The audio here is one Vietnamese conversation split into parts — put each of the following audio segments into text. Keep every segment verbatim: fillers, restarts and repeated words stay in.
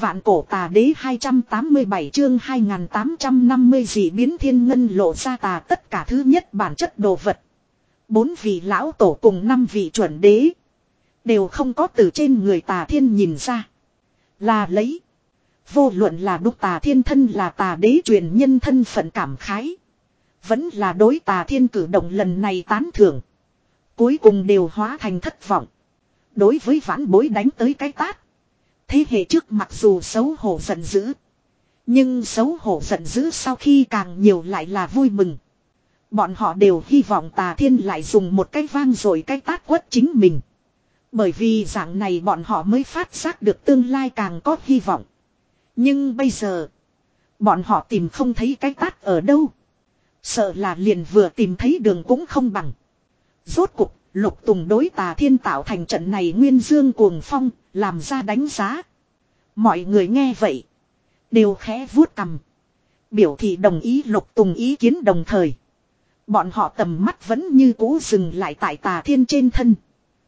Vạn cổ tà đế hai trăm tám mươi bảy chương hai nghìn tám trăm năm mươi dị biến thiên ngân lộ ra tà tất cả thứ nhất bản chất đồ vật. Bốn vị lão tổ cùng năm vị chuẩn đế. Đều không có từ trên người tà thiên nhìn ra. Là lấy. Vô luận là đúc tà thiên thân là tà đế truyền nhân thân phận cảm khái. Vẫn là đối tà thiên cử động lần này tán thưởng. Cuối cùng đều hóa thành thất vọng. Đối với vãn bối đánh tới cái tát. Thế hệ trước mặc dù xấu hổ giận dữ. Nhưng xấu hổ giận dữ sau khi càng nhiều lại là vui mừng. Bọn họ đều hy vọng tà thiên lại dùng một cái vang rồi cái tát quất chính mình. Bởi vì dạng này bọn họ mới phát giác được tương lai càng có hy vọng. Nhưng bây giờ. Bọn họ tìm không thấy cái tát ở đâu. Sợ là liền vừa tìm thấy đường cũng không bằng. Rốt cục. Lục Tùng đối tà thiên tạo thành trận này nguyên dương cuồng phong, làm ra đánh giá. Mọi người nghe vậy. Đều khẽ vuốt cằm. Biểu thị đồng ý Lục Tùng ý kiến đồng thời. Bọn họ tầm mắt vẫn như cũ dừng lại tại tà thiên trên thân.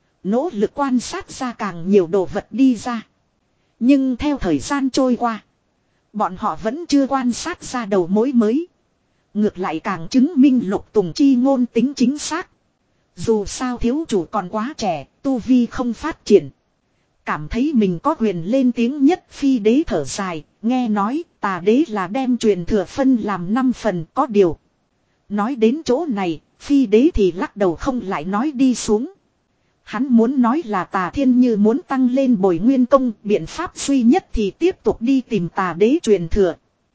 Nỗ lực quan sát ra càng nhiều đồ vật đi ra. Nhưng theo thời gian trôi qua. Bọn họ vẫn chưa quan sát ra đầu mối mới. Ngược lại càng chứng minh Lục Tùng chi ngôn tính chính xác. Dù sao thiếu chủ còn quá trẻ, tu vi không phát triển. Cảm thấy mình có quyền lên tiếng nhất phi đế thở dài, nghe nói tà đế là đem truyền thừa phân làm năm phần có điều. Nói đến chỗ này, phi đế thì lắc đầu không lại nói đi xuống. Hắn muốn nói là tà thiên như muốn tăng lên bồi nguyên công, biện pháp duy nhất thì tiếp tục đi tìm tà đế truyền thừa.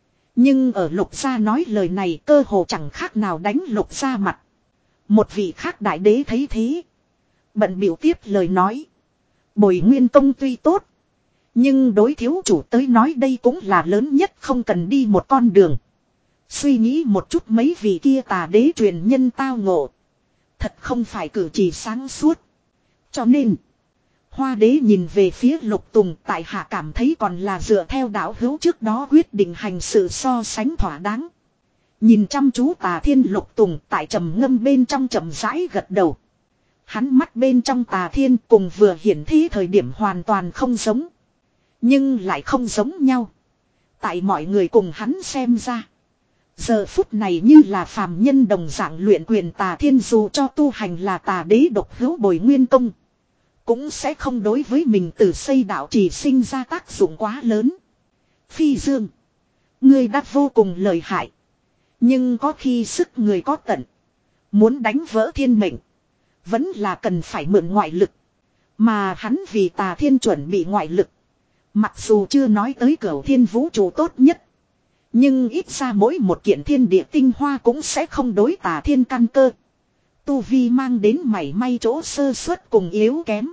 Nhưng ở Lục gia nói lời này cơ hồ chẳng khác nào đánh Lục gia mặt. Một vị khác đại đế thấy thế. Bận biểu tiếp lời nói. Bồi nguyên công tuy tốt. Nhưng đối thiếu chủ tới nói đây cũng là lớn nhất không cần đi một con đường. Suy nghĩ một chút mấy vị kia tà đế truyền nhân tao ngộ. Thật không phải cử chỉ sáng suốt. Cho nên. Hoa đế nhìn về phía Lục Tùng tại hạ cảm thấy còn là dựa theo đạo hữu trước đó quyết định hành sự so sánh thỏa đáng. Nhìn chăm chú tà thiên Lục Tùng tại trầm ngâm bên trong trầm rãi gật đầu. Hắn mắt bên trong tà thiên cùng vừa hiển thị thời điểm hoàn toàn không giống. Nhưng lại không giống nhau. Tại mọi người cùng hắn xem ra. Giờ phút này như là phàm nhân đồng dạng luyện quyền tà thiên dù cho tu hành là tà đế độc hữu bồi nguyên công. Cũng sẽ không đối với mình từ xây đạo chỉ sinh ra tác dụng quá lớn. Phi Dương. Ngươi đã vô cùng lợi hại. Nhưng có khi sức người có tận. Muốn đánh vỡ thiên mệnh. Vẫn là cần phải mượn ngoại lực. Mà hắn vì tà thiên chuẩn bị ngoại lực. Mặc dù chưa nói tới cửu thiên vũ trụ tốt nhất. Nhưng ít ra mỗi một kiện thiên địa tinh hoa cũng sẽ không đối tà thiên căn cơ. Tu vi mang đến mảy may chỗ sơ suất cùng yếu kém.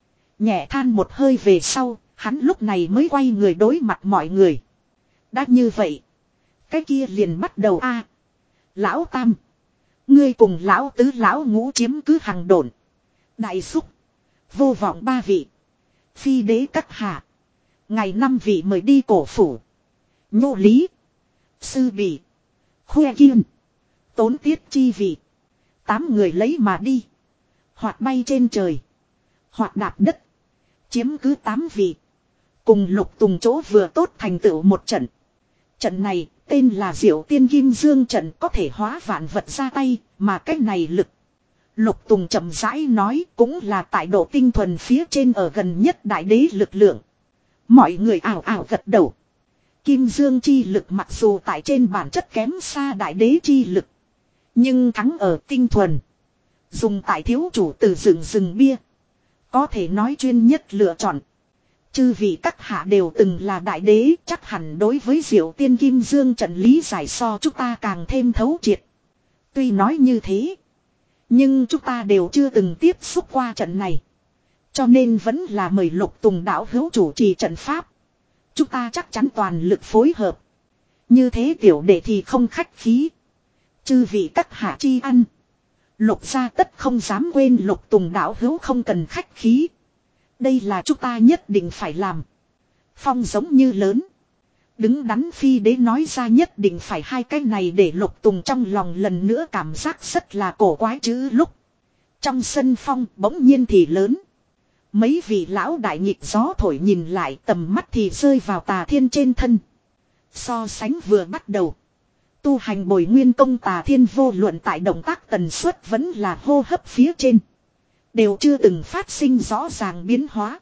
Nhẹ than một hơi về sau. Hắn lúc này mới quay người đối mặt mọi người. Đã như vậy. Cái kia liền bắt đầu a. Lão Tam. Ngươi cùng lão tứ lão ngũ chiếm cứ hàng đồn. Đại xúc. Vô vọng ba vị. Phi đế các hạ. Ngày năm vị mời đi cổ phủ. Nhô lý. Sư bỉ. Khoe kiên. Tốn tiết chi vị. Tám người lấy mà đi. Hoặc bay trên trời. Hoặc đạp đất. Chiếm cứ tám vị. Cùng Lục Tùng chỗ vừa tốt thành tựu một trận. Trận này tên là Diệu Tiên Kim Dương trận có thể hóa vạn vật ra tay, mà cách này lực. Lục Tùng chậm rãi nói cũng là tại độ tinh thuần phía trên ở gần nhất đại đế lực lượng. Mọi người ảo ảo gật đầu. Kim Dương chi lực mặc dù tại trên bản chất kém xa đại đế chi lực. Nhưng thắng ở tinh thuần. Dùng tại thiếu chủ từ rừng rừng bia. Có thể nói chuyên nhất lựa chọn. Chư vị các hạ đều từng là đại đế, chắc hẳn đối với Diệu Tiên Kim Dương trận lý giải so chúng ta càng thêm thấu triệt. Tuy nói như thế, nhưng chúng ta đều chưa từng tiếp xúc qua trận này. Cho nên vẫn là mời Lục Tùng đạo hữu chủ trì trận pháp. Chúng ta chắc chắn toàn lực phối hợp. Như thế tiểu đệ thì không khách khí. Chư vị các hạ chi ăn. Lục gia tất không dám quên Lục Tùng đạo hữu không cần khách khí. Đây là chúng ta nhất định phải làm. Phong giống như lớn. Đứng đắn phi đế nói ra nhất định phải hai cái này để Lục Tùng trong lòng lần nữa cảm giác rất là cổ quái chứ lúc. Trong sân phong bỗng nhiên thì lớn. Mấy vị lão đại nhịp gió thổi nhìn lại, tầm mắt thì rơi vào Tà Thiên trên thân. So sánh vừa bắt đầu. Tu hành Bồi Nguyên Công Tà Thiên vô luận tại động tác tần suất vẫn là hô hấp phía trên. Đều chưa từng phát sinh rõ ràng biến hóa.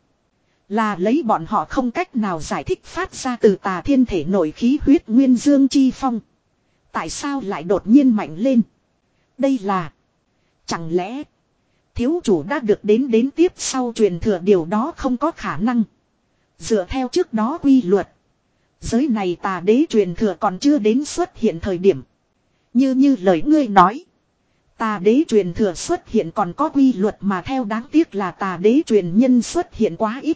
Là lấy bọn họ không cách nào giải thích phát ra từ Tà Thiên thể nội khí huyết nguyên dương chi phong. Tại sao lại đột nhiên mạnh lên? Đây là... Chẳng lẽ... Thiếu chủ đã được đến đến tiếp sau truyền thừa, điều đó không có khả năng. Dựa theo trước đó quy luật. Giới này tà đế truyền thừa còn chưa đến xuất hiện thời điểm. Như như lời ngươi nói. Tà đế truyền thừa xuất hiện còn có quy luật mà theo, đáng tiếc là tà đế truyền nhân xuất hiện quá ít.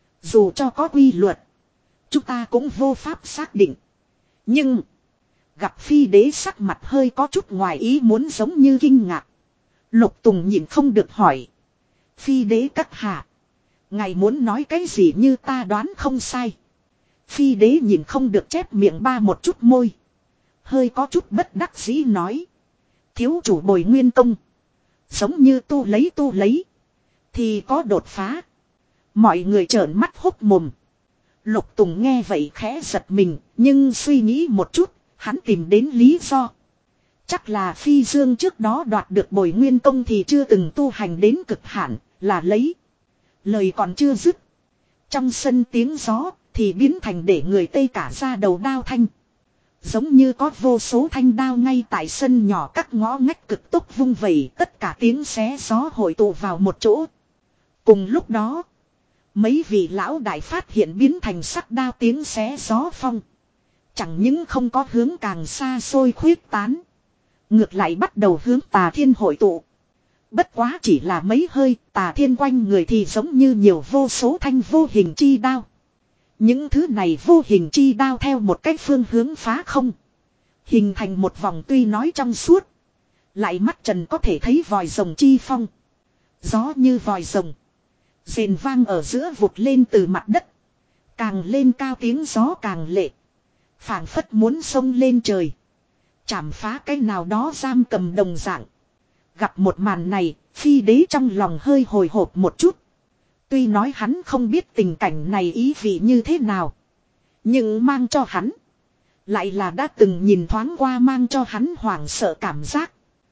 Dù cho có quy luật, chúng ta cũng vô pháp xác định. Nhưng... Gặp phi đế sắc mặt hơi có chút ngoài ý muốn, giống như kinh ngạc. Lục Tùng nhìn không được hỏi. Phi đế các hạ, ngài muốn nói cái gì như ta đoán không sai. Phi đế nhìn không được chép miệng ba một chút môi. Hơi có chút bất đắc dĩ nói. Thiếu chủ Bồi Nguyên Công. Giống như tu lấy tu lấy. Thì có đột phá. Mọi người trợn mắt hốc mồm. Lục Tùng nghe vậy khẽ giật mình. Nhưng suy nghĩ một chút. Hắn tìm đến lý do. Chắc là Phi Dương trước đó đoạt được Bồi Nguyên Công thì chưa từng tu hành đến cực hạn, là lấy. Lời còn chưa dứt. Trong sân tiếng gió thì biến thành để người tê cả ra đầu đao thanh. Giống như có vô số thanh đao ngay tại sân nhỏ các ngõ ngách cực tốc vung vẩy, tất cả tiếng xé gió hội tụ vào một chỗ. Cùng lúc đó, mấy vị lão đại phát hiện biến thành sắc đao tiếng xé gió phong. Chẳng những không có hướng càng xa xôi khuyết tán. Ngược lại bắt đầu hướng Tà Thiên hội tụ. Bất quá chỉ là mấy hơi, Tà Thiên quanh người thì giống như nhiều vô số thanh vô hình chi đao. Những thứ này vô hình chi đao theo một cách phương hướng phá không. Hình thành một vòng tuy nói trong suốt. Lại mắt trần có thể thấy vòi rồng chi phong. Gió như vòi rồng. Rền vang ở giữa vụt lên từ mặt đất. Càng lên cao tiếng gió càng lệ. Phảng phất muốn xông lên trời. Chảm phá cái nào đó giam cầm đồng dạng. Gặp một màn này, Phi đế trong lòng hơi hồi hộp một chút. Tuy nói hắn không biết tình cảnh này ý vị như thế nào. Nhưng mang cho hắn. Lại là đã từng nhìn thoáng qua mang cho hắn hoảng sợ cảm giác.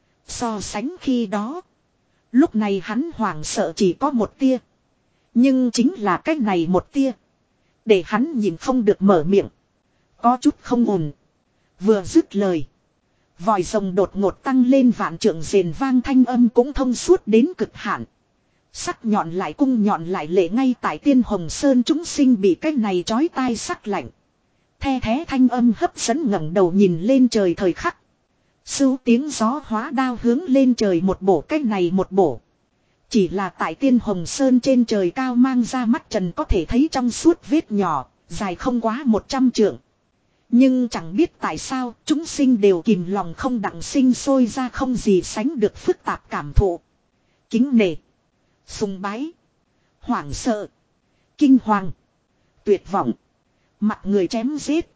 So sánh khi đó. Lúc này hắn hoảng sợ chỉ có một tia. Nhưng chính là cái này một tia. Để hắn nhìn không được mở miệng. Có chút không ổn. Vừa dứt lời. Vòi rồng đột ngột tăng lên vạn trượng, rền vang thanh âm cũng thông suốt đến cực hạn. Sắc nhọn lại cung nhọn lại lệ, ngay tại Tiên Hồng Sơn chúng sinh bị cái này chói tai sắc lạnh. The thé thanh âm hấp dẫn ngẩng đầu nhìn lên trời thời khắc. Sưu tiếng gió hóa đao hướng lên trời một bổ, cái này một bổ. Chỉ là tại Tiên Hồng Sơn trên trời cao mang ra mắt trần có thể thấy trong suốt vết nhỏ, dài không quá một trăm trượng. Nhưng chẳng biết tại sao chúng sinh đều kìm lòng không đặng sinh sôi ra không gì sánh được phức tạp cảm thụ. Kính nể, sùng bái, hoảng sợ, kinh hoàng, tuyệt vọng, mặt người chém giết,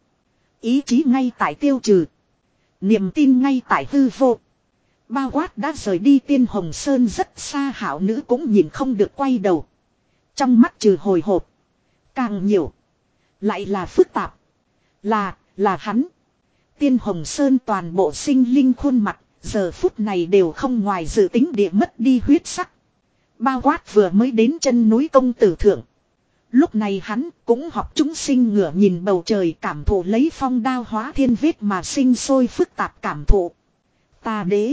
ý chí ngay tại tiêu trừ, niềm tin ngay tại hư vô. Bao quát đã rời đi Tiên Hồng Sơn rất xa hảo nữ cũng nhìn không được quay đầu. Trong mắt trừ hồi hộp, càng nhiều lại là phức tạp. Là, là hắn. Tiên Hồng Sơn toàn bộ sinh linh khuôn mặt, giờ phút này đều không ngoài dự tính địa mất đi huyết sắc. Bao quát vừa mới đến chân núi công tử thượng. Lúc này hắn cũng học chúng sinh ngửa nhìn bầu trời, cảm thụ lấy phong đao hóa thiên vết mà sinh sôi phức tạp cảm thụ. Tà đế.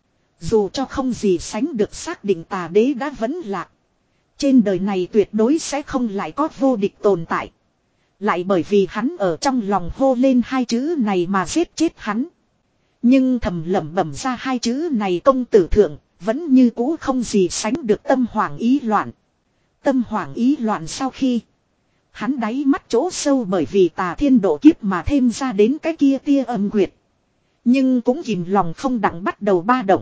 Dù cho không gì sánh được xác định tà đế đã vẫn lạc. Trên đời này tuyệt đối sẽ không lại có vô địch tồn tại. Lại bởi vì hắn ở trong lòng hô lên hai chữ này mà giết chết hắn. Nhưng thầm lẩm bẩm ra hai chữ này công tử thượng, vẫn như cũ không gì sánh được tâm hoảng ý loạn. Tâm hoảng ý loạn sau khi hắn đáy mắt chỗ sâu bởi vì Tà Thiên độ kiếp mà thêm ra đến cái kia tia âm quyệt. Nhưng cũng kìm lòng không đặng bắt đầu ba động.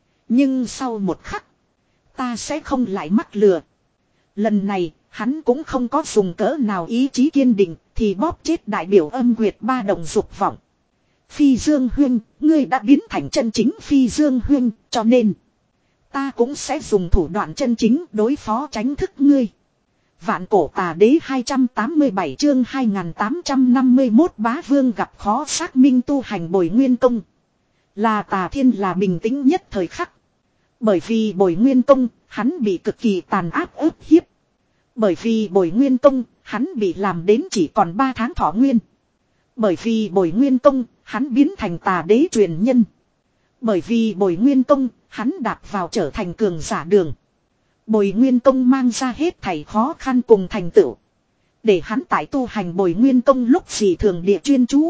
Nhưng sau một khắc, ta sẽ không lại mắc lừa. Lần này, hắn cũng không có dùng cỡ nào ý chí kiên định, thì bóp chết đại biểu âm quyệt ba động dục vọng. Phi Dương Huyên, ngươi đã biến thành chân chính Phi Dương Huyên, cho nên ta cũng sẽ dùng thủ đoạn chân chính đối phó tránh thức ngươi. Vạn cổ tà đế hai trăm tám mươi bảy chương hai nghìn tám trăm năm mươi mốt bá vương gặp khó xác minh tu hành bồi nguyên công. Là Tà Thiên là bình tĩnh nhất thời khắc. Bởi vì bồi nguyên công, hắn bị cực kỳ tàn áp ức hiếp. Bởi vì bồi nguyên công, hắn bị làm đến chỉ còn ba tháng thọ nguyên. Bởi vì bồi nguyên công, hắn biến thành tà đế truyền nhân. Bởi vì bồi nguyên công, hắn đạp vào trở thành cường giả đường. Bồi nguyên công mang ra hết thảy khó khăn cùng thành tựu. Để hắn tại tu hành bồi nguyên công lúc gì thường địa chuyên chú.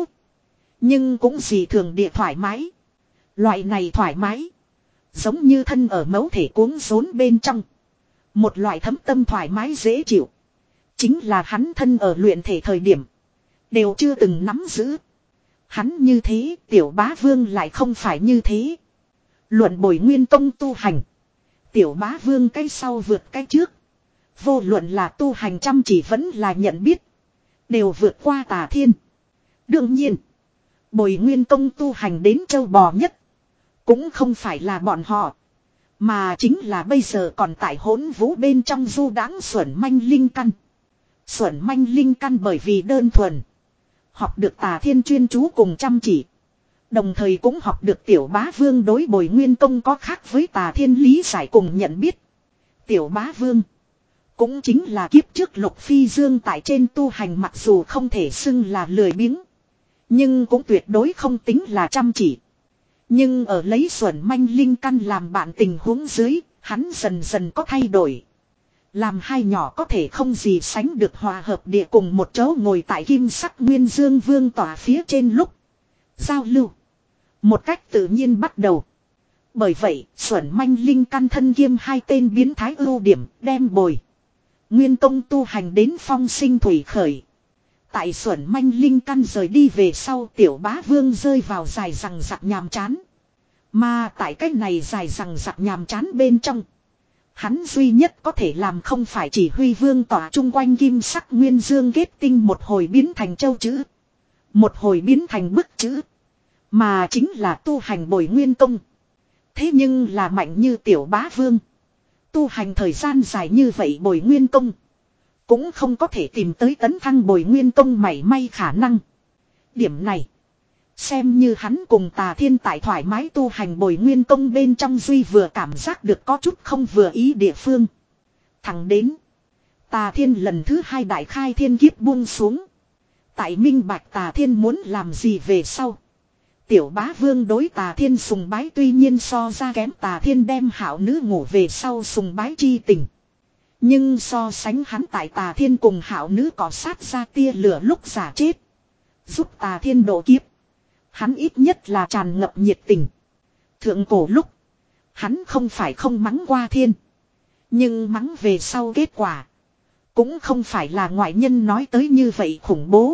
Nhưng cũng gì thường địa thoải mái. Loại này thoải mái. Giống như thân ở mẫu thể cuống rốn bên trong. Một loại thấm tâm thoải mái dễ chịu. Chính là hắn thân ở luyện thể thời điểm. Đều chưa từng nắm giữ. Hắn như thế, tiểu bá vương lại không phải như thế. Luận bồi nguyên công tu hành. Tiểu bá vương cái sau vượt cái trước. Vô luận là tu hành chăm chỉ vẫn là nhận biết. Đều vượt qua Tà Thiên. Đương nhiên. Bồi nguyên công tu hành đến châu bò nhất. Cũng không phải là bọn họ. Mà chính là bây giờ còn tại hỗn vũ bên trong du đãng xuẩn manh linh căn. Xuẩn manh linh căn bởi vì đơn thuần. Học được Tà Thiên chuyên chú cùng chăm chỉ. Đồng thời cũng học được tiểu bá vương đối bồi nguyên công có khác với Tà Thiên lý giải cùng nhận biết. Tiểu bá vương. Cũng chính là kiếp trước Lục Phi Dương tại trên tu hành mặc dù không thể xưng là lười biếng. Nhưng cũng tuyệt đối không tính là chăm chỉ. Nhưng ở lấy xuẩn manh linh căn làm bạn tình huống dưới, hắn dần dần có thay đổi. Làm hai nhỏ có thể không gì sánh được hòa hợp địa cùng một chỗ ngồi tại kim sắc nguyên dương vương tỏa phía trên lúc. Giao lưu. Một cách tự nhiên bắt đầu. Bởi vậy, xuẩn manh linh căn thân kiêm hai tên biến thái ưu điểm đem bồi. Nguyên công tu hành đến phong sinh thủy khởi. Tại xuẩn manh linh căn rời đi về sau tiểu bá vương rơi vào dài rằng rặc nhàm chán. Mà tại cách này dài rằng rặc nhàm chán bên trong. Hắn duy nhất có thể làm không phải chỉ huy vương tỏa chung quanh kim sắc nguyên dương kết tinh một hồi biến thành châu chữ. Một hồi biến thành bức chữ. Mà chính là tu hành bồi nguyên công. Thế nhưng là mạnh như tiểu bá vương. Tu hành thời gian dài như vậy bồi nguyên công. Cũng không có thể tìm tới tấn thăng bồi nguyên công mảy may khả năng. Điểm này. Xem như hắn cùng Tà Thiên tại thoải mái tu hành bồi nguyên công bên trong duy vừa cảm giác được có chút không vừa ý địa phương. Thẳng đến. Tà Thiên lần thứ hai đại khai thiên kiếp buông xuống. Tại minh bạch Tà Thiên muốn làm gì về sau. Tiểu bá vương đối Tà Thiên sùng bái tuy nhiên so ra kém Tà Thiên đem hảo nữ ngủ về sau sùng bái chi tình. Nhưng so sánh hắn tại Tà Thiên cùng hảo nữ cọ sát ra tia lửa lúc giả chết. Giúp Tà Thiên độ kiếp. Hắn ít nhất là tràn ngập nhiệt tình. Thượng cổ lúc. Hắn không phải không mắng qua Thiên. Nhưng mắng về sau kết quả. Cũng không phải là ngoại nhân nói tới như vậy khủng bố.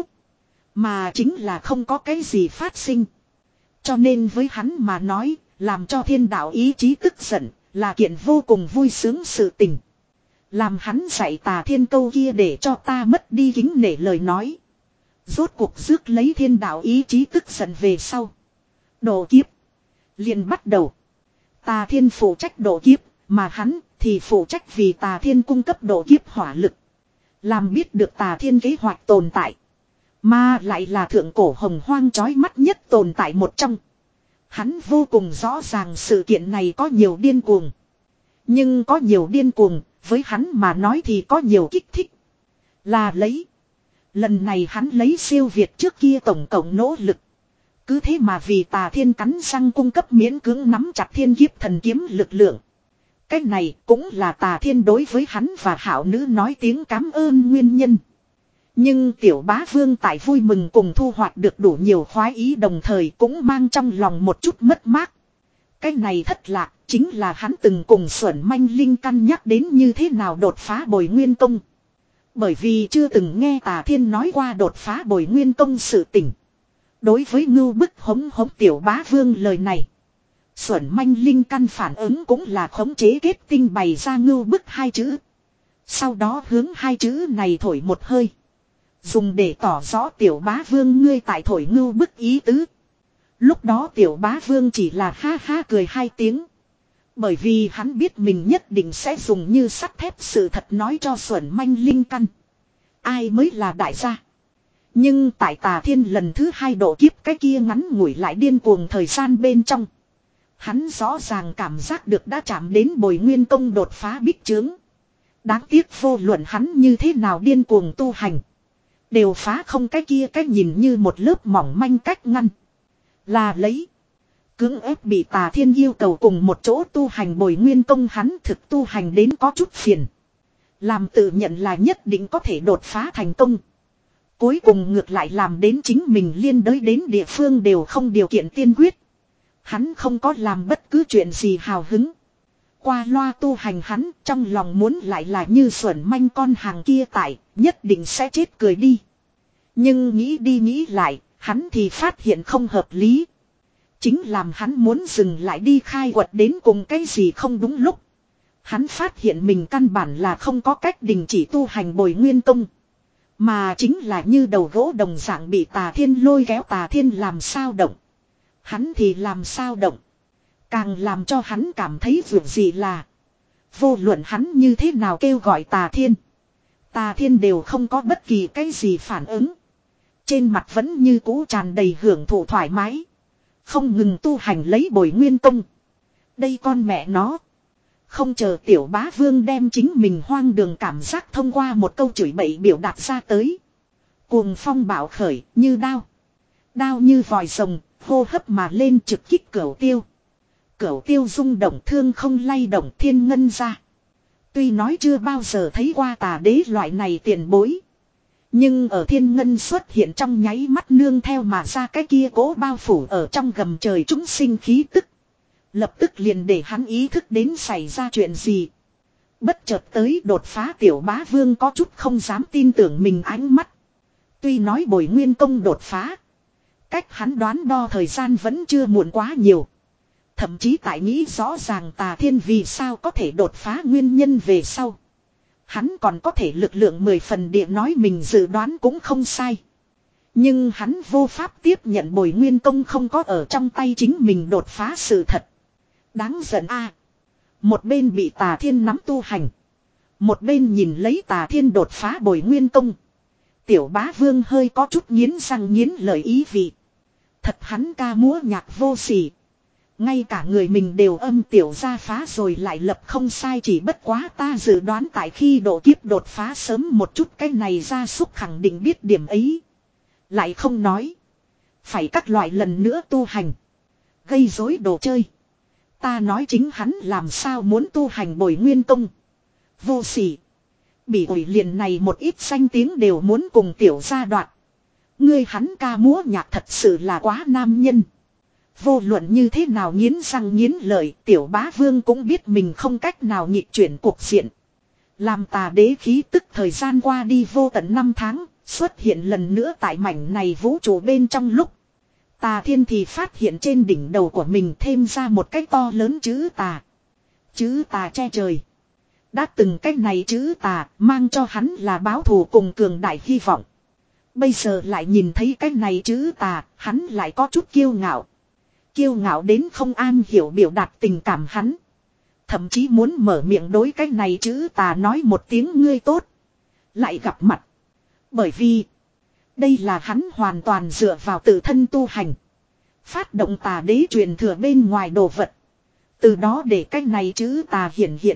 Mà chính là không có cái gì phát sinh. Cho nên với hắn mà nói. Làm cho thiên đạo ý chí tức giận. Là kiện vô cùng vui sướng sự tình. Làm hắn dạy Tà Thiên câu kia để cho ta mất đi kính nể lời nói. Rốt cuộc rước lấy thiên đạo ý chí tức giận về sau. Độ kiếp. Liền bắt đầu. Tà Thiên phụ trách độ kiếp. Mà hắn thì phụ trách vì Tà Thiên cung cấp độ kiếp hỏa lực. Làm biết được Tà Thiên kế hoạch tồn tại. Mà lại là thượng cổ hồng hoang chói mắt nhất tồn tại một trong. Hắn vô cùng rõ ràng sự kiện này có nhiều điên cuồng. Nhưng có nhiều điên cuồng. Với hắn mà nói thì có nhiều kích thích. Là lấy. Lần này hắn lấy siêu việt trước kia tổng cộng nỗ lực. Cứ thế mà vì Tà Thiên cắn răng cung cấp miễn cưỡng nắm chặt thiên kiếp thần kiếm lực lượng. Cái này cũng là Tà Thiên đối với hắn và hảo nữ nói tiếng cảm ơn nguyên nhân. Nhưng tiểu bá vương tại vui mừng cùng thu hoạch được đủ nhiều khoái ý đồng thời cũng mang trong lòng một chút mất mát. Cái này thất lạc chính là hắn từng cùng xuẩn manh linh căn nhắc đến như thế nào đột phá bồi nguyên công. Bởi vì chưa từng nghe Tà Thiên nói qua đột phá bồi nguyên công sự tình. Đối với ngưu bức hống hống tiểu bá vương lời này. Xuẩn manh linh căn phản ứng cũng là khống chế kết tinh bày ra ngưu bức hai chữ. Sau đó hướng hai chữ này thổi một hơi. Dùng để tỏ rõ tiểu bá vương ngươi tại thổi ngưu bức ý tứ. Lúc đó tiểu bá vương chỉ là ha ha cười hai tiếng. Bởi vì hắn biết mình nhất định sẽ dùng như sắt thép sự thật nói cho Xuẩn Manh Linh Căn. Ai mới là đại gia. Nhưng tại Tà Thiên lần thứ hai độ kiếp cái kia ngắn ngủi lại điên cuồng thời gian bên trong. Hắn rõ ràng cảm giác được đã chạm đến Bồi Nguyên Công đột phá bích chướng. Đáng tiếc vô luận hắn như thế nào điên cuồng tu hành. Đều phá không cái kia cái nhìn như một lớp mỏng manh cách ngăn. Là lấy. Cưỡng ép bị Tà Thiên yêu cầu cùng một chỗ tu hành Bồi Nguyên Công hắn thực tu hành đến có chút phiền. Làm tự nhận là nhất định có thể đột phá thành công. Cuối cùng ngược lại làm đến chính mình liên đới đến địa phương đều không điều kiện tiên quyết. Hắn không có làm bất cứ chuyện gì hào hứng. Qua loa tu hành hắn trong lòng muốn lại là như Xuẩn Manh con hàng kia tại, nhất định sẽ chết cười đi. Nhưng nghĩ đi nghĩ lại, hắn thì phát hiện không hợp lý. Chính làm hắn muốn dừng lại đi khai quật đến cùng cái gì không đúng lúc. Hắn phát hiện mình căn bản là không có cách đình chỉ tu hành Bồi Nguyên Công. Mà chính là như đầu gỗ đồng dạng bị Tà Thiên lôi kéo, Tà Thiên làm sao động. Hắn thì làm sao động. Càng làm cho hắn cảm thấy việc gì là. Vô luận hắn như thế nào kêu gọi Tà Thiên. Tà Thiên đều không có bất kỳ cái gì phản ứng. Trên mặt vẫn như cũ tràn đầy hưởng thụ thoải mái. Không ngừng tu hành lấy Bồi Nguyên Công. Đây con mẹ nó. Không chờ Tiểu Bá Vương đem chính mình hoang đường cảm giác thông qua một câu chửi bậy biểu đạt ra tới. Cuồng phong bạo khởi như đao. Đao như vòi rồng, hô hấp mà lên trực kích Cửu Tiêu. Cửu Tiêu rung động thương không lay động thiên ngân ra. Tuy nói chưa bao giờ thấy qua Tà Đế loại này tiền bối. Nhưng ở thiên ngân xuất hiện trong nháy mắt nương theo mà ra cái kia cố bao phủ ở trong gầm trời chúng sinh khí tức. Lập tức liền để hắn ý thức đến xảy ra chuyện gì. Bất chợt tới đột phá Tiểu Bá Vương có chút không dám tin tưởng mình ánh mắt. Tuy nói Bồi Nguyên Công đột phá. Cách hắn đoán đo thời gian vẫn chưa muộn quá nhiều. Thậm chí tại nghĩ rõ ràng Tà Thiên vì sao có thể đột phá nguyên nhân về sau. Hắn còn có thể lực lượng mười phần địa nói mình dự đoán cũng không sai. Nhưng hắn vô pháp tiếp nhận Bồi Nguyên Công không có ở trong tay chính mình đột phá sự thật. Đáng giận a. Một bên bị Tà Thiên nắm tu hành. Một bên nhìn lấy Tà Thiên đột phá Bồi Nguyên Công. Tiểu Bá Vương hơi có chút nghiến răng nghiến lợi ý vị. Thật hắn ca múa nhạc vô sỉ. Ngay cả người mình đều âm tiểu ra phá rồi lại lập không sai, chỉ bất quá ta dự đoán tại khi độ kiếp đột phá sớm một chút cái này ra súc khẳng định biết điểm ấy. Lại không nói. Phải các loại lần nữa tu hành. Gây rối đồ chơi. Ta nói chính hắn làm sao muốn tu hành Bồi Nguyên Công. Vô sỉ. Bị ủi liền này một ít danh tiếng đều muốn cùng tiểu gia đoạt. Ngươi hắn ca múa nhạc thật sự là quá nam nhân. Vô luận như thế nào nghiến răng nghiến lợi, Tiểu Bá Vương cũng biết mình không cách nào nghịch chuyển cuộc diện. Làm Tà Đế khí tức thời gian qua đi vô tận năm tháng, xuất hiện lần nữa tại mảnh này vũ trụ bên trong lúc. Tà Thiên thì phát hiện trên đỉnh đầu của mình thêm ra một cái to lớn chữ Tà. Chữ Tà che trời. Đã từng cái này chữ Tà mang cho hắn là báo thù cùng cường đại hy vọng. Bây giờ lại nhìn thấy cái này chữ Tà, hắn lại có chút kiêu ngạo. Kiêu ngạo đến không an hiểu biểu đạt tình cảm hắn. Thậm chí muốn mở miệng đối cái này chữ Tà nói một tiếng ngươi tốt. Lại gặp mặt. Bởi vì đây là hắn hoàn toàn dựa vào tự thân tu hành. Phát động Tà Đế truyền thừa bên ngoài đồ vật. Từ đó để cái này chữ Tà hiển hiện.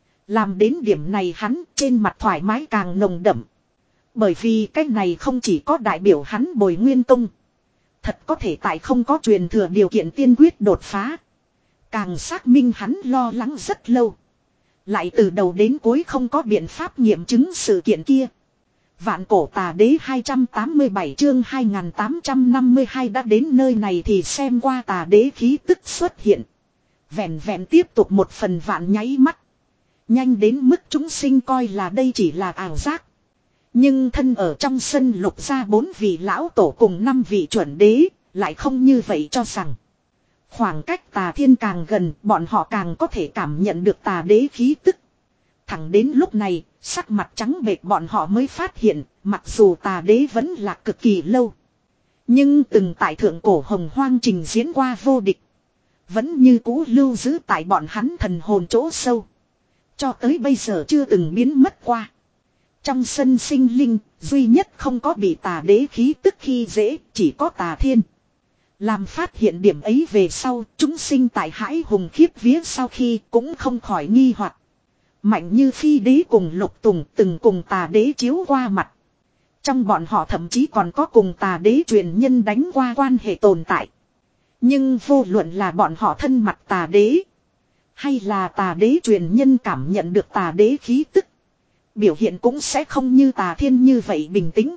Làm đến điểm này hắn trên mặt thoải mái càng nồng đậm. Bởi vì cái này không chỉ có đại biểu hắn Bồi Nguyên Công. Thật có thể tại không có truyền thừa điều kiện tiên quyết đột phá. Càng xác minh hắn lo lắng rất lâu. Lại từ đầu đến cuối không có biện pháp nghiệm chứng sự kiện kia. Vạn Cổ Tà Đế hai trăm tám mươi bảy chương hai nghìn tám trăm năm mươi hai đã đến nơi này thì xem qua Tà Đế khí tức xuất hiện. Vẹn vẹn tiếp tục một phần vạn nháy mắt. Nhanh đến mức chúng sinh coi là đây chỉ là ảo giác. Nhưng thân ở trong sân lục ra bốn vị lão tổ cùng năm vị chuẩn đế, lại không như vậy cho rằng. Khoảng cách Tà Thiên càng gần, bọn họ càng có thể cảm nhận được Tà Đế khí tức. Thẳng đến lúc này, sắc mặt trắng bệch bọn họ mới phát hiện, mặc dù Tà Đế vẫn là cực kỳ lâu. Nhưng từng tại thượng cổ hồng hoang trình diễn qua vô địch. Vẫn như cũ lưu giữ tại bọn hắn thần hồn chỗ sâu. Cho tới bây giờ chưa từng biến mất qua. Trong sân sinh linh, duy nhất không có bị tà đế khí tức khi dễ, chỉ có tà thiên. Làm phát hiện điểm ấy về sau, chúng sinh tại hãi hùng khiếp vía sau khi cũng không khỏi nghi hoặc. Mạnh như phi đế cùng lục tùng từng cùng tà đế chiếu qua mặt. Trong bọn họ thậm chí còn có cùng tà đế truyền nhân đánh qua quan hệ tồn tại. Nhưng vô luận là bọn họ thân mặt tà đế. Hay là tà đế truyền nhân cảm nhận được tà đế khí tức. Biểu hiện cũng sẽ không như tà thiên như vậy bình tĩnh.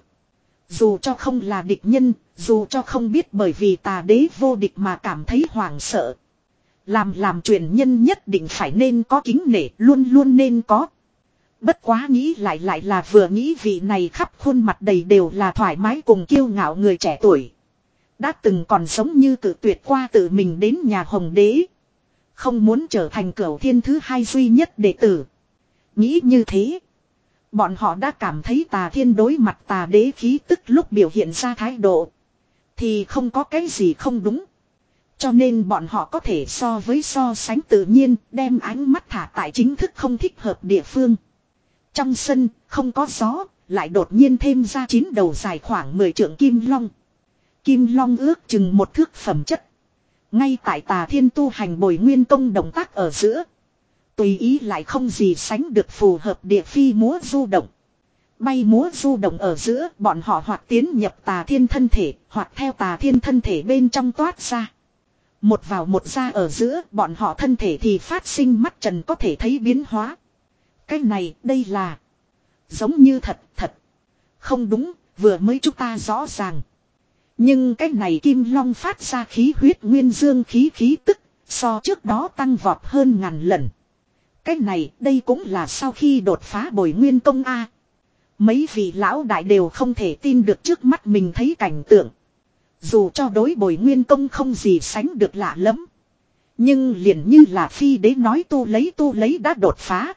Dù cho không là địch nhân, dù cho không biết bởi vì tà đế vô địch mà cảm thấy hoảng sợ. Làm làm truyền nhân nhất định phải nên có kính nể, luôn luôn nên có. Bất quá nghĩ lại lại là vừa nghĩ vị này khắp khuôn mặt đầy đều là thoải mái cùng kiêu ngạo người trẻ tuổi. Đã từng còn sống như cự tuyệt qua tự mình đến nhà Hồng Đế. Không muốn trở thành cửu thiên thứ hai duy nhất đệ tử. Nghĩ như thế. Bọn họ đã cảm thấy tà thiên đối mặt tà đế khí tức lúc biểu hiện ra thái độ. Thì không có cái gì không đúng. Cho nên bọn họ có thể so với so sánh tự nhiên đem ánh mắt thả tại chính thức không thích hợp địa phương. Trong sân không có gió, lại đột nhiên thêm ra chín đầu dài khoảng mười trượng kim long. Kim long ước chừng một thước phẩm chất. Ngay tại tà thiên tu hành bồi nguyên công động tác ở giữa. Tùy ý lại không gì sánh được phù hợp địa phi múa du động. Bay múa du động ở giữa bọn họ hoặc tiến nhập tà thiên thân thể, hoặc theo tà thiên thân thể bên trong toát ra. Một vào một ra ở giữa bọn họ thân thể thì phát sinh mắt trần có thể thấy biến hóa. Cái này đây là giống như thật thật. Không đúng, vừa mới chúng ta rõ ràng. Nhưng cái này kim long phát ra khí huyết nguyên dương khí khí tức, so trước đó tăng vọt hơn ngàn lần. Cái này đây cũng là sau khi đột phá bồi nguyên công A. Mấy vị lão đại đều không thể tin được trước mắt mình thấy cảnh tượng. Dù cho đối bồi nguyên công không gì sánh được lạ lắm. Nhưng liền như là phi đế nói tu lấy tu lấy đã đột phá.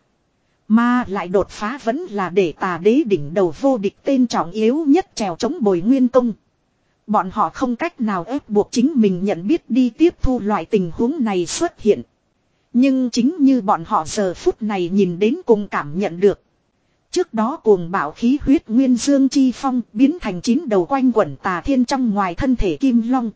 Mà lại đột phá vẫn là để tà đế đỉnh đầu vô địch tên trọng yếu nhất trèo chống bồi nguyên công. Bọn họ không cách nào ép buộc chính mình nhận biết đi tiếp thu loại tình huống này xuất hiện. Nhưng chính như bọn họ giờ phút này nhìn đến cùng cảm nhận được. Trước đó cuồng bạo khí huyết nguyên dương chi phong biến thành chín đầu quanh quẩn tà thiên trong ngoài thân thể kim long.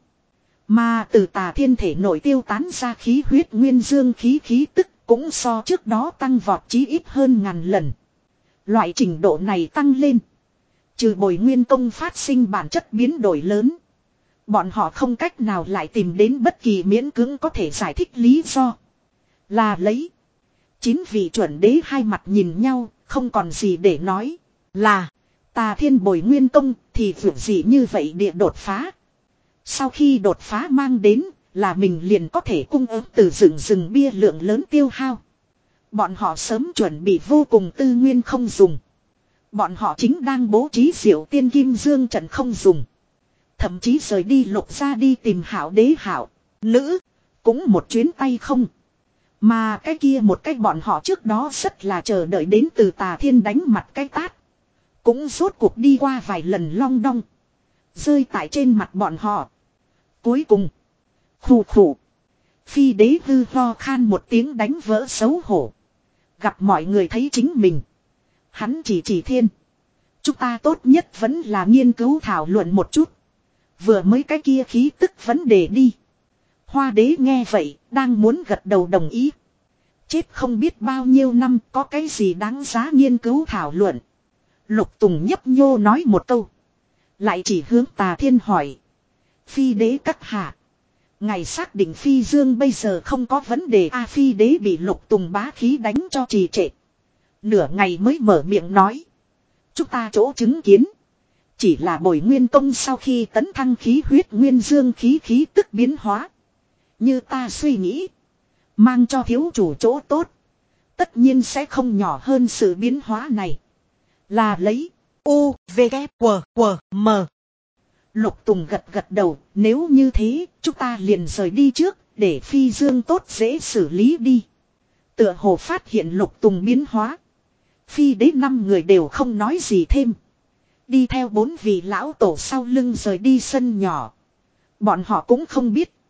Mà từ tà thiên thể nổi tiêu tán ra khí huyết nguyên dương khí khí tức cũng so trước đó tăng vọt chí ít hơn ngàn lần. Loại trình độ này tăng lên. Trừ bồi nguyên công phát sinh bản chất biến đổi lớn. Bọn họ không cách nào lại tìm đến bất kỳ miễn cưỡng có thể giải thích lý do. Là lấy. Chín vị chuẩn đế hai mặt nhìn nhau, không còn gì để nói. Là, tà thiên bồi nguyên công thì việc gì như vậy địa đột phá. Sau khi đột phá mang đến là mình liền có thể cung ứng từ rừng rừng bia lượng lớn tiêu hao. Bọn họ sớm chuẩn bị vô cùng tư nguyên không dùng. Bọn họ chính đang bố trí diệu tiên kim dương trận không dùng. Thậm chí rời đi lục ra đi tìm hảo đế hảo, nữ, cũng một chuyến tay không. Mà cái kia một cái bọn họ trước đó rất là chờ đợi đến từ tà thiên đánh mặt cái tát. Cũng rốt cuộc đi qua vài lần long đong. Rơi tại trên mặt bọn họ. Cuối cùng. Khủ khủ. Phi đế hư ho khan một tiếng đánh vỡ xấu hổ. Gặp mọi người thấy chính mình. Hắn chỉ chỉ thiên. Chúng ta tốt nhất vẫn là nghiên cứu thảo luận một chút. Vừa mới cái kia khí tức vấn đề đi. Hoa đế nghe vậy, đang muốn gật đầu đồng ý. Chết không biết bao nhiêu năm có cái gì đáng giá nghiên cứu thảo luận. Lục Tùng nhấp nhô nói một câu. Lại chỉ hướng tà thiên hỏi. Phi đế các hạ. Ngày xác định phi dương bây giờ không có vấn đề a. Phi đế bị Lục Tùng bá khí đánh cho trì trệ. Nửa ngày mới mở miệng nói. Chúng ta chỗ chứng kiến. Chỉ là bồi nguyên công sau khi tấn thăng khí huyết nguyên dương khí khí tức biến hóa. Như ta suy nghĩ. Mang cho thiếu chủ chỗ tốt. Tất nhiên sẽ không nhỏ hơn sự biến hóa này. Là lấy. U, V, K, W, W, M. Lục Tùng gật gật đầu. Nếu như thế chúng ta liền rời đi trước. Để phi dương tốt dễ xử lý đi. Tựa hồ phát hiện Lục Tùng biến hóa. Phi đế năm người đều không nói gì thêm. Đi theo bốn vị lão tổ sau lưng rời đi sân nhỏ. Bọn họ cũng không biết.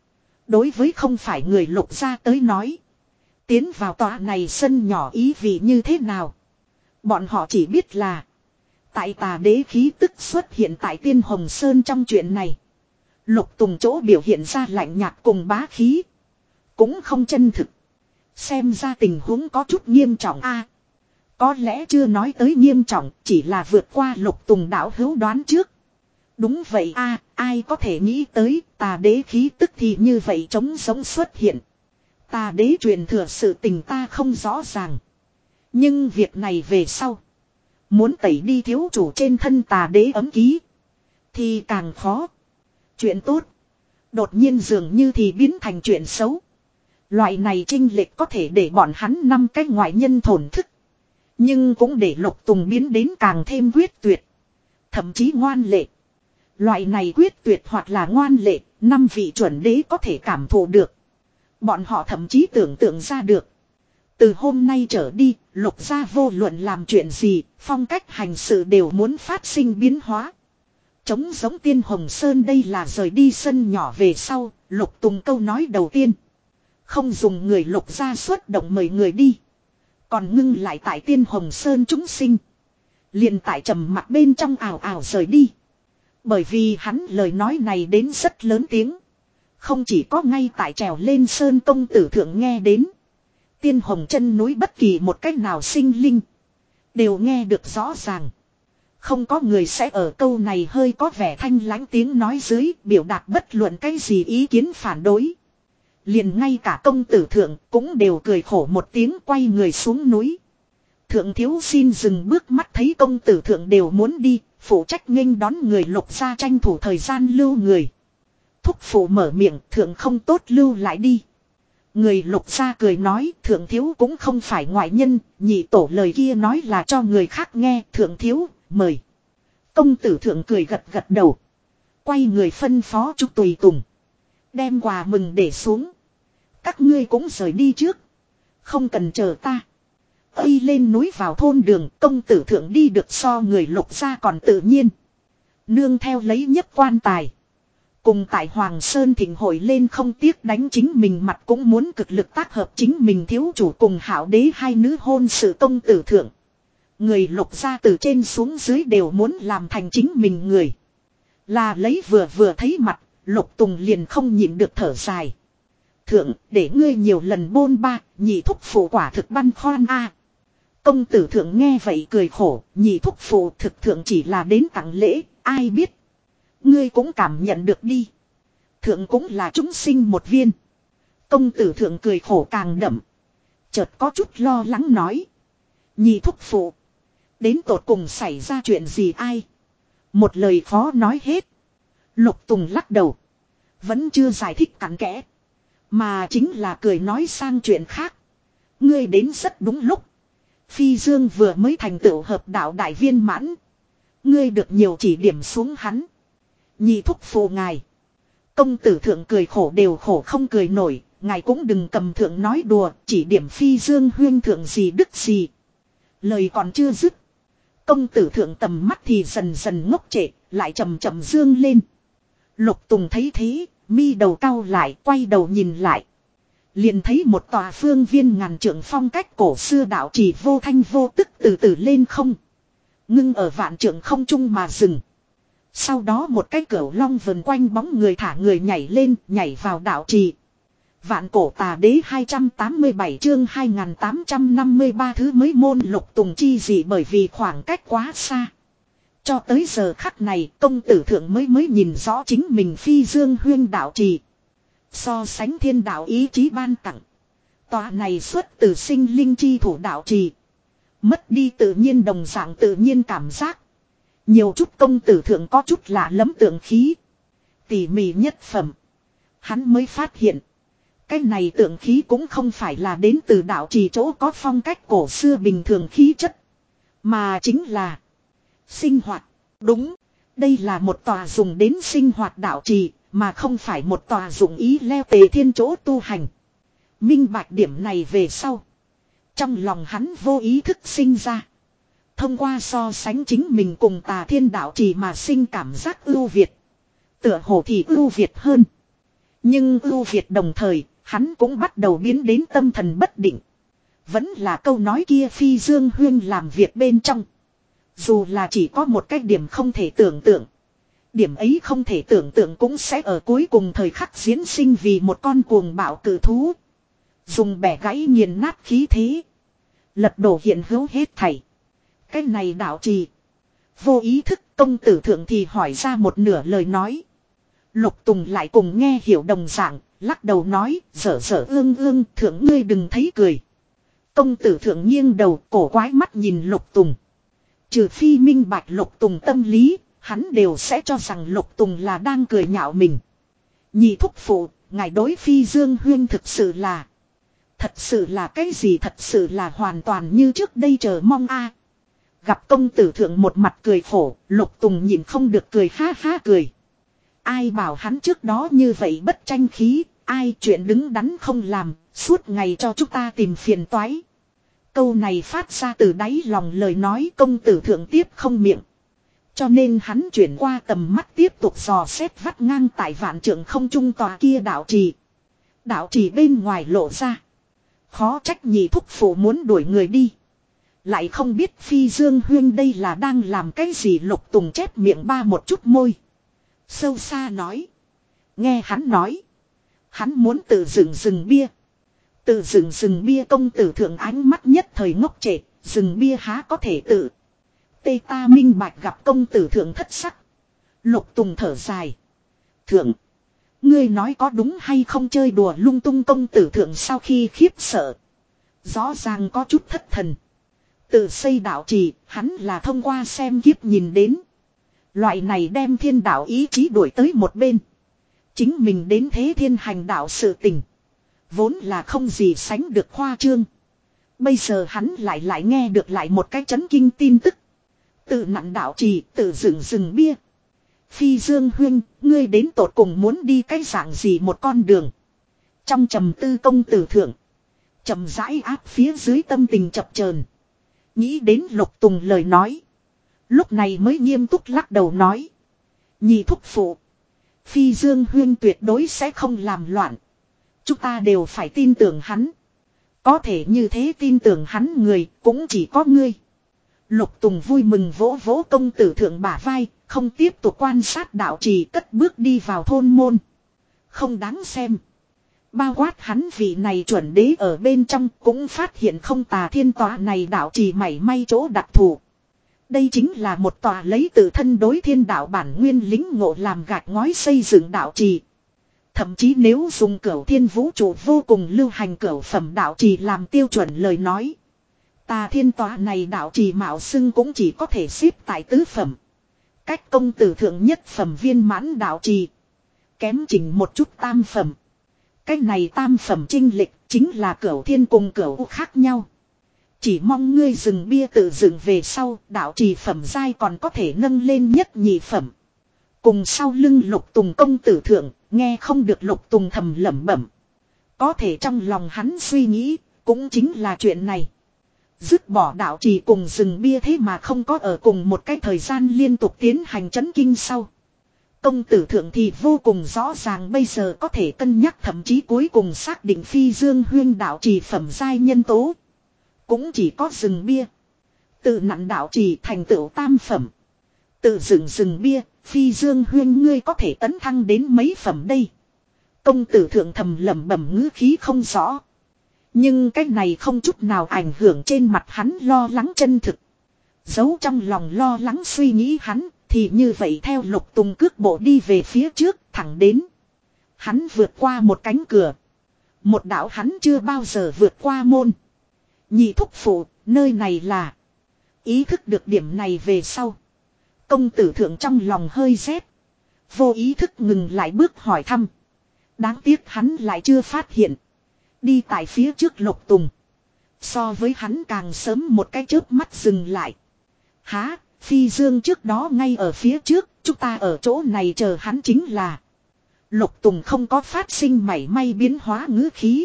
Đối với không phải người Lục gia tới nói. Tiến vào tòa này sân nhỏ ý vị như thế nào. Bọn họ chỉ biết là. Tại tà đế khí tức xuất hiện tại Tiên Hồng Sơn trong chuyện này. Lục Tùng chỗ biểu hiện ra lạnh nhạt cùng bá khí. Cũng không chân thực. Xem ra tình huống có chút nghiêm trọng a. Có lẽ chưa nói tới nghiêm trọng, chỉ là vượt qua Lục Tùng đạo hữu đoán trước. Đúng vậy a, ai có thể nghĩ tới tà đế khí tức thì như vậy trống sống xuất hiện. Tà đế truyền thừa sự tình ta không rõ ràng. Nhưng việc này về sau. Muốn tẩy đi thiếu chủ trên thân tà đế ấm ký. Thì càng khó. Chuyện tốt. Đột nhiên dường như thì biến thành chuyện xấu. Loại này chênh lệch có thể để bọn hắn năm cái ngoại nhân thổn thức. Nhưng cũng để Lục Tùng biến đến càng thêm quyết tuyệt. Thậm chí ngoan lệ. Loại này quyết tuyệt hoặc là ngoan lệ, năm vị chuẩn đế có thể cảm thụ được. Bọn họ thậm chí tưởng tượng ra được. Từ hôm nay trở đi, Lục gia vô luận làm chuyện gì, phong cách hành sự đều muốn phát sinh biến hóa. Chống giống Tiên Hồng Sơn đây là rời đi sân nhỏ về sau, Lục Tùng câu nói đầu tiên. Không dùng người Lục gia xuất động mời người đi. Còn ngưng lại tại Tiên Hồng Sơn chúng sinh. liền tại trầm mặc bên trong ảo ảo rời đi. Bởi vì hắn lời nói này đến rất lớn tiếng. Không chỉ có ngay tại trèo lên sơn công tử thượng nghe đến. Tiên Hồng chân núi bất kỳ một cách nào sinh linh. Đều nghe được rõ ràng. Không có người sẽ ở câu này hơi có vẻ thanh lãnh tiếng nói dưới biểu đạt bất luận cái gì ý kiến phản đối. Liền ngay cả công tử thượng cũng đều cười khổ một tiếng quay người xuống núi. Thượng thiếu xin dừng bước mắt thấy công tử thượng đều muốn đi, phụ trách nghênh đón người Lục gia tranh thủ thời gian lưu người. Thúc phụ mở miệng thượng không tốt lưu lại đi. Người Lục gia cười nói thượng thiếu cũng không phải ngoại nhân, nhị tổ lời kia nói là cho người khác nghe, thượng thiếu, mời. Công tử thượng cười gật gật đầu. Quay người phân phó chúc tùy tùng. Đem quà mừng để xuống. Các ngươi cũng rời đi trước. Không cần chờ ta. Ây lên núi vào thôn đường công tử thượng đi được so người Lục gia còn tự nhiên. Nương theo lấy nhất quan tài. Cùng tại Hoàng Sơn thịnh hội lên không tiếc đánh chính mình mặt cũng muốn cực lực tác hợp chính mình thiếu chủ cùng hảo đế hai nữ hôn sự công tử thượng. Người Lục gia từ trên xuống dưới đều muốn làm thành chính mình người. Là lấy vừa vừa thấy mặt, Lục Tùng liền không nhịn được thở dài. Thượng, để ngươi nhiều lần bôn ba, nhị thúc phụ quả thực băn khoăn a. Công tử thượng nghe vậy cười khổ, nhị thúc phụ thực thượng chỉ là đến tặng lễ, ai biết. Ngươi cũng cảm nhận được đi. Thượng cũng là chúng sinh một viên. Công tử thượng cười khổ càng đậm. Chợt có chút lo lắng nói. Nhị thúc phụ. Đến tột cùng xảy ra chuyện gì ai. Một lời khó nói hết. Lục Tùng lắc đầu. Vẫn chưa giải thích cặn kẽ. Mà chính là cười nói sang chuyện khác. Ngươi đến rất đúng lúc. Phi Dương vừa mới thành tựu hợp đạo đại viên mãn. Ngươi được nhiều chỉ điểm xuống hắn. Nhị thúc phụ ngài. Công tử thượng cười khổ đều khổ không cười nổi. Ngài cũng đừng cầm thượng nói đùa. Chỉ điểm Phi Dương huyên thượng gì đức gì. Lời còn chưa dứt. Công tử thượng tầm mắt thì dần dần ngốc trệ. Lại chậm chậm dương lên. Lục Tùng thấy thế. Mi đầu cau lại quay đầu nhìn lại. Liền thấy một tòa phương viên ngàn trượng phong cách cổ xưa đạo trì vô thanh vô tức từ từ lên không. Ngưng ở vạn trượng không trung mà dừng. Sau đó một cái cửu long vần quanh bóng người thả người nhảy lên, nhảy vào đạo trì. Vạn cổ tà đế hai trăm tám mươi bảy chương hai nghìn tám trăm năm mươi ba thứ mới môn Lục Tùng chi gì bởi vì khoảng cách quá xa. Cho tới giờ khắc này công tử thượng mới mới nhìn rõ chính mình Phi Dương huyên đạo trì. So sánh thiên đạo ý chí ban tặng. Tòa này xuất từ sinh linh chi thủ đạo trì. Mất đi tự nhiên đồng dạng tự nhiên cảm giác. Nhiều chút công tử thượng có chút lạ lẫm tượng khí. Tỉ mỉ nhất phẩm. Hắn mới phát hiện. Cái này tượng khí cũng không phải là đến từ đạo trì chỗ có phong cách cổ xưa bình thường khí chất. Mà chính là sinh hoạt. Đúng. Đây là một tòa dùng đến sinh hoạt đạo trì. Mà không phải một tòa dụng ý leo tề thiên chỗ tu hành. Minh bạch điểm này về sau. Trong lòng hắn vô ý thức sinh ra. Thông qua so sánh chính mình cùng tà thiên đạo trì mà sinh cảm giác ưu việt. Tựa hồ thì ưu việt hơn. Nhưng ưu việt đồng thời, hắn cũng bắt đầu biến đến tâm thần bất định. Vẫn là câu nói kia Phi Dương Huyên làm việc bên trong. Dù là chỉ có một cái điểm không thể tưởng tượng. Điểm ấy không thể tưởng tượng cũng sẽ ở cuối cùng thời khắc diễn sinh vì một con cuồng bạo cử thú. Dùng bẻ gãy nghiền nát khí thế. Lật đổ hiện hữu hết thảy. Cái này đạo trì. Vô ý thức công tử thượng thì hỏi ra một nửa lời nói. Lục Tùng lại cùng nghe hiểu đồng dạng, lắc đầu nói, dở dở ương ương, thượng ngươi đừng thấy cười. Công tử thượng nghiêng đầu, cổ quái mắt nhìn Lục Tùng. Trừ phi minh bạch Lục Tùng tâm lý, hắn đều sẽ cho rằng Lục Tùng là đang cười nhạo mình. Nhị thúc phụ, ngài đối Phi Dương Huyên thực sự là... Thật sự là cái gì thật sự là hoàn toàn như trước đây chờ mong a. Gặp công tử thượng một mặt cười khổ, Lục Tùng nhìn không được cười ha ha cười. Ai bảo hắn trước đó như vậy bất tranh khí, ai chuyện đứng đắn không làm, suốt ngày cho chúng ta tìm phiền toái. Câu này phát ra từ đáy lòng lời nói công tử thượng tiếp không miệng. Cho nên hắn chuyển qua tầm mắt tiếp tục dò xét vắt ngang tại vạn trượng không trung tòa kia đạo trì. Đạo trì bên ngoài lộ ra. Khó trách nhị thúc phụ muốn đuổi người đi. Lại không biết Phi Dương Huyên đây là đang làm cái gì. Lục Tùng chép miệng ba một chút môi. Sâu xa nói. Nghe hắn nói. Hắn muốn tự dựng rừng bia. Tự dựng rừng bia công tử thượng ánh mắt nhất thời ngốc trệ. Rừng bia há có thể tự. Tê ta minh bạch gặp công tử thượng thất sắc. Lục Tùng thở dài. Thượng. Ngươi nói có đúng hay không chơi đùa lung tung công tử thượng sau khi khiếp sợ. Rõ ràng có chút thất thần. Tự xây đạo trì, hắn là thông qua xem kiếp nhìn đến. Loại này đem thiên đạo ý chí đuổi tới một bên. Chính mình đến thế thiên hành đạo sự tình. Vốn là không gì sánh được khoa trương. Bây giờ hắn lại lại nghe được lại một cái chấn kinh tin tức. Tự nặn đạo trì, tự dựng rừng bia. Phi Dương Huyên, ngươi đến tột cùng muốn đi cái dạng gì một con đường. Trong trầm tư công tử thượng. Trầm rãi áp phía dưới tâm tình chập chờn. Nghĩ đến Lục Tùng lời nói. Lúc này mới nghiêm túc lắc đầu nói. Nhị thúc phụ. Phi Dương Huyên tuyệt đối sẽ không làm loạn. Chúng ta đều phải tin tưởng hắn. Có thể như thế tin tưởng hắn người cũng chỉ có ngươi. Lục Tùng vui mừng vỗ vỗ công tử thượng bả vai. Không tiếp tục quan sát đạo trì cất bước đi vào thôn môn. Không đáng xem. Bao quát hắn vị này chuẩn đế ở bên trong cũng phát hiện không tà thiên tòa này đạo trì mảy may chỗ đặc thù. Đây chính là một tòa lấy tự thân đối thiên đạo bản nguyên lính ngộ làm gạch ngói xây dựng đạo trì. Thậm chí nếu dùng cửu thiên vũ trụ vô cùng lưu hành cửu phẩm đạo trì làm tiêu chuẩn lời nói. Tà thiên tòa này đạo trì mạo xưng cũng chỉ có thể xếp tại tứ phẩm. Cách công tử thượng nhất phẩm viên mãn đạo trì. Kém chỉnh một chút tam phẩm. Cách này tam phẩm trinh lịch chính là cửu thiên cùng cửu khác nhau. Chỉ mong ngươi dừng bia tự dựng về sau đạo trì phẩm giai còn có thể nâng lên nhất nhị phẩm. Cùng sau lưng Lục Tùng công tử thượng nghe không được Lục Tùng thầm lẩm bẩm. Có thể trong lòng hắn suy nghĩ cũng chính là chuyện này. Dứt bỏ đạo trì cùng rừng bia thế mà không có ở cùng một cái thời gian liên tục tiến hành chấn kinh sau. Công tử thượng thì vô cùng rõ ràng bây giờ có thể cân nhắc thậm chí cuối cùng xác định Phi Dương Huyên đạo trì phẩm giai nhân tố. Cũng chỉ có rừng bia. Tự nặn đạo trì thành tựu tam phẩm. Tự dựng rừng bia, Phi Dương Huyên ngươi có thể tấn thăng đến mấy phẩm đây. Công tử thượng thầm lẩm bẩm ngữ khí không rõ. Nhưng cái này không chút nào ảnh hưởng trên mặt hắn lo lắng chân thực. Giấu trong lòng lo lắng suy nghĩ hắn, thì như vậy theo Lục Tùng cước bộ đi về phía trước, thẳng đến. Hắn vượt qua một cánh cửa. Một đạo hắn chưa bao giờ vượt qua môn. Nhị thúc phụ, nơi này là. Ý thức được điểm này về sau. Công tử thượng trong lòng hơi rét. Vô ý thức ngừng lại bước hỏi thăm. Đáng tiếc hắn lại chưa phát hiện. Đi tại phía trước Lục Tùng. So với hắn càng sớm một cái chớp mắt dừng lại. Há, Phi Dương trước đó ngay ở phía trước, chúng ta ở chỗ này chờ hắn chính là. Lục Tùng không có phát sinh mảy may biến hóa ngữ khí.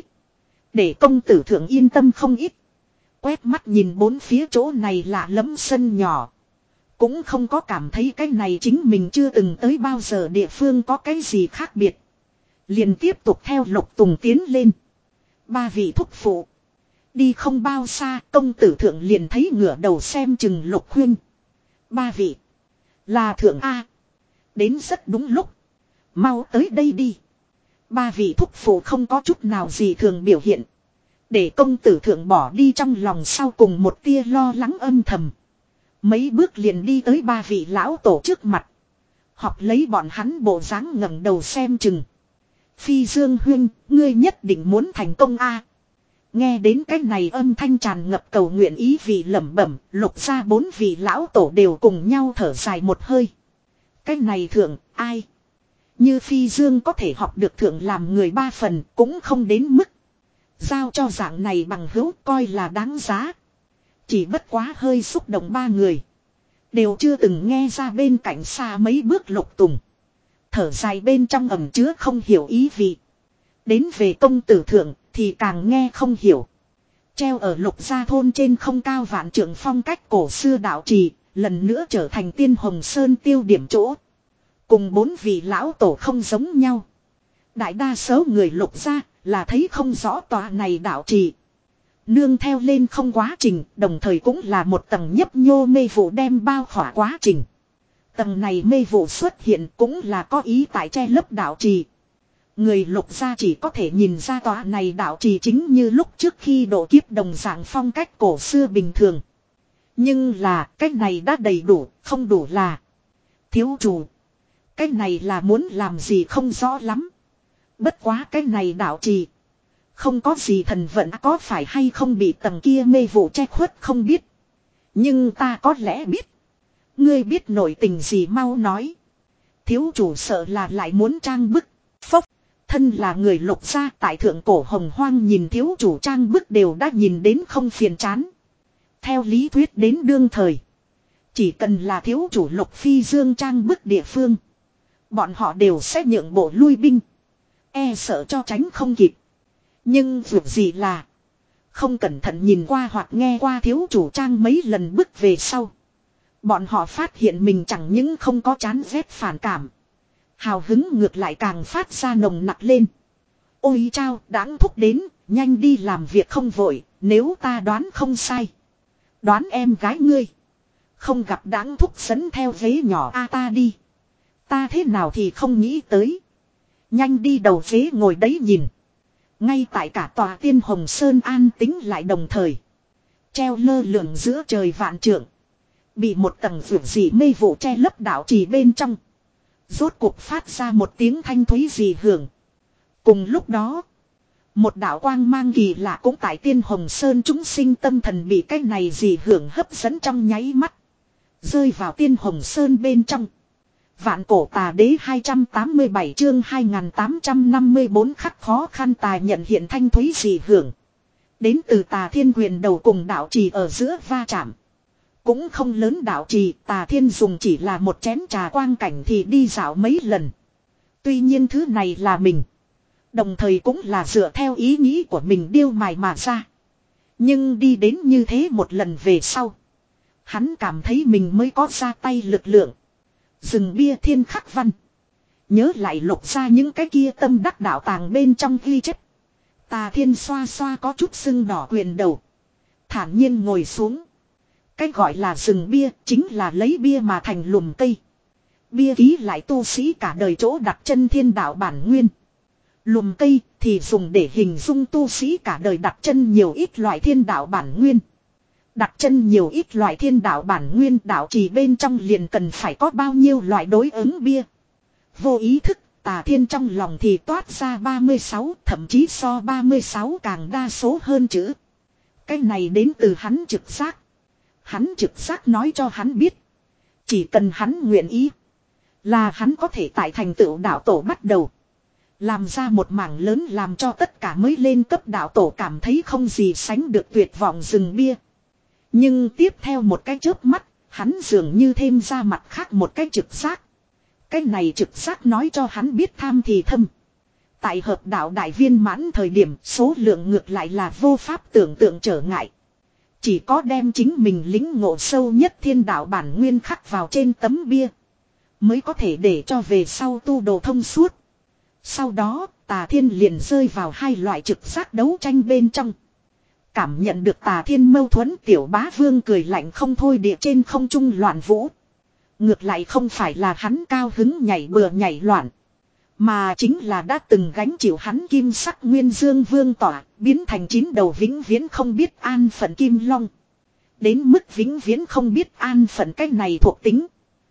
Để công tử thượng yên tâm không ít. Quét mắt nhìn bốn phía chỗ này lạ lẫm sân nhỏ. Cũng không có cảm thấy cái này chính mình chưa từng tới bao giờ địa phương có cái gì khác biệt. liền tiếp tục theo Lục Tùng tiến lên. Ba vị thúc phụ. Đi không bao xa, công tử thượng liền thấy ngửa đầu xem chừng Lục huynh. Ba vị. Là thượng A. Đến rất đúng lúc. Mau tới đây đi. Ba vị thúc phụ không có chút nào gì thường biểu hiện. Để công tử thượng bỏ đi trong lòng sau cùng một tia lo lắng âm thầm. Mấy bước liền đi tới ba vị lão tổ trước mặt. Học lấy bọn hắn bộ dáng ngẩng đầu xem chừng. Phi Dương huynh, ngươi nhất định muốn thành công a. Nghe đến cái này âm thanh tràn ngập cầu nguyện ý vị lẩm bẩm, Lục gia bốn vị lão tổ đều cùng nhau thở dài một hơi. Cái này thượng, ai? Như Phi Dương có thể học được thượng làm người ba phần cũng không đến mức. Giao cho dạng này bằng hữu coi là đáng giá. Chỉ bất quá hơi xúc động ba người. Đều chưa từng nghe ra bên cạnh xa mấy bước Lục Tùng. Thở dài bên trong ẩm chứa không hiểu ý vị. Đến về công tử thượng thì càng nghe không hiểu. Treo ở Lục gia thôn trên không cao vạn trượng phong cách cổ xưa đạo trì, lần nữa trở thành Tiên Hồng Sơn tiêu điểm chỗ. Cùng bốn vị lão tổ không giống nhau. Đại đa số người Lục gia là thấy không rõ tòa này đạo trì. Nương theo lên không quá trình, đồng thời cũng là một tầng nhấp nhô mê vụ đem bao khỏa quá trình. Tầng này mê vụ xuất hiện cũng là có ý tại che lấp đạo trì. Người Lục gia chỉ có thể nhìn ra tòa này đạo trì chính như lúc trước khi độ kiếp đồng dạng phong cách cổ xưa bình thường. Nhưng là cách này đã đầy đủ, không đủ là. Thiếu chủ. Cách này là muốn làm gì không rõ lắm. Bất quá cái này đạo trì. Không có gì thần vận có phải hay không bị tầng kia mê vụ che khuất không biết. Nhưng ta có lẽ biết. Ngươi biết nổi tình gì mau nói. Thiếu chủ sợ là lại muốn trang bức. Phốc. Thân là người Lục gia tại thượng cổ hồng hoang nhìn thiếu chủ trang bức đều đã nhìn đến không phiền chán. Theo lý thuyết đến đương thời. Chỉ cần là thiếu chủ Lục Phi Dương trang bức địa phương. Bọn họ đều sẽ nhượng bộ lui binh. E sợ cho tránh không kịp. Nhưng việc gì là. Không cẩn thận nhìn qua hoặc nghe qua thiếu chủ trang mấy lần bức về sau. Bọn họ phát hiện mình chẳng những không có chán ghét phản cảm. Hào hứng ngược lại càng phát ra nồng nặc lên. Ôi chao, đáng thúc đến, nhanh đi làm việc không vội, nếu ta đoán không sai. Đoán em gái ngươi. Không gặp đáng thúc dẫn theo ghế nhỏ a ta đi. Ta thế nào thì không nghĩ tới. Nhanh đi đầu ghế ngồi đấy nhìn. Ngay tại cả tòa Tiên Hồng Sơn an tính lại đồng thời. Treo lơ lửng giữa trời vạn trượng. Bị một tầng vượt dị mê vụ che lấp đạo trì bên trong. Rốt cuộc phát ra một tiếng thanh thúy dị hưởng. Cùng lúc đó. Một đạo quang mang kỳ lạ cũng tại Tiên Hồng Sơn chúng sinh tâm thần bị cái này dị hưởng hấp dẫn trong nháy mắt. Rơi vào Tiên Hồng Sơn bên trong. Vạn cổ tà đế hai trăm tám mươi bảy chương hai nghìn tám trăm năm mươi bốn khắc khó khăn tài nhận hiện thanh thúy dị hưởng. Đến từ tà thiên quyền đầu cùng đạo trì ở giữa va chạm. Cũng không lớn đạo trì, tà thiên dùng chỉ là một chén trà quang cảnh thì đi dạo mấy lần. Tuy nhiên thứ này là mình. Đồng thời cũng là dựa theo ý nghĩ của mình điêu mài mà ra. Nhưng đi đến như thế một lần về sau. Hắn cảm thấy mình mới có ra tay lực lượng. Rừng bia thiên khắc văn. Nhớ lại Lục ra những cái kia tâm đắc đạo tàng bên trong ghi chép. Tà thiên xoa xoa có chút sưng đỏ quyền đầu. Thản nhiên ngồi xuống. Cái gọi là rừng bia chính là lấy bia mà thành lùm cây. Bia ký lại tu sĩ cả đời chỗ đặt chân thiên đạo bản nguyên. Lùm cây thì dùng để hình dung tu sĩ cả đời đặt chân nhiều ít loại thiên đạo bản nguyên. Đặt chân nhiều ít loại thiên đạo bản nguyên đạo trì bên trong liền cần phải có bao nhiêu loại đối ứng bia. Vô ý thức, tà thiên trong lòng thì toát ra ba mươi sáu, thậm chí so ba mươi sáu càng đa số hơn chữ. Cái này đến từ hắn trực giác. Hắn trực giác nói cho hắn biết. Chỉ cần hắn nguyện ý. Là hắn có thể tại thành tựu đạo tổ bắt đầu. Làm ra một mảng lớn làm cho tất cả mới lên cấp đạo tổ cảm thấy không gì sánh được tuyệt vọng rừng bia. Nhưng tiếp theo một cái chớp mắt, hắn dường như thêm ra mặt khác một cái trực giác. Cái này trực giác nói cho hắn biết tham thì thâm. Tại hợp đạo đại viên mãn thời điểm số lượng ngược lại là vô pháp tưởng tượng trở ngại. Chỉ có đem chính mình lĩnh ngộ sâu nhất thiên đạo bản nguyên khắc vào trên tấm bia. Mới có thể để cho về sau tu đồ thông suốt. Sau đó, Tà Thiên liền rơi vào hai loại trực giác đấu tranh bên trong. Cảm nhận được Tà Thiên mâu thuẫn, Tiểu Bá Vương cười lạnh không thôi, địa trên không trung loạn vũ. Ngược lại không phải là hắn cao hứng nhảy bừa nhảy loạn, mà chính là đã từng gánh chịu hắn kim sắc Nguyên Dương Vương tỏa, biến thành chín đầu vĩnh viễn không biết an phận Kim Long. Đến mức vĩnh viễn không biết an phận, cái này thuộc tính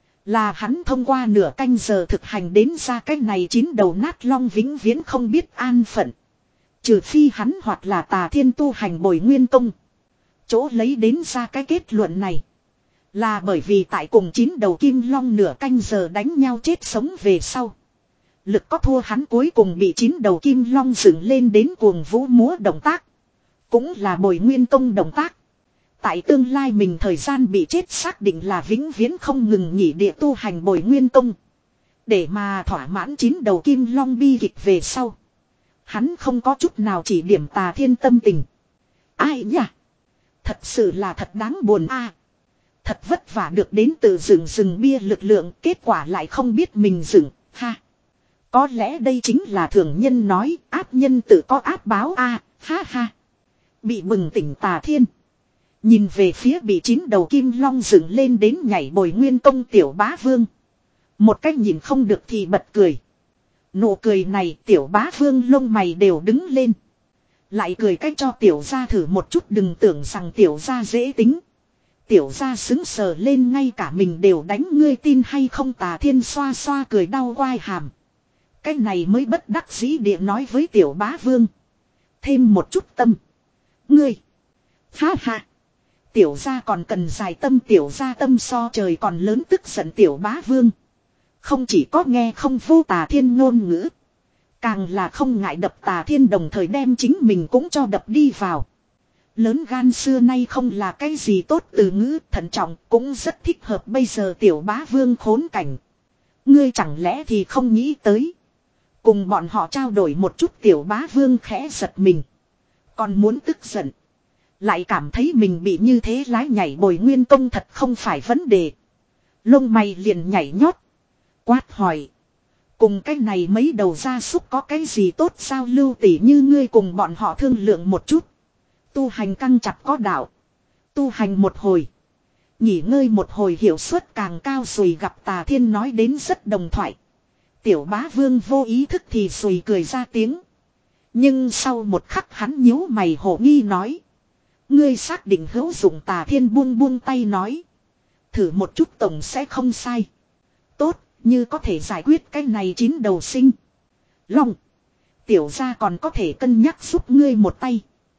là hắn thông qua nửa canh giờ thực hành đến ra, cái này chín đầu nát long vĩnh viễn không biết an phận. Trừ phi hắn hoặc là Tà Thiên tu hành Bồi Nguyên Công. Chỗ lấy đến ra cái kết luận này là bởi vì tại cùng chín đầu Kim Long nửa canh giờ đánh nhau chết sống về sau, lực có thua hắn cuối cùng bị chín đầu Kim Long dựng lên đến cuồng vũ múa động tác, cũng là Bồi Nguyên Công động tác. Tại tương lai mình thời gian bị chết xác định là vĩnh viễn không ngừng nghỉ địa tu hành Bồi Nguyên Công. Để mà thỏa mãn chín đầu Kim Long bi kịch về sau, hắn không có chút nào chỉ điểm Tà Thiên tâm tình. Ai nhỉ? Thật sự là thật đáng buồn a. À, thật vất vả được đến từ rừng rừng bia lực lượng, kết quả lại không biết mình rừng, ha. Có lẽ đây chính là thường nhân nói áp nhân tự có áp báo a, à, ha ha. Bị bừng tỉnh Tà Thiên nhìn về phía bị chín đầu Kim Long dựng lên đến nhảy Bồi Nguyên Công Tiểu Bá Vương. Một cách nhìn không được thì bật cười. Nụ cười này Tiểu Bá Vương lông mày đều đứng lên. Lại cười cách cho Tiểu gia thử một chút, đừng tưởng rằng Tiểu gia dễ tính. Tiểu gia xứng sờ lên ngay cả mình đều đánh, ngươi tin hay không? Tà Thiên xoa xoa cười đau quai hàm. Cái này mới bất đắc dĩ địa nói với Tiểu Bá Vương. Thêm một chút tâm. Ngươi. Ha ha. Tiểu gia còn cần dài tâm, tiểu gia tâm so trời còn lớn, tức giận Tiểu Bá Vương. Không chỉ có nghe không vô Tà Thiên ngôn ngữ, càng là không ngại đập Tà Thiên, đồng thời đem chính mình cũng cho đập đi vào. Lớn gan xưa nay không là cái gì tốt từ ngữ, thận trọng cũng rất thích hợp bây giờ Tiểu Bá Vương khốn cảnh. Ngươi chẳng lẽ thì không nghĩ tới cùng bọn họ trao đổi một chút? Tiểu Bá Vương khẽ giật mình, còn muốn tức giận, lại cảm thấy mình bị như thế lái nhảy Bồi Nguyên Công thật không phải vấn đề. Lông mày liền nhảy nhót, quát hỏi. Cùng cái này mấy đầu gia súc có cái gì tốt sao? Lưu tỷ như ngươi cùng bọn họ thương lượng một chút. Tu hành căng chặt có đạo. Tu hành một hồi, nghỉ ngơi một hồi hiệu suất càng cao. Sùi gặp Tà Thiên nói đến rất đồng thoại. Tiểu Bá Vương vô ý thức thì sùi cười ra tiếng. Nhưng sau một khắc hắn nhíu mày hổ nghi nói. Ngươi xác định hữu dụng? Tà Thiên buông buông tay nói. Thử một chút tổng sẽ không sai. Tốt, như có thể giải quyết cái này chín đầu sinh long, tiểu gia còn có thể cân nhắc giúp ngươi một tay.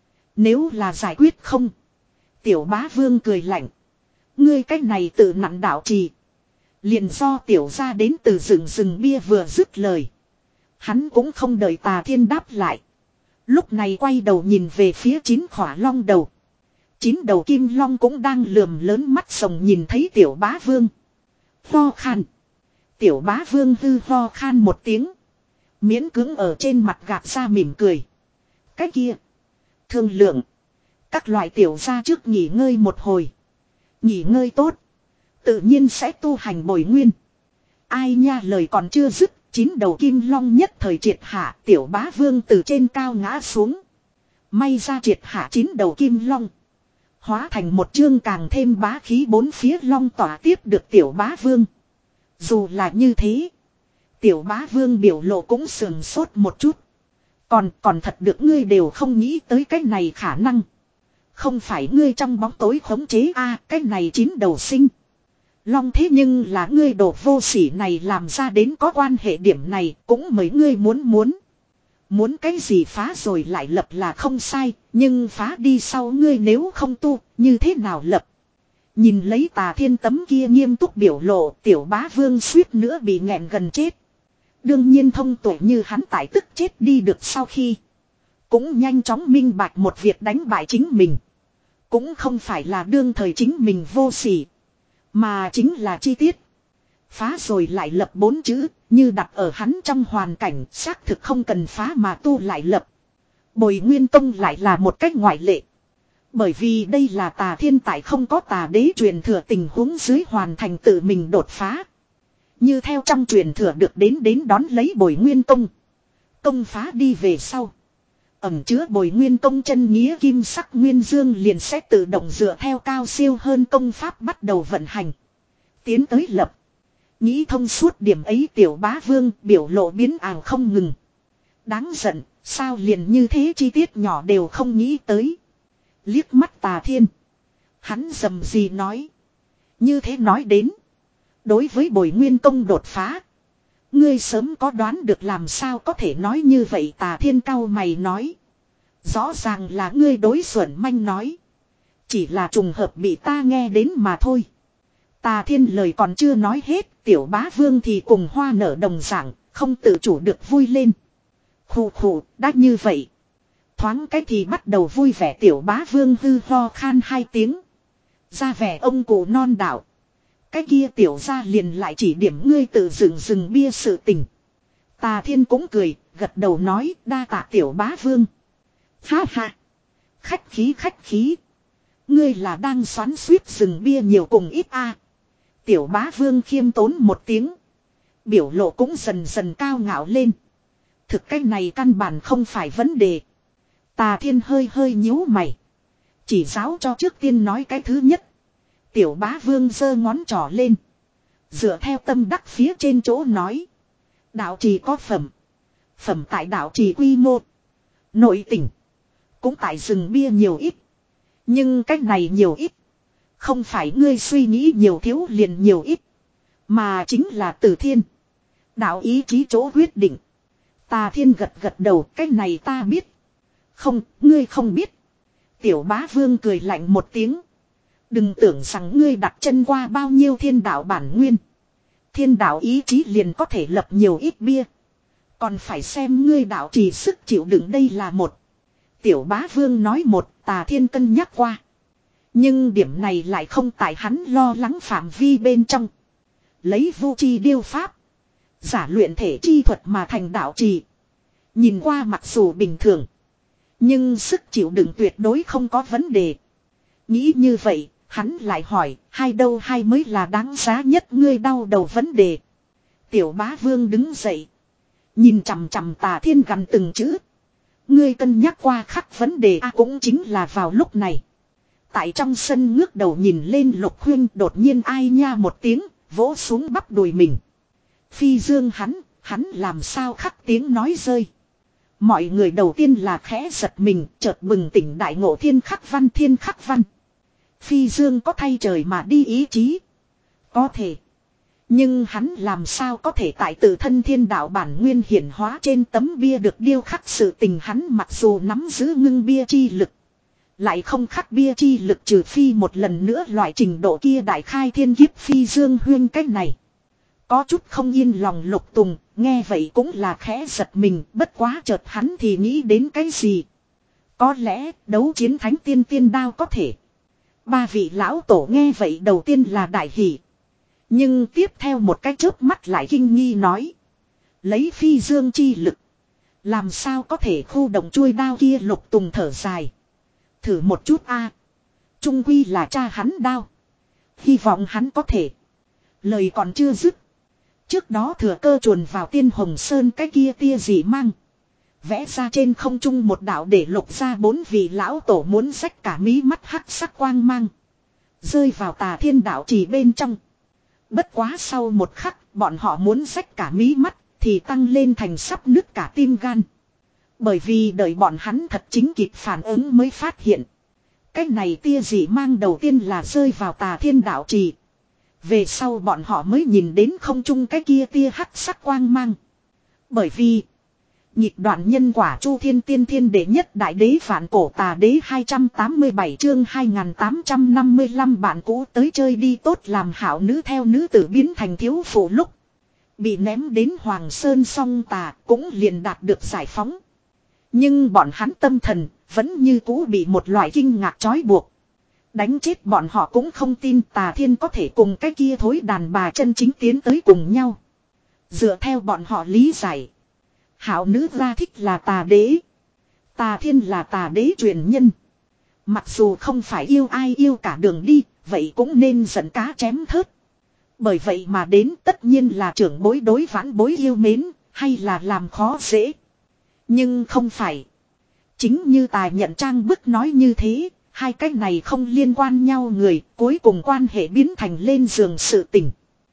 Nếu là giải quyết không, Tiểu Bá Vương cười lạnh. Ngươi cái này tự nặng đạo trì, liền do tiểu gia đến từ rừng rừng bia. Vừa dứt lời, hắn cũng không đợi Tà Thiên đáp lại, lúc này quay đầu nhìn về phía chín khỏa long đầu. Chín đầu Kim Long cũng đang lườm lớn mắt rồng nhìn thấy Tiểu Bá Vương. Ho khan. Tiểu Bá Vương hư ho khan một tiếng, miễn cưỡng ở trên mặt gạt ra mỉm cười. Cái kia, thương lượng, các loại tiểu gia trước nghỉ ngơi một hồi. Nghỉ ngơi tốt, tự nhiên sẽ tu hành Bồi Nguyên. Ai nha, lời còn chưa dứt, chín đầu Kim Long nhất thời triệt hạ. Tiểu Bá Vương từ trên cao ngã xuống. May ra triệt hạ chín đầu Kim Long, hóa thành một chương càng thêm bá khí bốn phía long tỏa tiếp được Tiểu Bá Vương. Dù là như thế, Tiểu Bá Vương biểu lộ cũng sườn sốt một chút. Còn còn thật được ngươi đều không nghĩ tới cái này khả năng. Không phải ngươi trong bóng tối khống chế a à, cái này chín đầu sinh long thế nhưng là ngươi đồ vô sỉ này làm ra đến, có quan hệ điểm này cũng mấy ngươi muốn muốn. Muốn cái gì phá rồi lại lập là không sai, nhưng phá đi sau ngươi nếu không tu, như thế nào lập? Nhìn lấy Tà Thiên tấm kia nghiêm túc biểu lộ, Tiểu Bá Vương suýt nữa bị nghẹn gần chết. Đương nhiên thông tuệ như hắn tại tức chết đi được sau khi, cũng nhanh chóng minh bạch một việc đánh bại chính mình cũng không phải là đương thời chính mình vô sỉ, mà chính là chi tiết. Phá rồi lại lập bốn chữ, như đặt ở hắn trong hoàn cảnh xác thực không cần phá mà tu lại lập. Bồi Nguyên Tông lại là một cách ngoại lệ. Bởi vì đây là Tà Thiên tại không có Tà Đế truyền thừa tình huống dưới hoàn thành tự mình đột phá. Như theo trong truyền thừa được đến đến đón lấy Bồi Nguyên Tông, Công phá đi về sau. Ẩm chứa bồi nguyên công chân nghĩa kim sắc nguyên dương liền sẽ tự động dựa theo cao siêu hơn công pháp bắt đầu vận hành. Tiến tới lập. Nghĩ thông suốt điểm ấy tiểu bá vương biểu lộ biến ảo không ngừng. Đáng giận, sao liền như thế chi tiết nhỏ đều không nghĩ tới. Liếc mắt Tà Thiên. Hắn dầm gì nói. Như thế nói đến. Đối với bồi nguyên công đột phá. Ngươi sớm có đoán được làm sao có thể nói như vậy. Tà Thiên cau mày nói. Rõ ràng là ngươi đối xuẩn manh nói. Chỉ là trùng hợp bị ta nghe đến mà thôi. Tà Thiên lời còn chưa nói hết. Tiểu bá vương thì cùng hoa nở đồng dạng. Không tự chủ được vui lên. Khủ khủ đã như vậy. Thoáng cái thì bắt đầu vui vẻ. Tiểu bá vương hư ho khan hai tiếng. Ra vẻ ông cụ non đạo. Cái kia tiểu ra liền lại chỉ điểm ngươi tự dựng rừng bia sự tình. Tà Thiên cũng cười, gật đầu nói đa tạ tiểu bá vương. Ha ha. Khách khí khách khí. Ngươi là đang xoắn suýt rừng bia nhiều cùng ít a. À. Tiểu bá vương khiêm tốn một tiếng. Biểu lộ cũng dần dần cao ngạo lên. Thực cái này căn bản không phải vấn đề. Tà Thiên hơi hơi nhíu mày. Chỉ giáo cho trước tiên nói cái thứ nhất. Tiểu bá vương giơ ngón trỏ lên. Dựa theo tâm đắc phía trên chỗ nói. Đạo trì có phẩm. Phẩm tại đạo trì quy mô. Nội tỉnh. Cũng tại rừng bia nhiều ít. Nhưng cách này nhiều ít. Không phải ngươi suy nghĩ nhiều thiếu liền nhiều ít. Mà chính là từ thiên. Đạo ý chí chỗ quyết định. Tà Thiên gật gật đầu. Cách này ta biết. Không, ngươi không biết. Tiểu bá vương cười lạnh một tiếng. Đừng tưởng rằng ngươi đặt chân qua bao nhiêu thiên đạo bản nguyên. Thiên đạo ý chí liền có thể lập nhiều ít bia. Còn phải xem ngươi đạo trì sức chịu đựng đây là một. Tiểu bá vương nói một, Tà Thiên cân nhắc qua. Nhưng điểm này lại không tại hắn lo lắng phạm vi bên trong. Lấy vô chi điêu pháp. Giả luyện thể chi thuật mà thành đạo trì. Nhìn qua mặc dù bình thường. Nhưng sức chịu đựng tuyệt đối không có vấn đề. Nghĩ như vậy, hắn lại hỏi, hai đâu hai mới là đáng giá nhất ngươi đau đầu vấn đề. Tiểu bá vương đứng dậy. Nhìn chằm chằm Tà Thiên gằn từng chữ. Ngươi cân nhắc qua khắc vấn đề a à, cũng chính là vào lúc này. Tại trong sân ngước đầu nhìn lên Lục Huyên đột nhiên ai nha một tiếng, vỗ xuống bắp đùi mình. Phi dương hắn, hắn làm sao khắc tiếng nói rơi. Mọi người đầu tiên là khẽ giật mình, chợt bừng tỉnh đại ngộ thiên khắc văn thiên khắc văn. Phi dương có thay trời mà đi ý chí. Có thể. Nhưng hắn làm sao có thể tại tự thân thiên đạo bản nguyên hiển hóa trên tấm bia được điêu khắc sự tình hắn mặc dù nắm giữ ngưng bia chi lực. Lại không khắc bia chi lực trừ phi một lần nữa loại trình độ kia đại khai thiên kiếp phi dương huyên cách này. Có chút không yên lòng Lục Tùng, nghe vậy cũng là khẽ giật mình, bất quá chợt hắn thì nghĩ đến cái gì. Có lẽ đấu chiến thánh tiên tiên đao có thể. Ba vị lão tổ nghe vậy đầu tiên là đại hỷ. Nhưng tiếp theo một cái chớp mắt lại kinh nghi nói. Lấy phi dương chi lực. Làm sao có thể khu động chuôi đao kia Lục Tùng thở dài. Thử một chút a. Trung quy là cha hắn đao. Hy vọng hắn có thể. Lời còn chưa dứt. Trước đó thừa cơ chuồn vào Tiên Hồng Sơn cái kia tia dị mang. Vẽ ra trên không trung một đạo để Lục ra bốn vị lão tổ muốn xách cả mí mắt hắc sắc quang mang. Rơi vào Tà Thiên đạo trì bên trong. Bất quá sau một khắc bọn họ muốn xách cả mí mắt thì tăng lên thành sắp nứt cả tim gan. Bởi vì đợi bọn hắn thật chính kịp phản ứng mới phát hiện. Cái này tia dị mang đầu tiên là rơi vào Tà Thiên đạo trì. Về sau bọn họ mới nhìn đến không trung cái kia tia hắc sắc quang mang. Bởi vì nhịp đoạn nhân quả Chu Thiên Tiên Thiên Đệ Nhất Đại Đế Vạn Cổ Tà Đế hai trăm tám mươi bảy chương hai nghìn tám trăm năm mươi lăm bạn cũ tới chơi đi tốt làm hảo nữ theo nữ tử biến thành thiếu phụ lúc. Bị ném đến Hoàng Sơn song tà cũng liền đạt được giải phóng. Nhưng bọn hắn tâm thần vẫn như cũ bị một loại kinh ngạc trói buộc. Đánh chết bọn họ cũng không tin Tà Thiên có thể cùng cái kia thối đàn bà chân chính tiến tới cùng nhau. Dựa theo bọn họ lý giải. Hảo nữ ra thích là Tà Đế. Tà Thiên là Tà Đế truyền nhân. Mặc dù không phải yêu ai yêu cả đường đi, vậy cũng nên giận cá chém thớt. Bởi vậy mà đến tất nhiên là trưởng bối đối vãn bối yêu mến, hay là làm khó dễ. Nhưng không phải. Chính như tài nhận trang bức nói như thế, hai cái này không liên quan nhau người, cuối cùng quan hệ biến thành lên giường sự tình.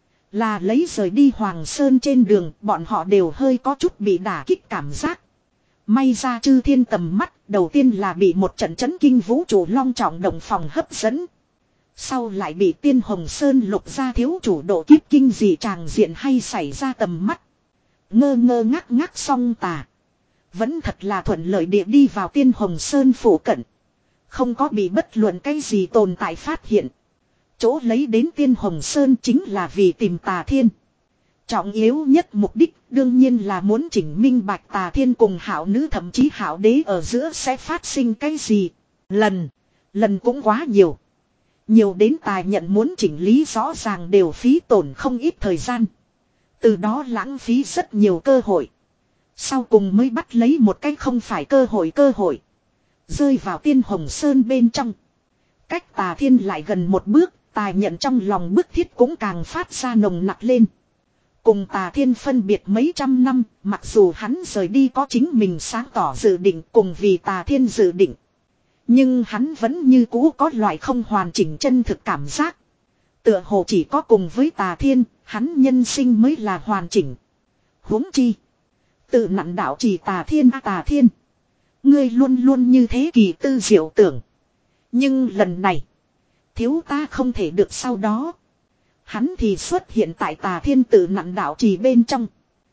Là lấy rời đi Hoàng Sơn trên đường, bọn họ đều hơi có chút bị đả kích cảm giác. May ra chư thiên tầm mắt, đầu tiên là bị một trận chấn kinh vũ trụ long trọng động phòng hấp dẫn. Sau lại bị tiên Hồng Sơn lục ra thiếu chủ độ kiếp kinh dị tràng diện hay xảy ra tầm mắt. Ngơ ngơ ngác ngác song tà. Vẫn thật là thuận lợi địa đi vào tiên Hồng Sơn phủ cận. Không có bị bất luận cái gì tồn tại phát hiện. Chỗ lấy đến tiên Hồng Sơn chính là vì tìm Tà Thiên. Trọng yếu nhất mục đích đương nhiên là muốn chỉnh minh bạch Tà Thiên cùng hảo nữ thậm chí hảo đế ở giữa sẽ phát sinh cái gì. Lần, lần cũng quá nhiều. Nhiều đến tài nhận muốn chỉnh lý rõ ràng đều phí tổn không ít thời gian. Từ đó lãng phí rất nhiều cơ hội. Sau cùng mới bắt lấy một cái không phải cơ hội cơ hội. Rơi vào tiên Hồng Sơn bên trong. Cách Tà Thiên lại gần một bước, tài nhận trong lòng bức thiết cũng càng phát ra nồng nặc lên. Cùng Tà Thiên phân biệt mấy trăm năm, mặc dù hắn rời đi có chính mình sáng tỏ dự định cùng vì Tà Thiên dự định. Nhưng hắn vẫn như cũ có loại không hoàn chỉnh chân thực cảm giác. Tựa hồ chỉ có cùng với Tà Thiên, hắn nhân sinh mới là hoàn chỉnh. Huống chi. Tự nặn đạo chỉ Tà Thiên a Tà Thiên. Ngươi luôn luôn như thế kỳ tư diệu tưởng. Nhưng lần này. Thiếu ta không thể được sau đó. Hắn thì xuất hiện tại Tà Thiên tự nặn đạo trì bên trong.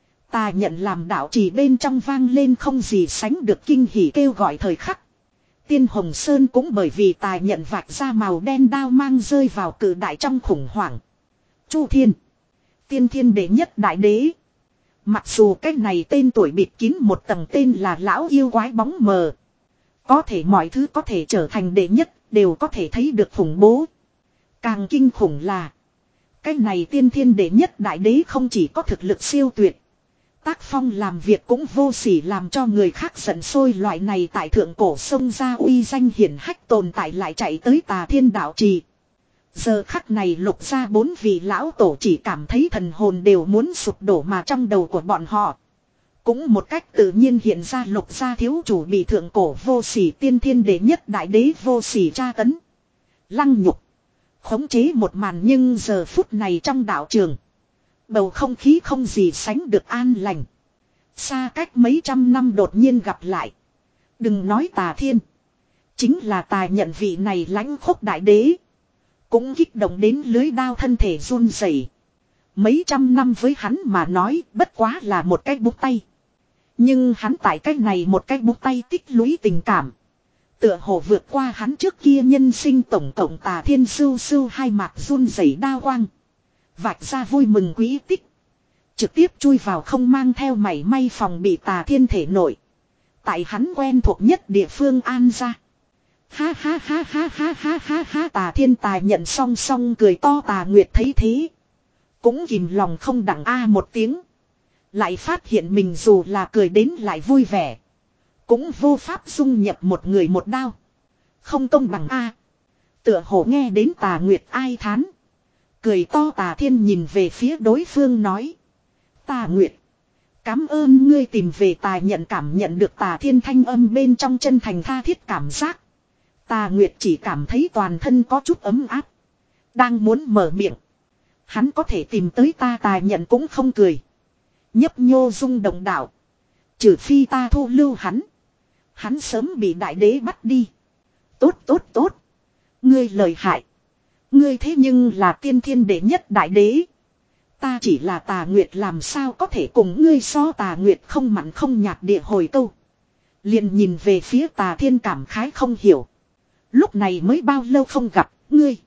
Ta nhận làm đạo trì bên trong vang lên không gì sánh được kinh hỉ kêu gọi thời khắc. Tiên Hồng Sơn cũng bởi vì tài nhận vạch ra màu đen đao mang rơi vào cử đại trong khủng hoảng. Chu Thiên. Tiên Thiên đệ nhất đại đế. Mặc dù cái này tên tuổi bịt kín một tầng tên là lão yêu quái bóng mờ. Có thể mọi thứ có thể trở thành đệ nhất đều có thể thấy được khủng bố. Càng kinh khủng là. Cái này tiên thiên đệ nhất đại đế không chỉ có thực lực siêu tuyệt. Tác phong làm việc cũng vô sỉ làm cho người khác giận sôi loại này tại thượng cổ sông ra uy danh hiển hách tồn tại lại chạy tới Tà Thiên đạo trì. Giờ khắc này lục ra bốn vị lão tổ chỉ cảm thấy thần hồn đều muốn sụp đổ mà trong đầu của bọn họ. Cũng một cách tự nhiên hiện ra lục gia thiếu chủ bị thượng cổ vô sỉ tiên thiên đệ nhất đại đế vô sỉ tra tấn. Lăng nhục. Khống chế một màn nhưng giờ phút này trong đạo trường. Bầu không khí không gì sánh được an lành. Xa cách mấy trăm năm đột nhiên gặp lại. Đừng nói Tà Thiên. Chính là tài nhận vị này lãnh khốc đại đế. Cũng kích động đến lưới đao thân thể run rẩy. Mấy trăm năm với hắn mà nói bất quá là một cái bút tay. Nhưng hắn tại cái này một cái bút tay tích lũy tình cảm. Tựa hồ vượt qua hắn trước kia nhân sinh tổng cộng Tà Thiên sưu sưu hai mặt run rẩy đao quang. Vạch ra vui mừng quý tích. Trực tiếp chui vào không mang theo mảy may phòng bị Tà Thiên thể nổi. Tại hắn quen thuộc nhất địa phương an ra. Ha ha ha ha ha ha ha ha Tà Thiên tài nhận song song cười to Tà Nguyệt thấy thế. Cũng kìm lòng không đặng a một tiếng. Lại phát hiện mình dù là cười đến lại vui vẻ. Cũng vô pháp dung nhập một người một đao. Không công bằng a. Tựa hồ nghe đến Tà Nguyệt ai thán. Cười to Tà Thiên nhìn về phía đối phương nói. Tà Nguyệt. Cám ơn ngươi tìm về tài nhận cảm nhận được Tà Thiên thanh âm bên trong chân thành tha thiết cảm giác. Tà Nguyệt chỉ cảm thấy toàn thân có chút ấm áp. Đang muốn mở miệng. Hắn có thể tìm tới ta Tà nhận cũng không cười. Nhấp nhô rung động đạo. Trừ phi ta thu lưu hắn. Hắn sớm bị đại đế bắt đi. Tốt tốt tốt. Ngươi lợi hại. Ngươi thế nhưng là tiên thiên đệ nhất đại đế. Ta chỉ là Tà Nguyệt làm sao có thể cùng ngươi so Tà Nguyệt không mặn không nhạt địa hồi câu. Liền nhìn về phía Tà Thiên cảm khái không hiểu. Lúc này mới bao lâu không gặp ngươi.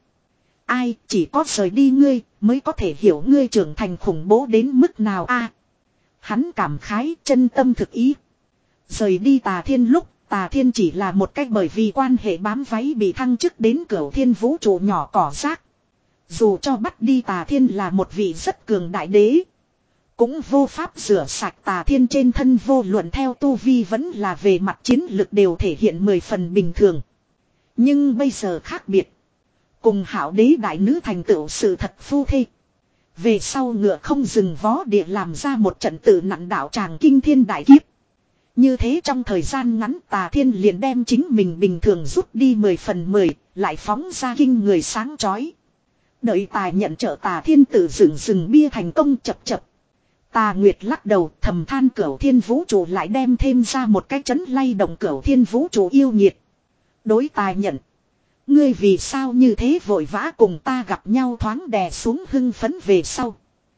Ai chỉ có rời đi ngươi mới có thể hiểu ngươi trưởng thành khủng bố đến mức nào a. À, hắn cảm khái chân tâm thực ý. Rời đi Tà Thiên lúc Tà Thiên chỉ là một cách bởi vì quan hệ bám váy bị thăng chức đến Cửu Thiên vũ trụ nhỏ cỏ rác. Dù cho bắt đi Tà Thiên là một vị rất cường đại đế. Cũng vô pháp rửa sạch Tà Thiên trên thân vô luận theo tu vi vẫn là về mặt chiến lực đều thể hiện mười phần bình thường. Nhưng bây giờ khác biệt. Cùng hảo đế đại nữ thành tựu sự thật phu thê. Về sau ngựa không dừng vó địa làm ra một trận tự nặn đạo tràng kinh thiên đại kiếp. Như thế trong thời gian ngắn Tà Thiên liền đem chính mình bình thường rút đi mười phần mười, lại phóng ra kinh người sáng chói. Đợi Tà nhận trợ Tà Thiên tự dựng rừng bia thành công chập chập. Tà Nguyệt lắc đầu thầm than Cửu Thiên vũ trụ lại đem thêm ra một cái chấn lay động Cửu Thiên vũ trụ yêu nhiệt. Đối Tà nhận. Ngươi vì sao như thế vội vã cùng ta gặp nhau thoáng đè xuống hưng phấn về sau.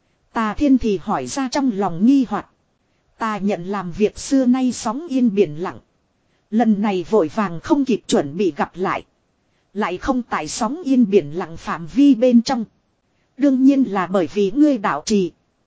Tà Thiên thì hỏi ra trong lòng nghi hoặc. Tà nhận làm việc xưa nay sóng yên biển lặng. Lần này vội vàng không kịp chuẩn bị gặp lại. Lại không tại sóng yên biển lặng phạm vi bên trong. Đương nhiên là bởi vì ngươi đạo trì.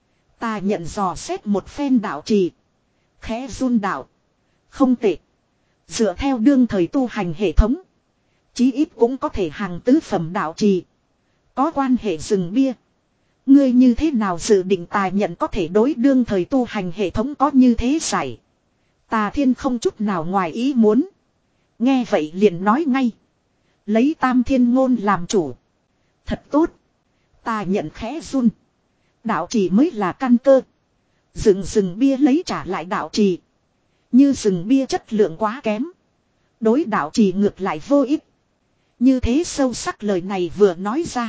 Tà nhận dò xét một phen đạo trì. Khẽ run đạo. Không tệ. Dựa theo đương thời tu hành hệ thống. Chí ít cũng có thể hàng tứ phẩm đạo trì. Có quan hệ rừng bia. Ngươi như thế nào dự định Tà nhận có thể đối đương thời tu hành hệ thống có như thế giải. Tà Thiên không chút nào ngoài ý muốn. Nghe vậy liền nói ngay. Lấy Tam Thiên ngôn làm chủ. Thật tốt. Tà nhận khẽ run. Đạo trì mới là căn cơ. Rừng rừng bia lấy trả lại đạo trì. Như rừng bia chất lượng quá kém. Đối đạo trì ngược lại vô ích. Như thế sâu sắc lời này vừa nói ra.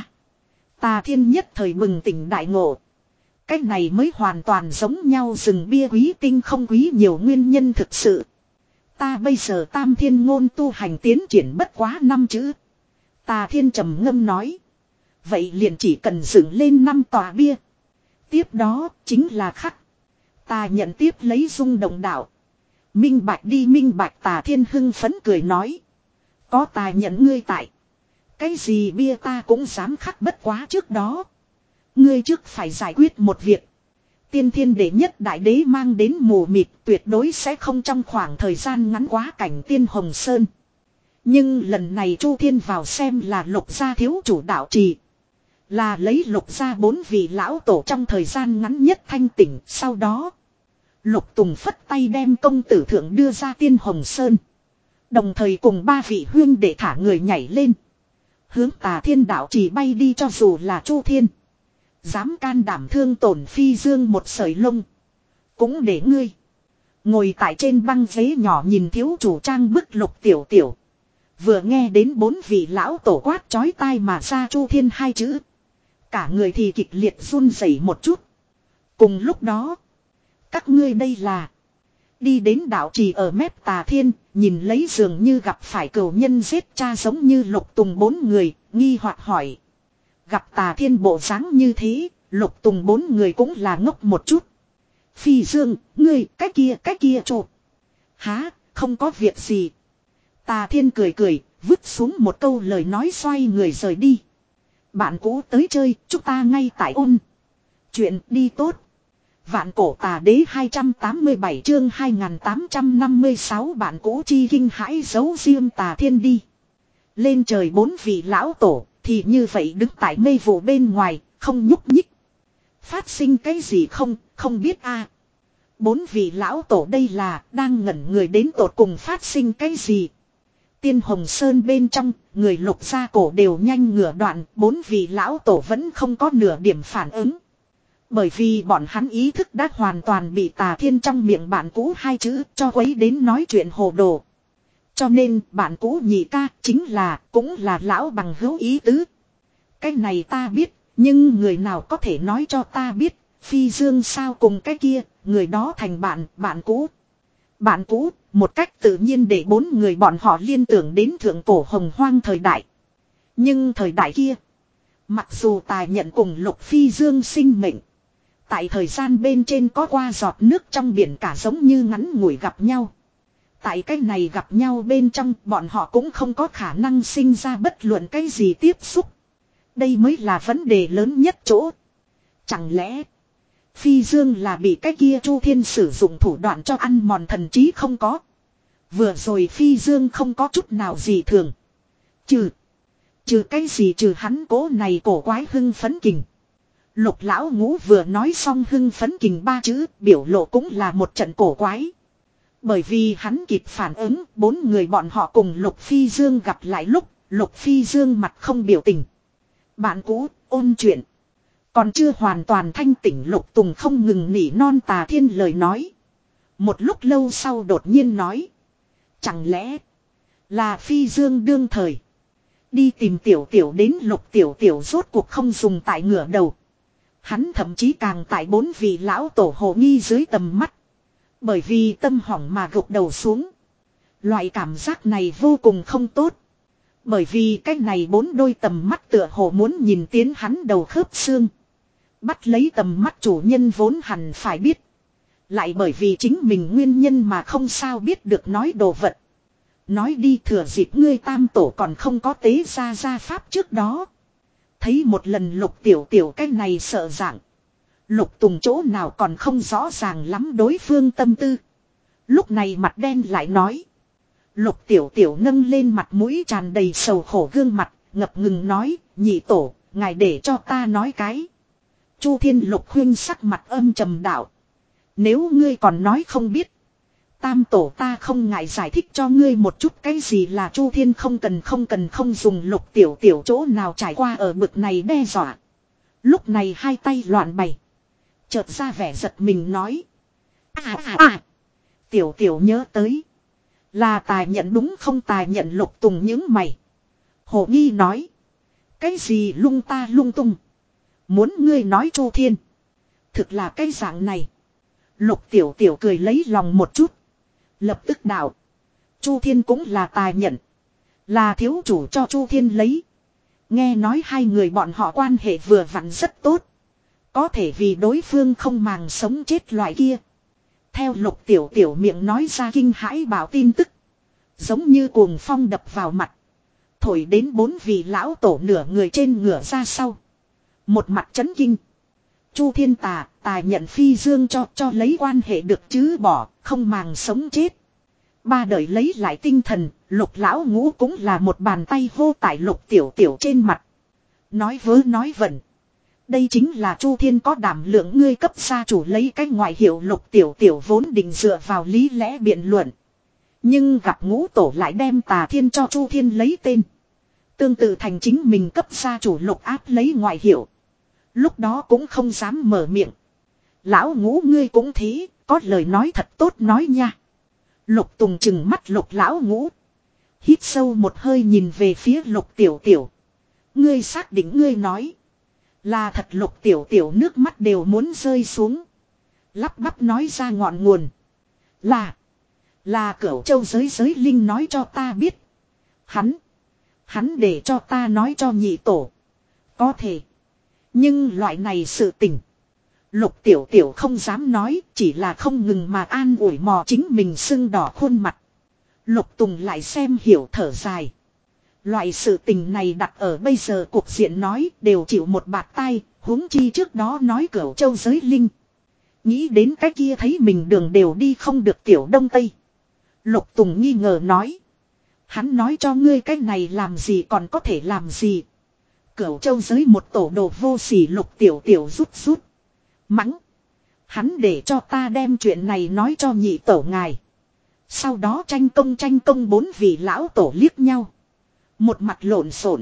Tà Thiên nhất thời bừng tỉnh đại ngộ. Cách này mới hoàn toàn giống nhau rừng bia quý tinh không quý nhiều nguyên nhân thực sự. Ta bây giờ Tam Thiên ngôn tu hành tiến triển bất quá năm chữ. Tà Thiên trầm ngâm nói. Vậy liền chỉ cần dựng lên năm tòa bia. Tiếp đó chính là khắc. Tà nhận tiếp lấy rung động đạo. Minh bạch đi minh bạch Tà Thiên hưng phấn cười nói. Có Tà nhận ngươi tại. Cái gì bia ta cũng dám khắc bất quá trước đó. Ngươi trước phải giải quyết một việc. Tiên thiên đệ nhất đại đế mang đến mù mịt tuyệt đối sẽ không trong khoảng thời gian ngắn quá cảnh tiên hồng sơn. Nhưng lần này Chu Thiên vào xem là lục gia thiếu chủ đạo trì. Là lấy lục gia bốn vị lão tổ trong thời gian ngắn nhất thanh tỉnh. Sau đó Lục Tùng phất tay đem công tử thượng đưa ra tiên hồng sơn. Đồng thời cùng ba vị huyên để thả người nhảy lên. Hướng Tà Thiên đạo trì bay đi cho dù là Chu Thiên. Dám can đảm thương tổn Phi Dương một sợi lông. Cũng để ngươi. Ngồi tại trên băng ghế nhỏ nhìn thiếu chủ trang bức Lục Tiểu Tiểu. Vừa nghe đến bốn vị lão tổ quát chói tai mà ra Chu Thiên hai chữ. Cả người thì kịch liệt run rẩy một chút. Cùng lúc đó. Các ngươi đây là. Đi đến đạo trì ở mép Tà Thiên. Nhìn lấy dường như gặp phải cừu nhân giết cha giống như Lục Tùng bốn người. Nghi hoặc hỏi. Gặp Tà Thiên bộ dáng như thế. Lục Tùng bốn người cũng là ngốc một chút. Phi Dương, ngươi, cái kia, cái kia chộp. Há, không có việc gì. Tà Thiên cười cười, vứt xuống một câu lời nói xoay người rời đi. Bạn cũ tới chơi, chúng ta ngay tại ôn. Chuyện đi tốt. Vạn cổ tà đế hai trăm tám mươi bảy chương hai nghìn tám trăm năm mươi sáu bạn cũ chi kinh hãi giấu riêng Tà Thiên đi. Lên trời bốn vị lão tổ, thì như vậy đứng tại mây vụ bên ngoài, không nhúc nhích. Phát sinh cái gì không, không biết a. Bốn vị lão tổ đây là đang ngẩn người đến tột cùng phát sinh cái gì. Tiên Hồng Sơn bên trong, người Lục gia cổ đều nhanh ngửa đoạn, bốn vị lão tổ vẫn không có nửa điểm phản ứng. Bởi vì bọn hắn ý thức đã hoàn toàn bị Tà Thiên trong miệng bạn cũ hai chữ cho quấy đến nói chuyện hồ đồ. Cho nên bạn cũ nhị ca chính là, cũng là lão bằng hữu ý tứ. Cái này ta biết, nhưng người nào có thể nói cho ta biết, Phi Dương sao cùng cái kia, người đó thành bạn, bạn cũ. Bạn cũ, một cách tự nhiên để bốn người bọn họ liên tưởng đến thượng cổ hồng hoang thời đại. Nhưng thời đại kia, mặc dù Tà nhận cùng Lục Phi Dương sinh mệnh, tại thời gian bên trên có qua giọt nước trong biển cả giống như ngắn ngủi gặp nhau. Tại cái này gặp nhau bên trong bọn họ cũng không có khả năng sinh ra bất luận cái gì tiếp xúc. Đây mới là vấn đề lớn nhất chỗ. Chẳng lẽ Phi Dương là bị cái kia Chu Thiên sử dụng thủ đoạn cho ăn mòn thần trí không có. Vừa rồi Phi Dương không có chút nào gì thường. Trừ. Trừ cái gì trừ hắn cố này cổ quái hưng phấn kình. Lục lão ngũ vừa nói xong hưng phấn kình ba chữ biểu lộ cũng là một trận cổ quái. Bởi vì hắn kịp phản ứng bốn người bọn họ cùng Lục Phi Dương gặp lại lúc Lục Phi Dương mặt không biểu tình. Bạn cũ ôn chuyện. Còn chưa hoàn toàn thanh tỉnh Lục Tùng không ngừng nỉ non Tà Thiên lời nói. Một lúc lâu sau đột nhiên nói. Chẳng lẽ là phi dương đương thời. Đi tìm tiểu tiểu đến Lục tiểu tiểu rốt cuộc không dùng tại ngửa đầu. Hắn thậm chí càng tại bốn vị lão tổ hồ nghi dưới tầm mắt. Bởi vì tâm hỏng mà gục đầu xuống. Loại cảm giác này vô cùng không tốt. Bởi vì cái này bốn đôi tầm mắt tựa hồ muốn nhìn tiến hắn đầu khớp xương. Bắt lấy tầm mắt chủ nhân vốn hẳn phải biết. Lại bởi vì chính mình nguyên nhân mà không sao biết được nói đồ vật. Nói đi thừa dịp ngươi tam tổ còn không có tế ra gia pháp trước đó. Thấy một lần Lục tiểu tiểu cái này sợ dạng. Lục Tùng chỗ nào còn không rõ ràng lắm đối phương tâm tư. Lúc này mặt đen lại nói. Lục tiểu tiểu nâng lên mặt mũi tràn đầy sầu khổ gương mặt, ngập ngừng nói, nhị tổ, ngài để cho ta nói cái. Chu Thiên Lục huynh sắc mặt âm trầm đạo. Nếu ngươi còn nói không biết. Tam tổ ta không ngại giải thích cho ngươi một chút cái gì là Chu Thiên không cần không cần không dùng Lục tiểu tiểu chỗ nào trải qua ở bực này đe dọa. Lúc này hai tay loạn bày. Chợt ra vẻ giật mình nói. À à à. Tiểu tiểu nhớ tới. Là tài nhận đúng không tài nhận Lục Tùng những mày. Hồ nghi nói. Cái gì lung ta lung tung. Muốn ngươi nói Chu Thiên. Thực là cái dạng này. Lục tiểu tiểu cười lấy lòng một chút. Lập tức đạo. Chu Thiên cũng là tài nhận. Là thiếu chủ cho Chu Thiên lấy. Nghe nói hai người bọn họ quan hệ vừa vặn rất tốt. Có thể vì đối phương không màng sống chết loại kia. Theo Lục tiểu tiểu miệng nói ra kinh hãi bảo tin tức. Giống như cuồng phong đập vào mặt. Thổi đến bốn vị lão tổ nửa người trên ngửa ra sau. Một mặt chấn kinh. Chu Thiên tà, tài nhận phi dương cho cho lấy quan hệ được chứ bỏ, không màng sống chết. Ba đời lấy lại tinh thần, Lục lão ngũ cũng là một bàn tay hô tại Lục tiểu tiểu trên mặt. Nói vớ nói vẩn. Đây chính là Chu Thiên có đảm lượng ngươi cấp gia chủ lấy cái ngoại hiệu Lục tiểu tiểu vốn định dựa vào lý lẽ biện luận. Nhưng gặp ngũ tổ lại đem Tà Thiên cho Chu Thiên lấy tên. Tương tự thành chính mình cấp gia chủ Lục áp lấy ngoại hiệu. Lúc đó cũng không dám mở miệng. Lão ngũ ngươi cũng thế, có lời nói thật tốt nói nha. Lục Tùng chừng mắt Lục lão ngũ. Hít sâu một hơi nhìn về phía Lục tiểu tiểu. Ngươi xác định ngươi nói. Là thật Lục tiểu tiểu nước mắt đều muốn rơi xuống. Lắp bắp nói ra ngọn nguồn. Là. Là Cửu Châu giới giới linh nói cho ta biết. Hắn. Hắn để cho ta nói cho nhị tổ. Có thể. Nhưng loại này sự tình. Lục tiểu tiểu không dám nói. Chỉ là không ngừng mà an ủi mò chính mình sưng đỏ khuôn mặt. Lục Tùng lại xem hiểu thở dài. Loại sự tình này đặt ở bây giờ cuộc diện nói đều chịu một bạt tay. Huống chi trước đó nói Cửu Châu giới linh. Nghĩ đến cái kia thấy mình đường đều đi không được tiểu đông tây. Lục Tùng nghi ngờ nói. Hắn nói cho ngươi cái này làm gì còn có thể làm gì. Cửu Châu giới một tổ đồ vô sỉ Lục tiểu tiểu rút rút. Mắng. Hắn để cho ta đem chuyện này nói cho nhị tổ ngài. Sau đó tranh công tranh công bốn vị lão tổ liếc nhau. Một mặt lộn xộn.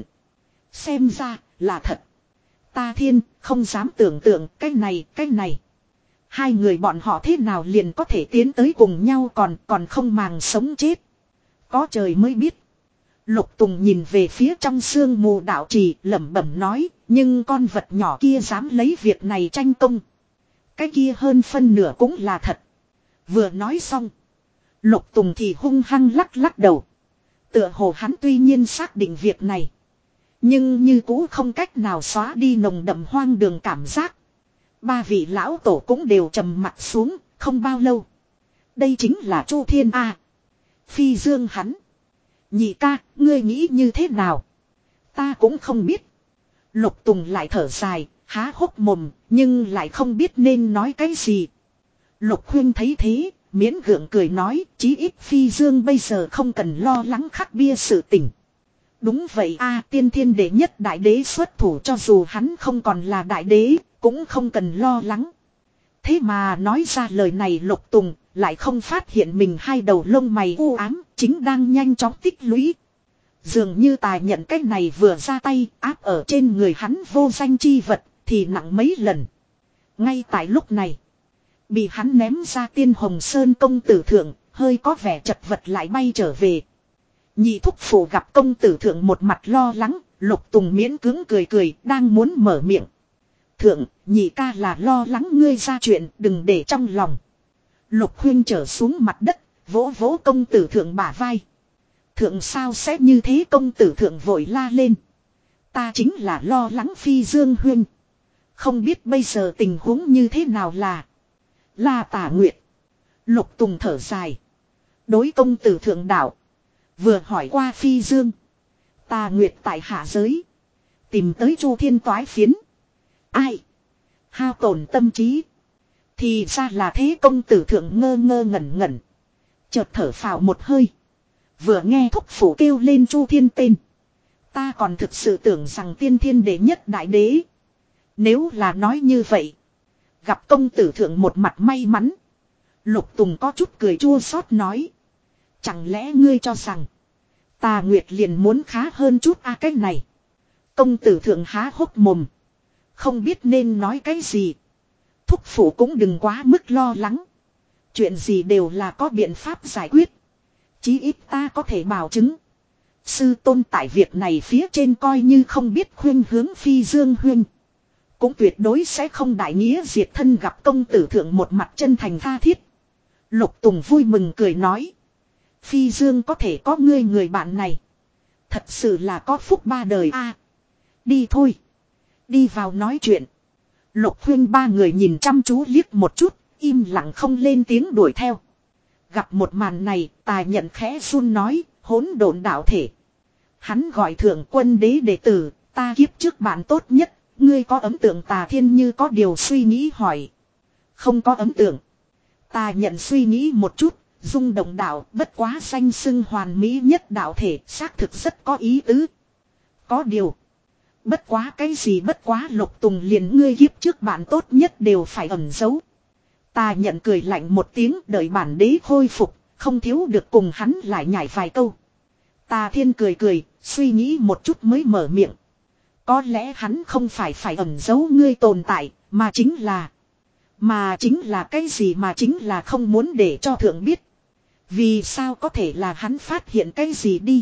Xem ra là thật. Ta thiên không dám tưởng tượng cái này cái này. Hai người bọn họ thế nào liền có thể tiến tới cùng nhau còn còn không màng sống chết. Có trời mới biết. Lục Tùng nhìn về phía trong sương mù đạo trì lẩm bẩm nói. Nhưng con vật nhỏ kia dám lấy việc này tranh công. Cái kia hơn phân nửa cũng là thật. Vừa nói xong. Lục Tùng thì hung hăng lắc lắc đầu. Tựa hồ hắn tuy nhiên xác định việc này. Nhưng như cũ không cách nào xóa đi nồng đậm hoang đường cảm giác. Ba vị lão tổ cũng đều trầm mặt xuống, không bao lâu. Đây chính là Chu Thiên A. Phi dương hắn. Nhị ca, ngươi nghĩ như thế nào? Ta cũng không biết. Lục Tùng lại thở dài, há hốc mồm, nhưng lại không biết nên nói cái gì. Lục huynh thấy thế, miễn gượng cười nói, chí ít Phi dương bây giờ không cần lo lắng khắc bia sự tình. Đúng vậy a, tiên thiên đệ nhất đại đế xuất thủ cho dù hắn không còn là đại đế, cũng không cần lo lắng. Thế mà nói ra lời này Lục Tùng, lại không phát hiện mình hai đầu lông mày u ám, chính đang nhanh chóng tích lũy. Dường như tài nhận cách này vừa ra tay, áp ở trên người hắn vô danh chi vật, thì nặng mấy lần. Ngay tại lúc này, Bị hắn ném ra Tiên Hồng Sơn công tử thượng, hơi có vẻ chật vật lại bay trở về. Nhị thúc phụ gặp công tử thượng một mặt lo lắng, Lục Tùng miễn cưỡng cười cười, đang muốn mở miệng. Thượng, nhị ca là lo lắng ngươi ra chuyện, đừng để trong lòng. Lục huynh trở xuống mặt đất, vỗ vỗ công tử thượng bả vai. Thượng sao sẽ như thế, công tử thượng vội la lên. Ta chính là lo lắng Phi Dương huynh. Không biết bây giờ tình huống như thế nào là. Là Tả Nguyệt. Lục Tùng thở dài. Đối công tử thượng đạo. Vừa hỏi qua Phi Dương. Tà Nguyệt tại hạ giới. Tìm tới Chu Thiên toái phiến. Ai? Hao tổn tâm trí. Thì ra là thế, công tử thượng ngơ ngơ ngẩn ngẩn. Chợt thở phào một hơi. Vừa nghe thúc phủ kêu lên Chu Thiên tên. Ta còn thực sự tưởng rằng tiên thiên đệ nhất đại đế. Nếu là nói như vậy. Gặp công tử thượng một mặt may mắn. Lục Tùng có chút cười chua xót nói. Chẳng lẽ ngươi cho rằng. Tà Nguyệt liền muốn khá hơn chút a à, cái này. Công tử thượng há hốc mồm. Không biết nên nói cái gì. Thúc phủ cũng đừng quá mức lo lắng. Chuyện gì đều là có biện pháp giải quyết. Chí ít ta có thể bảo chứng. Sư tôn tại việc này phía trên coi như không biết khuyên hướng Phi Dương huynh. Cũng tuyệt đối sẽ không đại nghĩa diệt thân, gặp công tử thượng một mặt chân thành tha thiết. Lục Tùng vui mừng cười nói. Phi Dương có thể có ngươi người bạn này. Thật sự là có phúc ba đời a. À, đi thôi. Đi vào nói chuyện. Lục huynh ba người nhìn chăm chú liếc một chút. Im lặng không lên tiếng đuổi theo. Gặp một màn này, Tài Nhận khẽ run nói. Hỗn độn đạo thể. Hắn gọi Thượng Quân Đế đệ tử. Ta kiếp trước bạn tốt nhất. Ngươi có ấn tượng Tà Thiên như có điều suy nghĩ hỏi. Không có ấn tượng. Tà Nhận suy nghĩ một chút. Dung động đạo bất quá danh xưng hoàn mỹ nhất đạo thể, xác thực rất có ý tứ. Có điều. Bất quá cái gì bất quá, Lục Tùng liền ngươi kiếp trước bạn tốt nhất đều phải ẩn giấu. Tà Nhận cười lạnh một tiếng, đợi bản đế khôi phục, không thiếu được cùng hắn lại nhảy vài câu. Tà Thiên cười cười, suy nghĩ một chút mới mở miệng. Có lẽ hắn không phải phải ẩn giấu ngươi tồn tại, mà chính là. Mà chính là cái gì, mà chính là không muốn để cho thượng biết. Vì sao có thể là hắn phát hiện cái gì đi.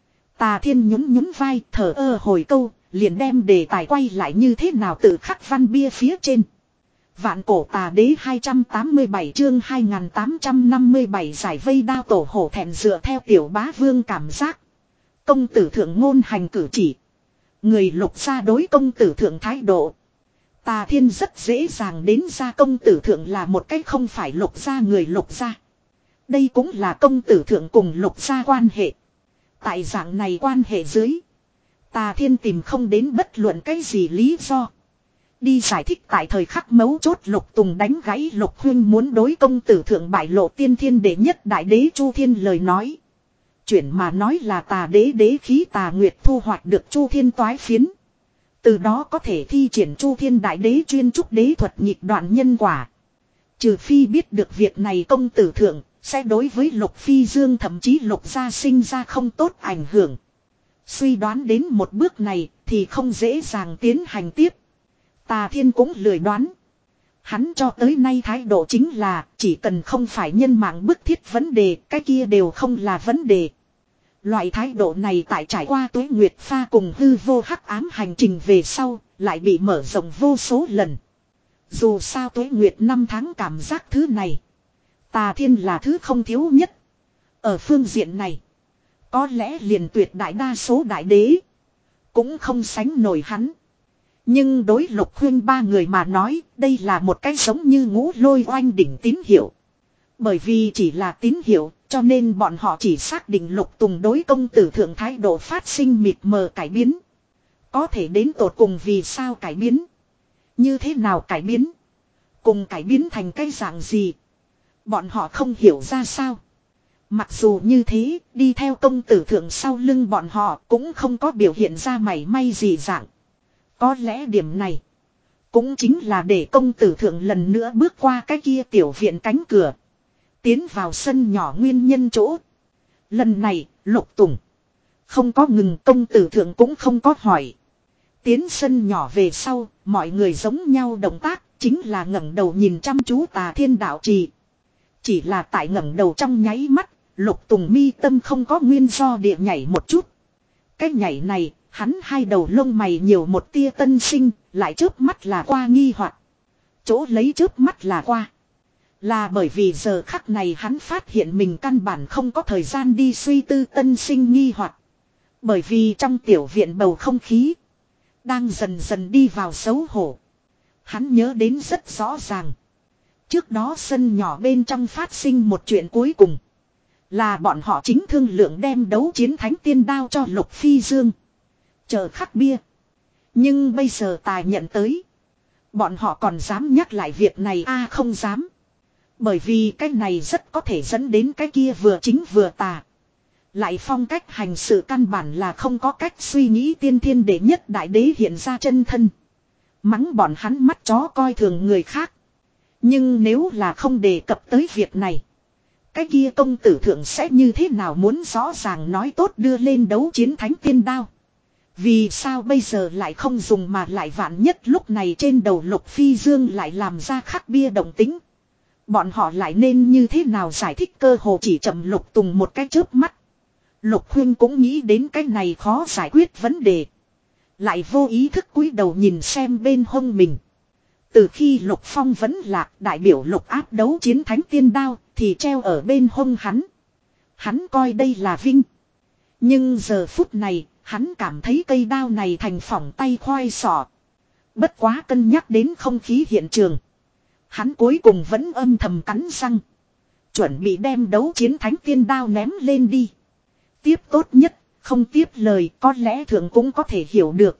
Tà Thiên nhún nhún vai, thở ơ hồi câu, liền đem đề tài quay lại như thế nào tự khắc văn bia phía trên. Vạn cổ tà đế hai trăm tám mươi bảy chương hai nghìn tám trăm năm mươi bảy giải vây đao tổ hổ thẹn, dựa theo tiểu bá vương cảm giác. Công tử thượng ngôn hành cử chỉ. Người Lục gia đối công tử thượng thái độ. Tà Thiên rất dễ dàng đến ra công tử thượng là một cách không phải Lục gia người Lục gia. Đây cũng là công tử thượng cùng Lục gia quan hệ. Tại dạng này quan hệ dưới. Tà Thiên tìm không đến bất luận cái gì lý do. Đi giải thích tại thời khắc mấu chốt. Lục Tùng đánh gãy Lục huynh muốn đối công tử thượng bại lộ tiên thiên đệ nhất đại đế Chu Thiên lời nói. Chuyển mà nói là tà đế đế khí Tà Nguyệt thu hoạch được Chu Thiên toái phiến. Từ đó có thể thi triển Chu Thiên đại đế chuyên trúc đế thuật nhịp đoạn nhân quả. Trừ phi biết được việc này công tử thượng sẽ đối với Lục Phi Dương thậm chí Lục gia sinh ra không tốt ảnh hưởng. Suy đoán đến một bước này thì không dễ dàng tiến hành tiếp. Tà Thiên cũng lười đoán. Hắn cho tới nay thái độ chính là chỉ cần không phải nhân mạng bức thiết vấn đề, cái kia đều không là vấn đề. Loại thái độ này tại trải qua tuế nguyệt pha cùng hư vô hắc ám hành trình về sau, lại bị mở rộng vô số lần. Dù sao tuế nguyệt năm tháng cảm giác thứ này, Tà Thiên là thứ không thiếu nhất. Ở phương diện này, có lẽ liền tuyệt đại đa số đại đế cũng không sánh nổi hắn. Nhưng đối Lục huynh ba người mà nói, đây là một cái giống như ngũ lôi oanh đỉnh tín hiệu. Bởi vì chỉ là tín hiệu, cho nên bọn họ chỉ xác định Lục Tùng đối công tử thượng thái độ phát sinh mịt mờ cải biến. Có thể đến tột cùng vì sao cải biến, như thế nào cải biến, cùng cải biến thành cái dạng gì, bọn họ không hiểu ra sao. Mặc dù như thế, đi theo công tử thượng sau lưng bọn họ cũng không có biểu hiện ra mảy may gì dạng. Có lẽ điểm này cũng chính là để công tử thượng lần nữa bước qua cái kia tiểu viện cánh cửa, tiến vào sân nhỏ nguyên nhân chỗ. Lần này, Lục Tùng không có ngừng, công tử thượng cũng không có hỏi. Tiến sân nhỏ về sau, mọi người giống nhau động tác, chính là ngẩng đầu nhìn chăm chú Tà Thiên đạo trì. Chỉ là tại ngẩng đầu trong nháy mắt, Lục Tùng mi tâm không có nguyên do địa nhảy một chút. Cái nhảy này, hắn hai đầu lông mày nhiều một tia tân sinh, lại chớp mắt là qua nghi hoặc. Chỗ lấy chớp mắt là qua. Là bởi vì giờ khắc này hắn phát hiện mình căn bản không có thời gian đi suy tư tân sinh nghi hoặc. Bởi vì trong tiểu viện bầu không khí đang dần dần đi vào xấu hổ. Hắn nhớ đến rất rõ ràng. Trước đó sân nhỏ bên trong phát sinh một chuyện cuối cùng. Là bọn họ chính thương lượng đem đấu chiến thánh tiên đao cho Lục Phi Dương. Chờ khắc bia. Nhưng bây giờ Tài nhận tới. Bọn họ còn dám nhắc lại việc này a à, không dám. Bởi vì cái này rất có thể dẫn đến cái kia vừa chính vừa tà. Lại phong cách hành sự căn bản là không có cách suy nghĩ tiên thiên đệ nhất đại đế hiện ra chân thân. Mắng bọn hắn mắt chó coi thường người khác. Nhưng nếu là không đề cập tới việc này. Cái kia công tử thượng sẽ như thế nào muốn rõ ràng nói tốt đưa lên đấu chiến thánh tiên đao. Vì sao bây giờ lại không dùng mà lại vạn nhất lúc này trên đầu Lục Phi Dương lại làm ra khắc bia động tính. Bọn họ lại nên như thế nào giải thích cơ hồ chỉ chậm Lục Tùng một cái chớp mắt. Lục Huyên cũng nghĩ đến cái này khó giải quyết vấn đề. Lại vô ý thức cúi đầu nhìn xem bên hông mình. Từ khi Lục Phong vẫn lạc đại biểu Lục áp đấu chiến thánh tiên đao thì treo ở bên hông hắn. Hắn coi đây là vinh. Nhưng giờ phút này hắn cảm thấy cây đao này thành phỏng tay khoai sọ. Bất quá cân nhắc đến không khí hiện trường. Hắn cuối cùng vẫn âm thầm cắn răng. Chuẩn bị đem đấu chiến thánh tiên đao ném lên đi. Tiếp tốt nhất, không tiếp lời có lẽ thượng cũng có thể hiểu được.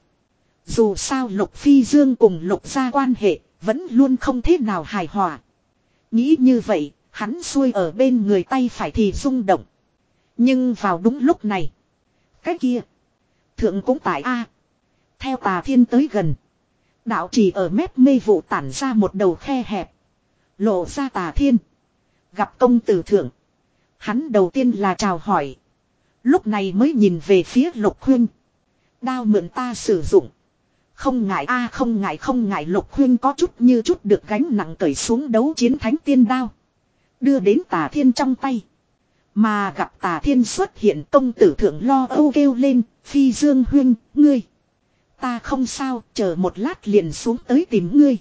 Dù sao Lục Phi Dương cùng Lục gia quan hệ, vẫn luôn không thế nào hài hòa. Nghĩ như vậy, hắn xuôi ở bên người tay phải thì rung động. Nhưng vào đúng lúc này. Cái kia. Thượng cũng tại A. Theo Tà Thiên tới gần. Đạo chỉ ở mép mê vụ tản ra một đầu khe hẹp. Lộ ra Tà Thiên. Gặp công tử thượng. Hắn đầu tiên là chào hỏi. Lúc này mới nhìn về phía Lục Huyên. Đao mượn ta sử dụng. Không ngại a không ngại không ngại Lục Huyên có chút như chút được gánh nặng cởi xuống đấu chiến thánh tiên đao. Đưa đến Tà Thiên trong tay. Mà gặp Tà Thiên xuất hiện công tử thượng lo âu kêu lên. Phi Dương Huyên, ngươi. Ta không sao, chờ một lát liền xuống tới tìm ngươi.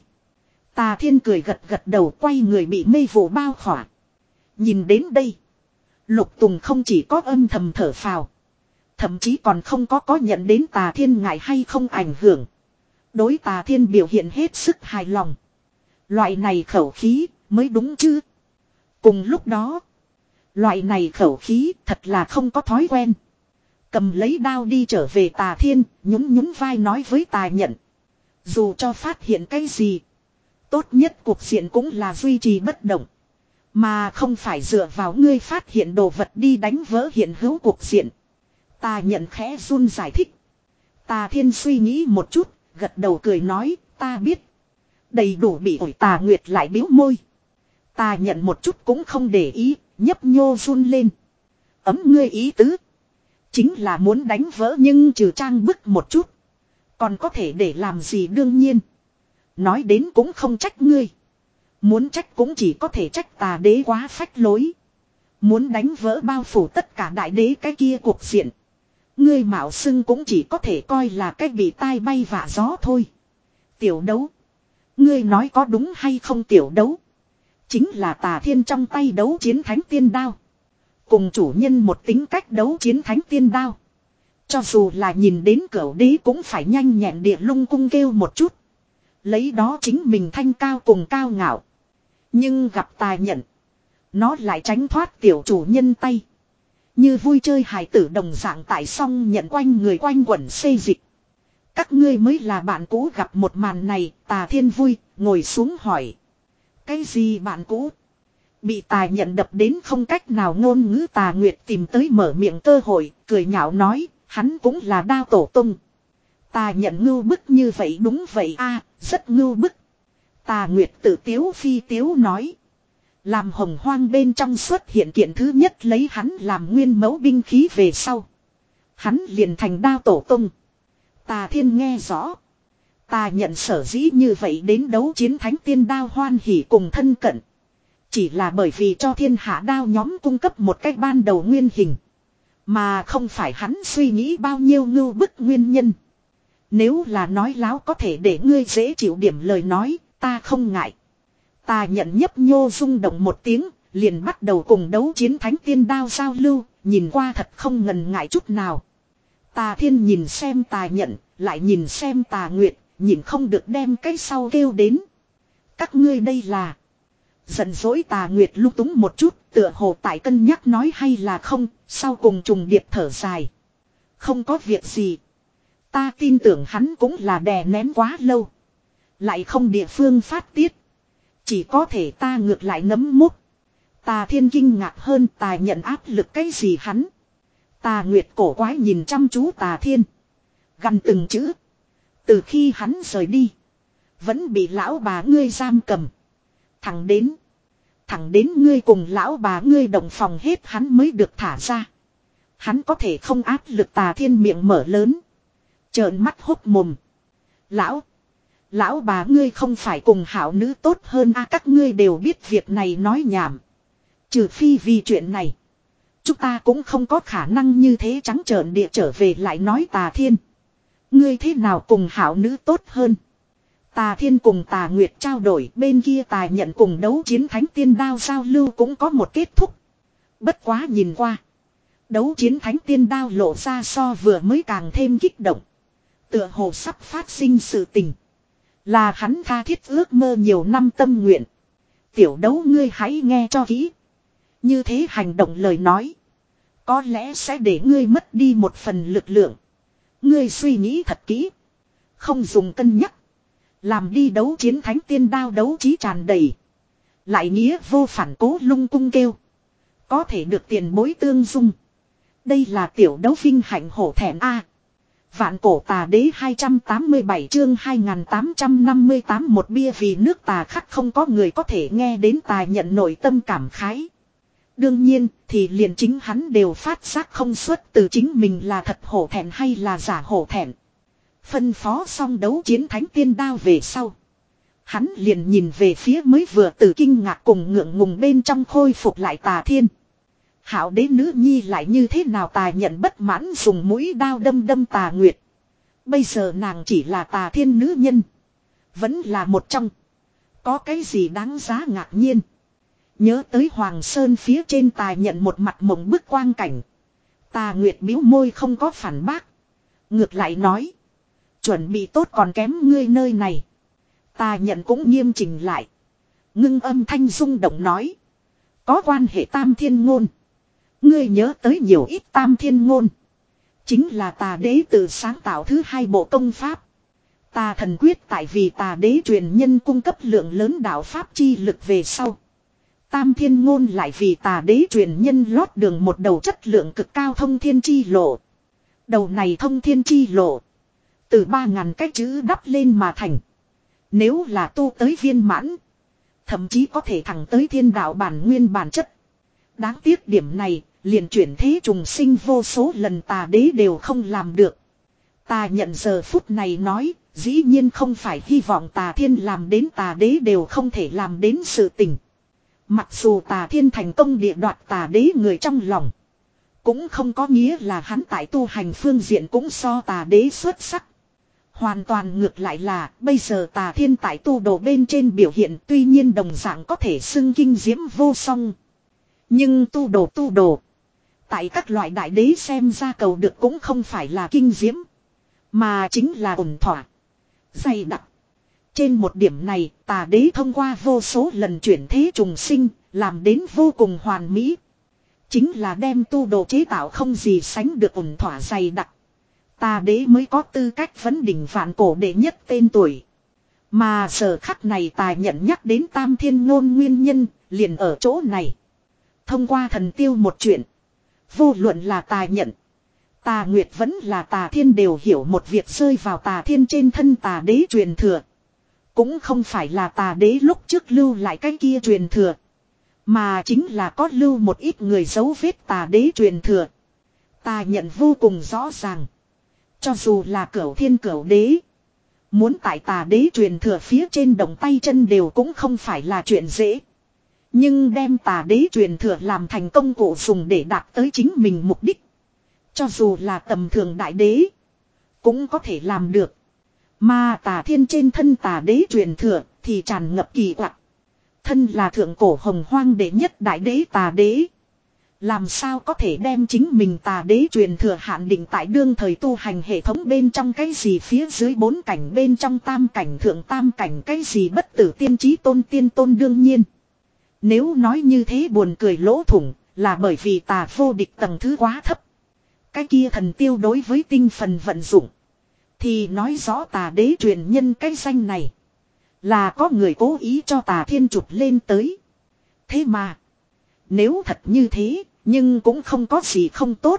Tà Thiên cười gật gật đầu quay người bị mây vụ bao khỏa. Nhìn đến đây. Lục Tùng không chỉ có âm thầm thở phào. Thậm chí còn không có có nhận đến Tà Thiên ngại hay không ảnh hưởng. Đối Tà Thiên biểu hiện hết sức hài lòng. Loại này khẩu khí mới đúng chứ. Cùng lúc đó. Loại này khẩu khí thật là không có thói quen. Cầm lấy đao đi trở về Tà Thiên. Nhún nhún vai nói với Tà Nhận. Dù cho phát hiện cái gì. Tốt nhất cuộc diện cũng là duy trì bất động. Mà không phải dựa vào ngươi phát hiện đồ vật đi đánh vỡ hiện hữu cuộc diện. Tà Nhận khẽ run giải thích. Tà Thiên suy nghĩ một chút. Gật đầu cười nói ta biết. Đầy đủ bị ổi Tà Nguyệt lại biếu môi. Tà Nhận một chút cũng không để ý. Nhấp nhô run lên. Ấm ngươi ý tứ. Chính là muốn đánh vỡ nhưng trừ trang bức một chút. Còn có thể để làm gì đương nhiên. Nói đến cũng không trách ngươi. Muốn trách cũng chỉ có thể trách Tà đế quá phách lối. Muốn đánh vỡ bao phủ tất cả đại đế cái kia cuộc diện. Ngươi mạo xưng cũng chỉ có thể coi là cái bị tai bay vạ gió thôi. Tiểu đấu. Ngươi nói có đúng hay không tiểu đấu. Chính là Tà Thiên trong tay đấu chiến thánh tiên đao. Cùng chủ nhân một tính cách đấu chiến thánh tiên đao. Cho dù là nhìn đến cửu đế cũng phải nhanh nhẹn địa lung cung kêu một chút. Lấy đó chính mình thanh cao cùng cao ngạo. Nhưng gặp Tà Nhận. Nó lại tránh thoát tiểu chủ nhân tay. Như vui chơi hài tử đồng dạng tại song nhận quanh người quanh quẩn xê dịch. Các ngươi mới là bạn cũ gặp một màn này. Tà Thiên vui, ngồi xuống hỏi. Cái gì bạn cũ? Bị Tà Nhận đập đến không cách nào ngôn ngữ. Tà Nguyệt tìm tới mở miệng cơ hội, cười nhạo nói, hắn cũng là đao tổ tung. Tà Nhận ngưu bức như vậy đúng vậy a, rất ngưu bức. Tà Nguyệt tự tiếu phi tiếu nói. Làm hồng hoang bên trong xuất hiện kiện thứ nhất lấy hắn làm nguyên mẫu binh khí về sau. Hắn liền thành đao tổ tung. Tà Thiên nghe rõ. Ta nhận sở dĩ như vậy đến đấu chiến thánh tiên đao hoan hỉ cùng thân cận. Chỉ là bởi vì cho thiên hạ đao nhóm cung cấp một cách ban đầu nguyên hình. Mà không phải hắn suy nghĩ bao nhiêu ngưu bức nguyên nhân. Nếu là nói láo có thể để ngươi dễ chịu điểm lời nói, ta không ngại. Ta nhận nhấp nhô rung động một tiếng, liền bắt đầu cùng đấu chiến thánh tiên đao giao lưu, nhìn qua thật không ngần ngại chút nào. Tà Thiên nhìn xem Tà Nhận, lại nhìn xem Tà Nguyệt, nhìn không được đem cái sau kêu đến. Các ngươi đây là... Giận dỗi Tà Nguyệt lung túng một chút, tựa hồ tại cân nhắc nói hay là không, sau cùng trùng điệp thở dài. Không có việc gì. Ta tin tưởng hắn cũng là đè nén quá lâu. Lại không địa phương phát tiết. Chỉ có thể ta ngược lại nấm mút. Tà Thiên kinh ngạc hơn Tà Nhận áp lực cái gì hắn. Tà Nguyệt cổ quái nhìn chăm chú Tà Thiên. Gần từng chữ. Từ khi hắn rời đi. Vẫn bị lão bà ngươi giam cầm. Thẳng đến. Thẳng đến ngươi cùng lão bà ngươi đồng phòng hết hắn mới được thả ra. Hắn có thể không áp lực. Tà Thiên miệng mở lớn. Trợn mắt hốc mồm. Lão. Lão bà ngươi không phải cùng hảo nữ tốt hơn a à, các ngươi đều biết việc này nói nhảm. Trừ phi vì chuyện này. Chúng ta cũng không có khả năng như thế trắng trợn địa trở về lại nói Tà Thiên. Ngươi thế nào cùng hảo nữ tốt hơn. Tà Thiên cùng Tà Nguyệt trao đổi bên kia Tà Nhận cùng đấu chiến thánh tiên đao giao lưu cũng có một kết thúc. Bất quá nhìn qua. Đấu chiến thánh tiên đao lộ ra so vừa mới càng thêm kích động. Tựa hồ sắp phát sinh sự tình. Là hắn tha thiết ước mơ nhiều năm tâm nguyện. Tiểu đấu ngươi hãy nghe cho kỹ. Như thế hành động lời nói. Có lẽ sẽ để ngươi mất đi một phần lực lượng. Ngươi suy nghĩ thật kỹ. Không dùng cân nhắc. Làm đi đấu chiến thánh tiên đao đấu trí tràn đầy. Lại nghĩa vô phản cố lung cung kêu. Có thể được tiền bối tương dung. Đây là tiểu đấu vinh hạnh hổ thẹn a. Vạn cổ tà đế hai trăm tám mươi bảy chương hai nghìn tám trăm năm mươi tám một bia vì nước tà khắc không có người có thể nghe đến Tà Nhận nội tâm cảm khái. Đương nhiên thì liền chính hắn đều phát giác không xuất từ chính mình là thật hổ thẹn hay là giả hổ thẹn. Phân phó xong đấu chiến thánh tiên đao về sau. Hắn liền nhìn về phía mới vừa từ kinh ngạc cùng ngượng ngùng bên trong khôi phục lại Tà Thiên. Hảo đế nữ nhi lại như thế nào Tà Nhận bất mãn dùng mũi đao đâm đâm Tà Nguyệt. Bây giờ nàng chỉ là Tà Thiên nữ nhân. Vẫn là một trong. Có cái gì đáng giá ngạc nhiên. Nhớ tới Hoàng Sơn phía trên Tà Nhận một mặt mộng bức quang cảnh. Tà Nguyệt bĩu môi không có phản bác. Ngược lại nói. Chuẩn bị tốt còn kém ngươi nơi này. Tà Nhận cũng nghiêm chỉnh lại. Ngưng âm thanh rung động nói. Có quan hệ tam thiên ngôn. Ngươi nhớ tới nhiều ít tam thiên ngôn. Chính là Tà đế tự sáng tạo thứ hai bộ công pháp. Tà thần quyết tại vì Tà đế truyền nhân cung cấp lượng lớn đạo pháp chi lực về sau. Tam thiên ngôn lại vì Tà đế truyền nhân lót đường một đầu chất lượng cực cao thông thiên chi lộ. Đầu này thông thiên chi lộ. Từ ba ngàn cái chữ đắp lên mà thành. Nếu là tu tới viên mãn. Thậm chí có thể thẳng tới thiên đạo bản nguyên bản chất. Đáng tiếc điểm này. Liền chuyển thế trùng sinh vô số lần Tà đế đều không làm được. Tà Nhận giờ phút này nói. Dĩ nhiên không phải hy vọng Tà Thiên làm đến Tà đế đều không thể làm đến sự tình. Mặc dù Tà Thiên thành công địa đoạt Tà đế người trong lòng. Cũng không có nghĩa là hắn tại tu hành phương diện cũng so Tà đế xuất sắc. Hoàn toàn ngược lại là bây giờ Tà Thiên tại tu đồ bên trên biểu hiện tuy nhiên đồng dạng có thể xưng kinh diễm vô song. Nhưng tu đồ tu đồ. Tại các loại đại đế xem ra cầu được cũng không phải là kinh diễm. Mà chính là ổn thỏa. Dày đặc. Trên một điểm này Tà đế thông qua vô số lần chuyển thế trùng sinh. Làm đến vô cùng hoàn mỹ. Chính là đem tu đồ chế tạo không gì sánh được ổn thỏa dày đặc. Tà đế mới có tư cách vấn đỉnh vạn cổ đệ nhất tên tuổi. Mà giờ khắc này Tà Nhận nhắc đến tam thiên ngôn nguyên nhân liền ở chỗ này. Thông qua thần tiêu một chuyện. Vô luận là Tà Nhận. Tà Nguyệt vẫn là Tà Thiên đều hiểu một việc rơi vào Tà Thiên trên thân Tà đế truyền thừa. Cũng không phải là Tà đế lúc trước lưu lại cái kia truyền thừa. Mà chính là có lưu một ít người dấu vết Tà đế truyền thừa. Tà Nhận vô cùng rõ ràng. Cho dù là cửu thiên cửu đế. Muốn tại tà đế truyền thừa phía trên động tay chân đều cũng không phải là chuyện dễ. Nhưng đem tà đế truyền thừa làm thành công cụ dùng để đạt tới chính mình mục đích. Cho dù là tầm thường đại đế. Cũng có thể làm được. Mà tà thiên trên thân tà đế truyền thừa thì tràn ngập kỳ quặc. Thân là thượng cổ hồng hoang đệ nhất đại đế tà đế. Làm sao có thể đem chính mình tà đế truyền thừa hạn định tại đương thời tu hành hệ thống bên trong cái gì phía dưới bốn cảnh bên trong tam cảnh thượng tam cảnh cái gì bất tử tiên trí tôn tiên tôn đương nhiên. Nếu nói như thế buồn cười lỗ thủng là bởi vì tà vô địch tầng thứ quá thấp. Cái kia thần tiêu đối với tinh phần vận dụng. Thì nói rõ tà đế truyền nhân cái danh này. Là có người cố ý cho tà thiên chụp lên tới. Thế mà. Nếu thật như thế. Nhưng cũng không có gì không tốt.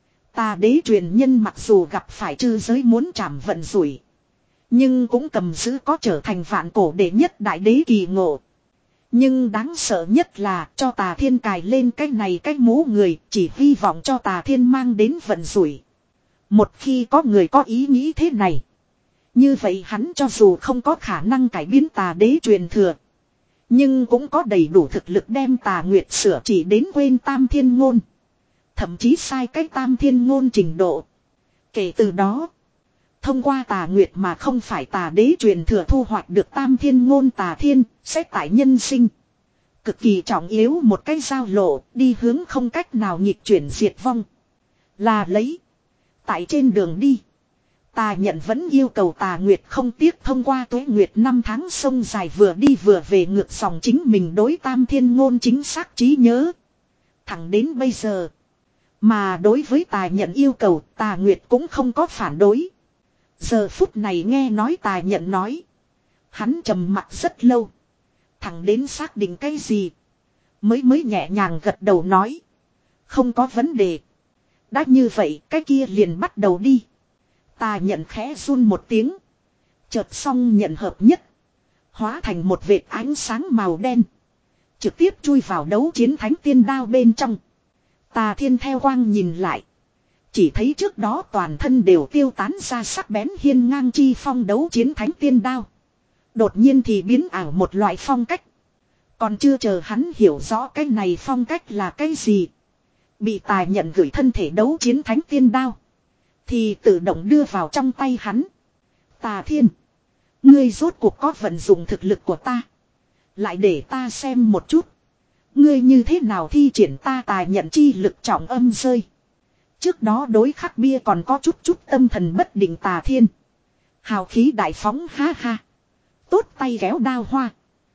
Tà đế truyền nhân mặc dù gặp phải chư giới muốn trảm vận rủi. Nhưng cũng cầm giữ có trở thành vạn cổ đệ nhất đại đế kỳ ngộ. Nhưng đáng sợ nhất là cho tà thiên cài lên cái này cái mũ người. Chỉ hy vọng cho tà thiên mang đến vận rủi. Một khi có người có ý nghĩ thế này. Như vậy hắn cho dù không có khả năng cải biến tà đế truyền thừa. Nhưng cũng có đầy đủ thực lực đem tà nguyệt sửa chỉ đến quên tam thiên ngôn. Thậm chí sai cách tam thiên ngôn trình độ. Kể từ đó. Thông qua tà nguyệt mà không phải tà đế truyền thừa thu hoạch được tam thiên ngôn tà thiên. Sẽ tại nhân sinh. Cực kỳ trọng yếu một cái giao lộ. Đi hướng không cách nào nhịp chuyển diệt vong. Là lấy. Tại trên đường đi. Tà nhận vẫn yêu cầu tà nguyệt không tiếc thông qua tuế nguyệt năm tháng sông dài vừa đi vừa về ngược dòng chính mình đối tam thiên ngôn chính xác trí nhớ. Thẳng đến bây giờ. Mà đối với tà nhận yêu cầu tà nguyệt cũng không có phản đối. Giờ phút này nghe nói tà nhận nói. Hắn trầm mặc rất lâu. Thẳng đến xác định cái gì. Mới mới nhẹ nhàng gật đầu nói. Không có vấn đề. Đã như vậy cái kia liền bắt đầu đi. Tà nhận khẽ run một tiếng. Chợt xong nhận hợp nhất. Hóa thành một vệt ánh sáng màu đen. Trực tiếp chui vào đấu chiến thánh tiên đao bên trong. Tà thiên theo quang nhìn lại. Chỉ thấy trước đó toàn thân đều tiêu tán ra sắc bén hiên ngang chi phong đấu chiến thánh tiên đao. Đột nhiên thì biến ảo một loại phong cách. Còn chưa chờ hắn hiểu rõ cái này phong cách là cái gì. Bị tà nhận gửi thân thể đấu chiến thánh tiên đao. Thì tự động đưa vào trong tay hắn. Tà thiên. Ngươi rốt cuộc có vận dụng thực lực của ta. Lại để ta xem một chút. Ngươi như thế nào thi triển ta tà nhận chi lực trọng âm rơi. Trước đó đối khắc bia còn có chút chút tâm thần bất định tà thiên. Hào khí đại phóng ha ha. Tốt tay kéo đao hoa.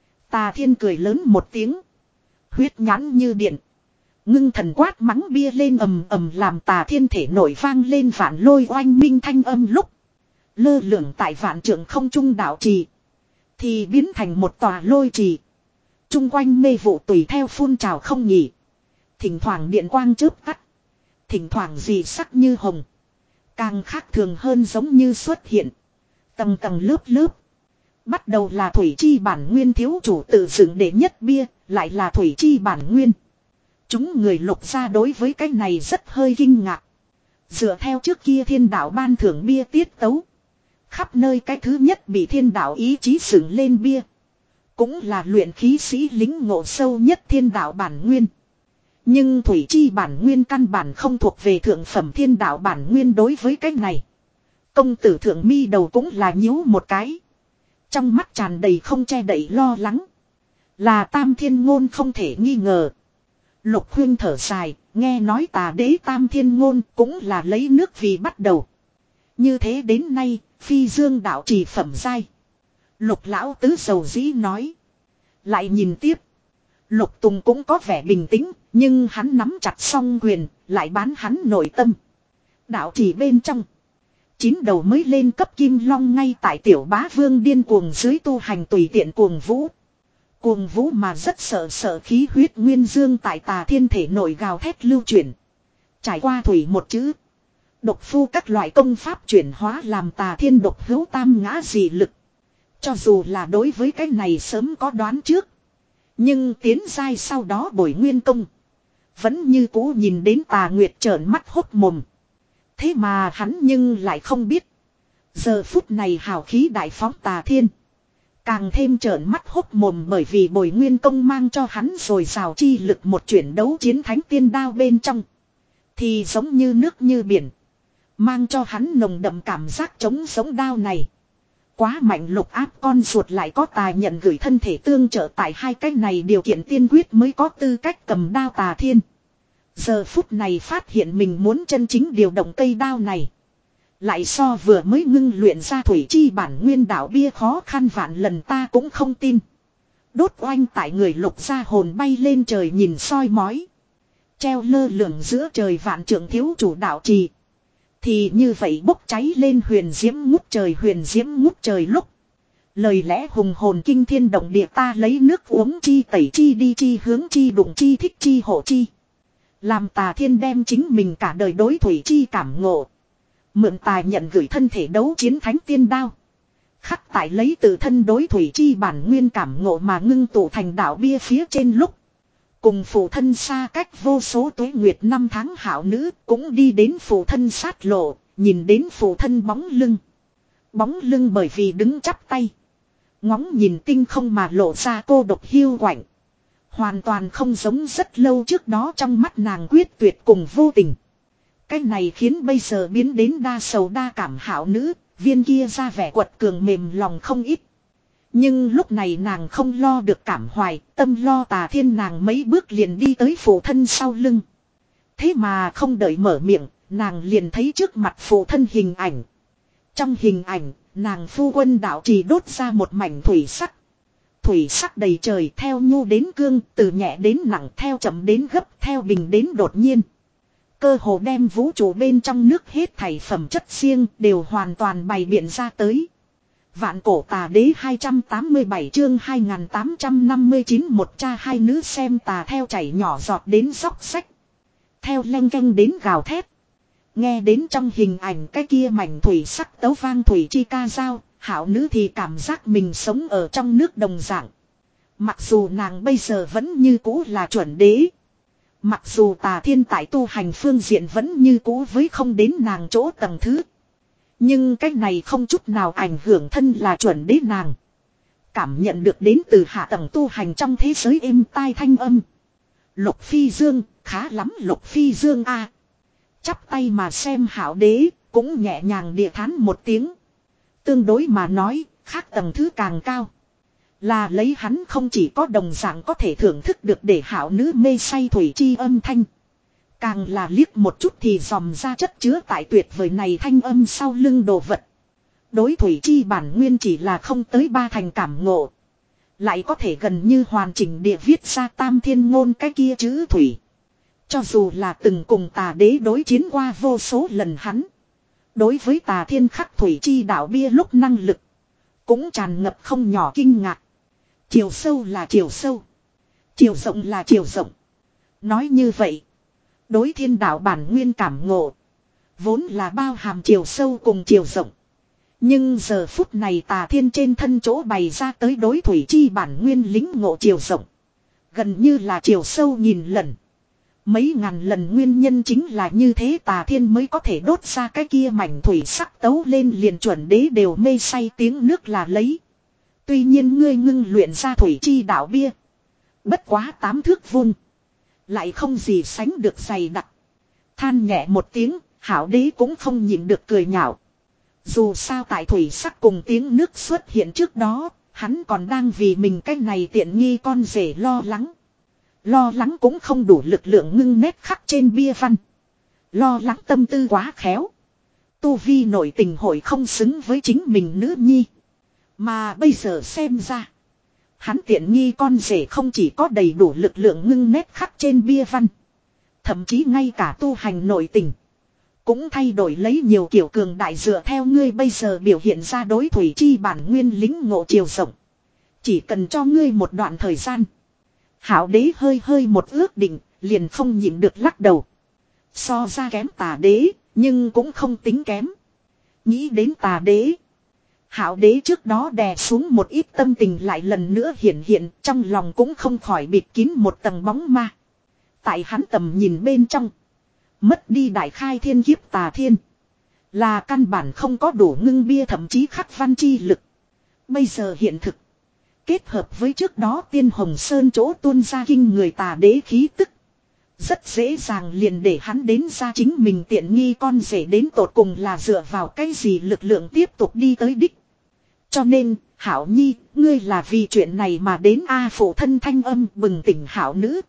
Tà thiên cười lớn một tiếng. Huyết nhãn như điện. Ngưng thần quát mắng bia lên ầm ầm làm tà thiên thể nổi vang lên vạn lôi oanh minh thanh âm lúc. Lơ lửng tại vạn trượng không trung đạo trì. Thì biến thành một tòa lôi trì. Trung quanh mê vụ tùy theo phun trào không nghỉ. Thỉnh thoảng điện quang chớp tắt. Thỉnh thoảng dị sắc như hồng. Càng khác thường hơn giống như xuất hiện. Tầng tầng lớp lớp. Bắt đầu là thủy chi bản nguyên thiếu chủ tự dựng đệ nhất bia. Lại là thủy chi bản nguyên. Chúng người lục ra đối với cái này rất hơi kinh ngạc. Dựa theo trước kia thiên đạo ban thưởng bia tiết tấu. Khắp nơi cái thứ nhất bị thiên đạo ý chí dựng lên bia. Cũng là luyện khí sĩ lính ngộ sâu nhất thiên đạo bản nguyên. Nhưng thủy chi bản nguyên căn bản không thuộc về thượng phẩm thiên đạo bản nguyên đối với cái này. Công tử thượng mi đầu cũng là nhíu một cái. Trong mắt tràn đầy không che đậy lo lắng. Là tam thiên ngôn không thể nghi ngờ. Lục Huyên thở dài, nghe nói tà đế tam thiên ngôn cũng là lấy nước vì bắt đầu. Như thế đến nay, phi dương đạo trì phẩm giai. Lục lão tứ dầu dĩ nói. Lại nhìn tiếp. Lục Tùng cũng có vẻ bình tĩnh, nhưng hắn nắm chặt song quyền, lại bán hắn nội tâm. Đạo trì bên trong. Chín đầu mới lên cấp kim long ngay tại tiểu bá vương điên cuồng dưới tu hành tùy tiện cuồng vũ. Cuồng vũ mà rất sợ sợ khí huyết nguyên dương tại tà thiên thể nổi gào thét lưu chuyển. Trải qua thủy một chữ. Độc phu các loại công pháp chuyển hóa làm tà thiên độc hữu tam ngã dị lực. Cho dù là đối với cái này sớm có đoán trước. Nhưng tiến giai sau đó bồi nguyên công. Vẫn như cũ nhìn đến tà nguyệt trợn mắt hốt mồm. Thế mà hắn nhưng lại không biết. Giờ phút này hào khí đại phóng Tà Thiên. Càng thêm trợn mắt hốc mồm bởi vì Bồi Nguyên Công mang cho hắn rồi rào chi lực một chuyển đấu chiến thánh tiên đao bên trong. Thì giống như nước như biển. Mang cho hắn nồng đậm cảm giác chống sống đao này. Quá mạnh lục áp con ruột lại có tài nhận gửi thân thể tương trợ tại hai cái này điều kiện tiên quyết mới có tư cách cầm đao Tà Thiên. Giờ phút này phát hiện mình muốn chân chính điều động cây đao này. Lại so vừa mới ngưng luyện ra thủy chi bản nguyên đạo bia khó khăn vạn lần ta cũng không tin. Đốt oanh tại người lục ra hồn bay lên trời nhìn soi mói. Treo lơ lửng giữa trời vạn trượng thiếu chủ đạo trì. Thì như vậy bốc cháy lên huyền diễm ngút trời huyền diễm ngút trời lúc. Lời lẽ hùng hồn kinh thiên động địa ta lấy nước uống chi tẩy chi đi chi hướng chi đụng chi thích chi hộ chi. Làm Tà Thiên đem chính mình cả đời đối thủy chi cảm ngộ. Mượn tài nhận gửi thân thể đấu chiến thánh tiên đao. Khắc tại lấy từ thân đối thủy chi bản nguyên cảm ngộ mà ngưng tụ thành đạo bia phía trên lúc. Cùng phụ thân xa cách vô số tuế nguyệt năm tháng hảo nữ cũng đi đến phụ thân sát lộ, nhìn đến phụ thân bóng lưng. Bóng lưng bởi vì đứng chắp tay. Ngóng nhìn tinh không mà lộ ra cô độc hiu quạnh. Hoàn toàn không giống rất lâu trước đó trong mắt nàng quyết tuyệt cùng vô tình. Cái này khiến bây giờ biến đến đa sầu đa cảm hảo nữ, viên kia ra vẻ quật cường mềm lòng không ít. Nhưng lúc này nàng không lo được cảm hoài, tâm lo Tà Thiên nàng mấy bước liền đi tới phụ thân sau lưng. Thế mà không đợi mở miệng, nàng liền thấy trước mặt phụ thân hình ảnh. Trong hình ảnh, nàng phu quân đạo trì đốt ra một mảnh thủy sắc. Thủy sắc đầy trời theo nhu đến cương, từ nhẹ đến nặng theo chậm đến gấp theo bình đến đột nhiên. Cơ hồ đem vũ trụ bên trong nước hết thảy phẩm chất riêng đều hoàn toàn bày biện ra tới. Vạn cổ tà đế hai trăm tám mươi bảy chương hai nghìn tám trăm năm mươi chín một cha hai nữ xem tà theo chảy nhỏ giọt đến róc sách. Theo leng canh đến gào thét. Nghe đến trong hình ảnh cái kia mảnh thủy sắc tấu vang thủy chi ca dao, hảo nữ thì cảm giác mình sống ở trong nước đồng dạng. Mặc dù nàng bây giờ vẫn như cũ là chuẩn đế. Mặc dù Tà Thiên tại tu hành phương diện vẫn như cũ với không đến nàng chỗ tầng thứ. Nhưng cái này không chút nào ảnh hưởng thân là chuẩn đế nàng. Cảm nhận được đến từ hạ tầng tu hành trong thế giới êm tai thanh âm. Lục Phi Dương, khá lắm Lục Phi Dương a. À. Chắp tay mà xem hảo đế, cũng nhẹ nhàng địa thán một tiếng. Tương đối mà nói, khác tầng thứ càng cao. Là lấy hắn không chỉ có đồng dạng có thể thưởng thức được để hảo nữ mê say thủy chi âm thanh. Càng là liếc một chút thì dòm ra chất chứa tại tuyệt vời này thanh âm sau lưng đồ vật. Đối thủy chi bản nguyên chỉ là không tới ba thành cảm ngộ. Lại có thể gần như hoàn chỉnh địa viết ra tam thiên ngôn cái kia chữ thủy. Cho dù là từng cùng Tà đế đối chiến qua vô số lần hắn. Đối với Tà Thiên khắc thủy chi đạo bia lúc năng lực. Cũng tràn ngập không nhỏ kinh ngạc. Chiều sâu là chiều sâu. Chiều rộng là chiều rộng. Nói như vậy. Đối thiên đạo bản nguyên cảm ngộ. Vốn là bao hàm chiều sâu cùng chiều rộng. Nhưng giờ phút này Tà Thiên trên thân chỗ bày ra tới đối thủy chi bản nguyên lính ngộ chiều rộng. Gần như là chiều sâu nghìn lần. Mấy ngàn lần nguyên nhân chính là như thế Tà Thiên mới có thể đốt ra cái kia mảnh thủy sắc tấu lên liền chuẩn đế đều mê say tiếng nước là lấy. Tuy nhiên ngươi ngưng luyện ra thủy chi đạo bia. Bất quá tám thước vuông. Lại không gì sánh được dày đặc. Than nhẹ một tiếng, hảo đế cũng không nhịn được cười nhạo. Dù sao tại thủy sắc cùng tiếng nước xuất hiện trước đó, hắn còn đang vì mình cái này tiện nghi con rể lo lắng. Lo lắng cũng không đủ lực lượng ngưng nét khắc trên bia văn. Lo lắng tâm tư quá khéo. Tu vi nội tình hội không xứng với chính mình nữ nhi. Mà bây giờ xem ra. Hắn tiện nghi con rể không chỉ có đầy đủ lực lượng ngưng nét khắc trên bia văn. Thậm chí ngay cả tu hành nội tình. Cũng thay đổi lấy nhiều kiểu cường đại dựa theo ngươi bây giờ biểu hiện ra đối thủy chi bản nguyên lính ngộ chiều rộng. Chỉ cần cho ngươi một đoạn thời gian. Hảo đế hơi hơi một ước định, liền không nhịn được lắc đầu. So ra kém Tà đế, nhưng cũng không tính kém. Nghĩ đến Tà đế. Hảo đế trước đó đè xuống một ít tâm tình lại lần nữa hiện hiện, trong lòng cũng không khỏi bịt kín một tầng bóng ma. Tại hắn tầm nhìn bên trong. Mất đi đại khai thiên kiếp Tà Thiên. Là căn bản không có đủ ngưng bia thậm chí khắc văn chi lực. Bây giờ hiện thực. Kết hợp với trước đó Tiên Hồng Sơn chỗ tuôn ra kinh người tà đế khí tức. Rất dễ dàng liền để hắn đến ra chính mình tiện nghi con rể đến tột cùng là dựa vào cái gì lực lượng tiếp tục đi tới đích. Cho nên, Hảo Nhi, ngươi là vì chuyện này mà đến A phụ thân thanh âm bừng tỉnh Hảo nữ.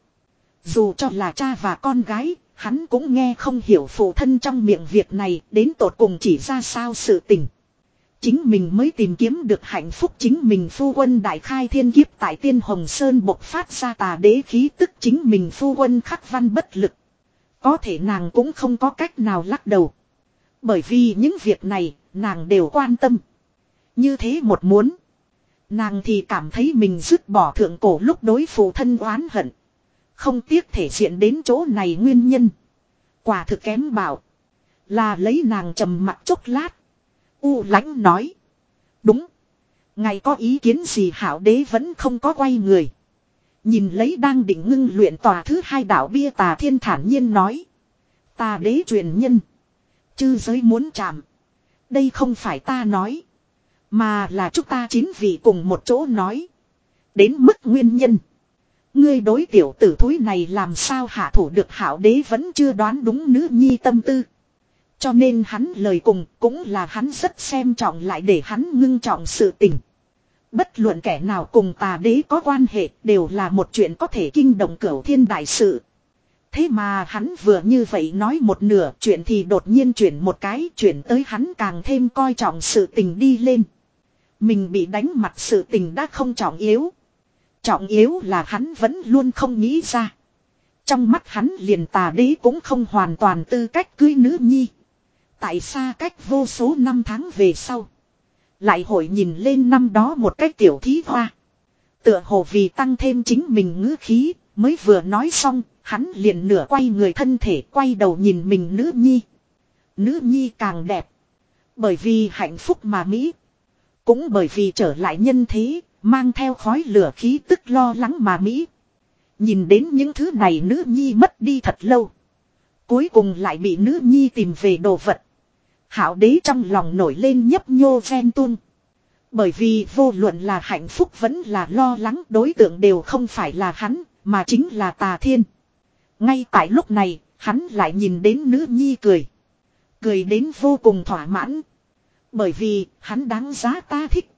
Dù cho là cha và con gái, hắn cũng nghe không hiểu phụ thân trong miệng việc này đến tột cùng chỉ ra sao sự tình. Chính mình mới tìm kiếm được hạnh phúc chính mình phu quân đại khai thiên kiếp tại Tiên Hồng Sơn bộc phát ra tà đế khí tức chính mình phu quân khắc văn bất lực. Có thể nàng cũng không có cách nào lắc đầu. Bởi vì những việc này nàng đều quan tâm. Như thế một muốn. Nàng thì cảm thấy mình dứt bỏ thượng cổ lúc đối phụ thân oán hận. Không tiếc thể diện đến chỗ này nguyên nhân. Quả thực kém bảo. Là lấy nàng trầm mặc chốc lát. U lãnh nói. Đúng. Ngài có ý kiến gì Hảo đế vẫn không có quay người. Nhìn lấy đang định ngưng luyện tòa thứ hai đảo bia Tà Thiên thản nhiên nói. Tà đế truyền nhân. Chư giới muốn chạm. Đây không phải ta nói. Mà là chúng ta chín vị cùng một chỗ nói. Đến mức nguyên nhân. Ngươi đối tiểu tử thúi này làm sao hạ thủ được Hảo đế vẫn chưa đoán đúng nữ nhi tâm tư. Cho nên hắn lời cùng cũng là hắn rất xem trọng lại để hắn ngưng trọng sự tình. Bất luận kẻ nào cùng tà đế có quan hệ đều là một chuyện có thể kinh động cửu thiên đại sự. Thế mà hắn vừa như vậy nói một nửa chuyện thì đột nhiên chuyển một cái chuyển tới hắn càng thêm coi trọng sự tình đi lên. Mình bị đánh mặt sự tình đã không trọng yếu. Trọng yếu là hắn vẫn luôn không nghĩ ra. Trong mắt hắn liền tà đế cũng không hoàn toàn tư cách cưới nữ nhi. Tại xa cách vô số năm tháng về sau. Lại hội nhìn lên năm đó một cách tiểu thí hoa. Tựa hồ vì tăng thêm chính mình ngữ khí. Mới vừa nói xong. Hắn liền nửa quay người thân thể quay đầu nhìn mình nữ nhi. Nữ nhi càng đẹp. Bởi vì hạnh phúc mà Mỹ. Cũng bởi vì trở lại nhân thế. Mang theo khói lửa khí tức lo lắng mà Mỹ. Nhìn đến những thứ này nữ nhi mất đi thật lâu. Cuối cùng lại bị nữ nhi tìm về đồ vật. Hảo đế trong lòng nổi lên nhấp nhô ven tuôn. Bởi vì vô luận là hạnh phúc vẫn là lo lắng đối tượng đều không phải là hắn, mà chính là Tà Thiên. Ngay tại lúc này, hắn lại nhìn đến nữ nhi cười. Cười đến vô cùng thỏa mãn. Bởi vì, hắn đáng giá ta thích.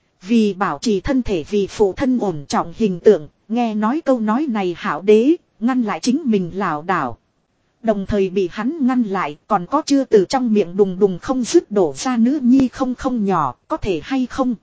Vì bảo trì thân thể vì phụ thân ổn trọng hình tượng, nghe nói câu nói này Hảo đế, ngăn lại chính mình lảo đảo. Đồng thời bị hắn ngăn lại còn có chưa từ trong miệng đùng đùng không dứt đổ ra nữ nhi không không nhỏ, có thể hay không.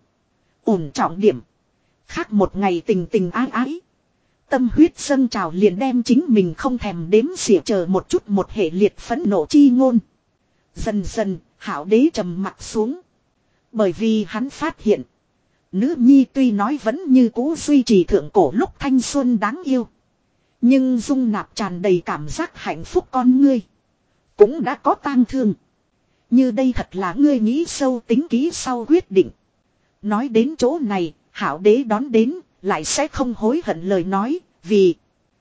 Ổn trọng điểm. Khác một ngày tình tình ái ái. Tâm huyết dâng trào liền đem chính mình không thèm đếm xỉa chờ một chút một hệ liệt phẫn nộ chi ngôn. Dần dần, Hảo đế trầm mặt xuống. Bởi vì hắn phát hiện. Nữ nhi tuy nói vẫn như cũ duy trì thượng cổ lúc thanh xuân đáng yêu. Nhưng dung nạp tràn đầy cảm giác hạnh phúc con ngươi. Cũng đã có tang thương. Như đây thật là ngươi nghĩ sâu tính kỹ sau quyết định. Nói đến chỗ này, Hảo đế đón đến, lại sẽ không hối hận lời nói, vì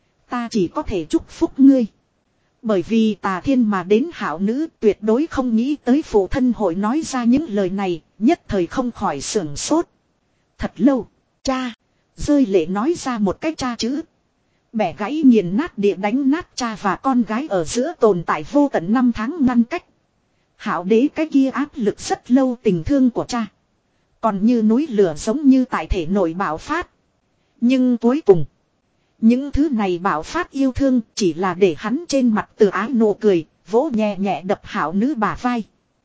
ta chỉ có thể chúc phúc ngươi. Bởi vì Tà Thiên mà đến Hảo nữ tuyệt đối không nghĩ tới phụ thân hội nói ra những lời này, nhất thời không khỏi sưởng sốt. Thật lâu, cha, rơi lệ nói ra một cái cha chữ. Bẻ gãy nghiền nát địa đánh nát cha và con gái ở giữa tồn tại vô tận năm tháng ngăn cách. Hảo đế cái kia áp lực rất lâu tình thương của cha. Còn như núi lửa giống như tại thể nội bạo phát. Nhưng cuối cùng, những thứ này bạo phát yêu thương chỉ là để hắn trên mặt từ ái nụ cười, vỗ nhẹ nhẹ đập Hảo nữ bả vai.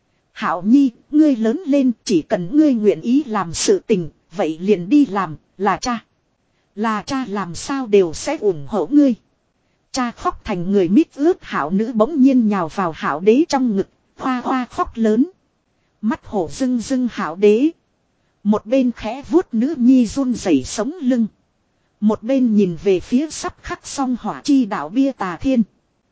Hảo nhi, ngươi lớn lên chỉ cần ngươi nguyện ý làm sự tình, vậy liền đi làm, là cha. Là cha làm sao đều sẽ ủng hộ ngươi. Cha khóc thành người mít ướt Hảo nữ bỗng nhiên nhào vào Hảo đế trong ngực, hoa hoa khóc lớn. Mắt hổ rưng rưng Hảo đế. Một bên khẽ vuốt nữ nhi run rẩy sống lưng. Một bên nhìn về phía sắp khắc xong hỏa chi đảo bia Tà Thiên.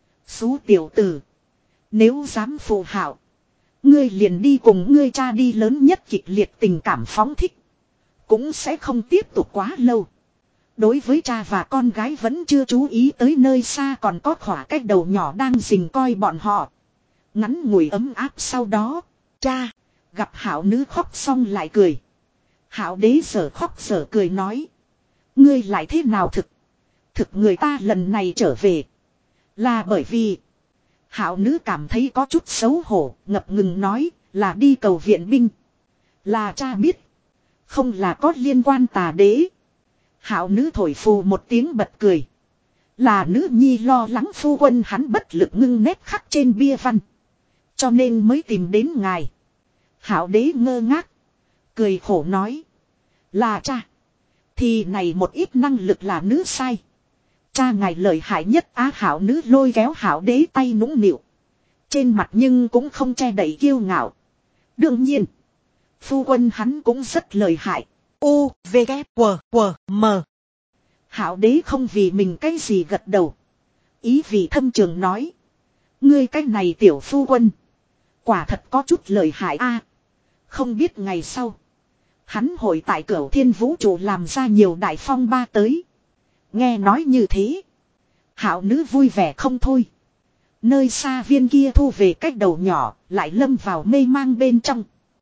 Xú tiểu tử. Nếu dám phù Hảo. Ngươi liền đi cùng ngươi cha đi lớn nhất kịch liệt tình cảm phóng thích. Cũng sẽ không tiếp tục quá lâu. Đối với cha và con gái vẫn chưa chú ý tới nơi xa còn có khỏa cách đầu nhỏ đang rình coi bọn họ. Ngắn ngủi ấm áp sau đó. Cha. Gặp hảo nữ khóc xong lại cười. Hảo đế sở khóc sở cười nói. Ngươi lại thế nào thực. Thực người ta lần này trở về. Là bởi vì. Hảo nữ cảm thấy có chút xấu hổ. Ngập ngừng nói là đi cầu viện binh. Là cha biết. Không là có liên quan tà đế. Hảo nữ thổi phù một tiếng bật cười. Là nữ nhi lo lắng phu quân hắn bất lực ngưng nét khắc trên bia văn. Cho nên mới tìm đến ngài. Hảo đế ngơ ngác. Cười khổ nói. Là cha. Thì này một ít năng lực là nữ sai. Cha ngài lợi hại nhất á. Hảo nữ lôi kéo hảo đế tay nũng nịu. Trên mặt nhưng cũng không che đậy kiêu ngạo. Đương nhiên. Phu quân hắn cũng rất lợi hại. U, V, K, W, W, M. Hảo đế không vì mình cái gì gật đầu. Ý vị thâm trường nói. Ngươi cái này tiểu phu quân. Quả thật có chút lợi hại a. Không biết ngày sau. Hắn hội tại Cửu Thiên Vũ trụ làm ra nhiều đại phong ba tới. Nghe nói như thế. Hảo nữ vui vẻ không thôi. Nơi xa viên kia thu về cách đầu nhỏ. Lại lâm vào mê mang bên trong.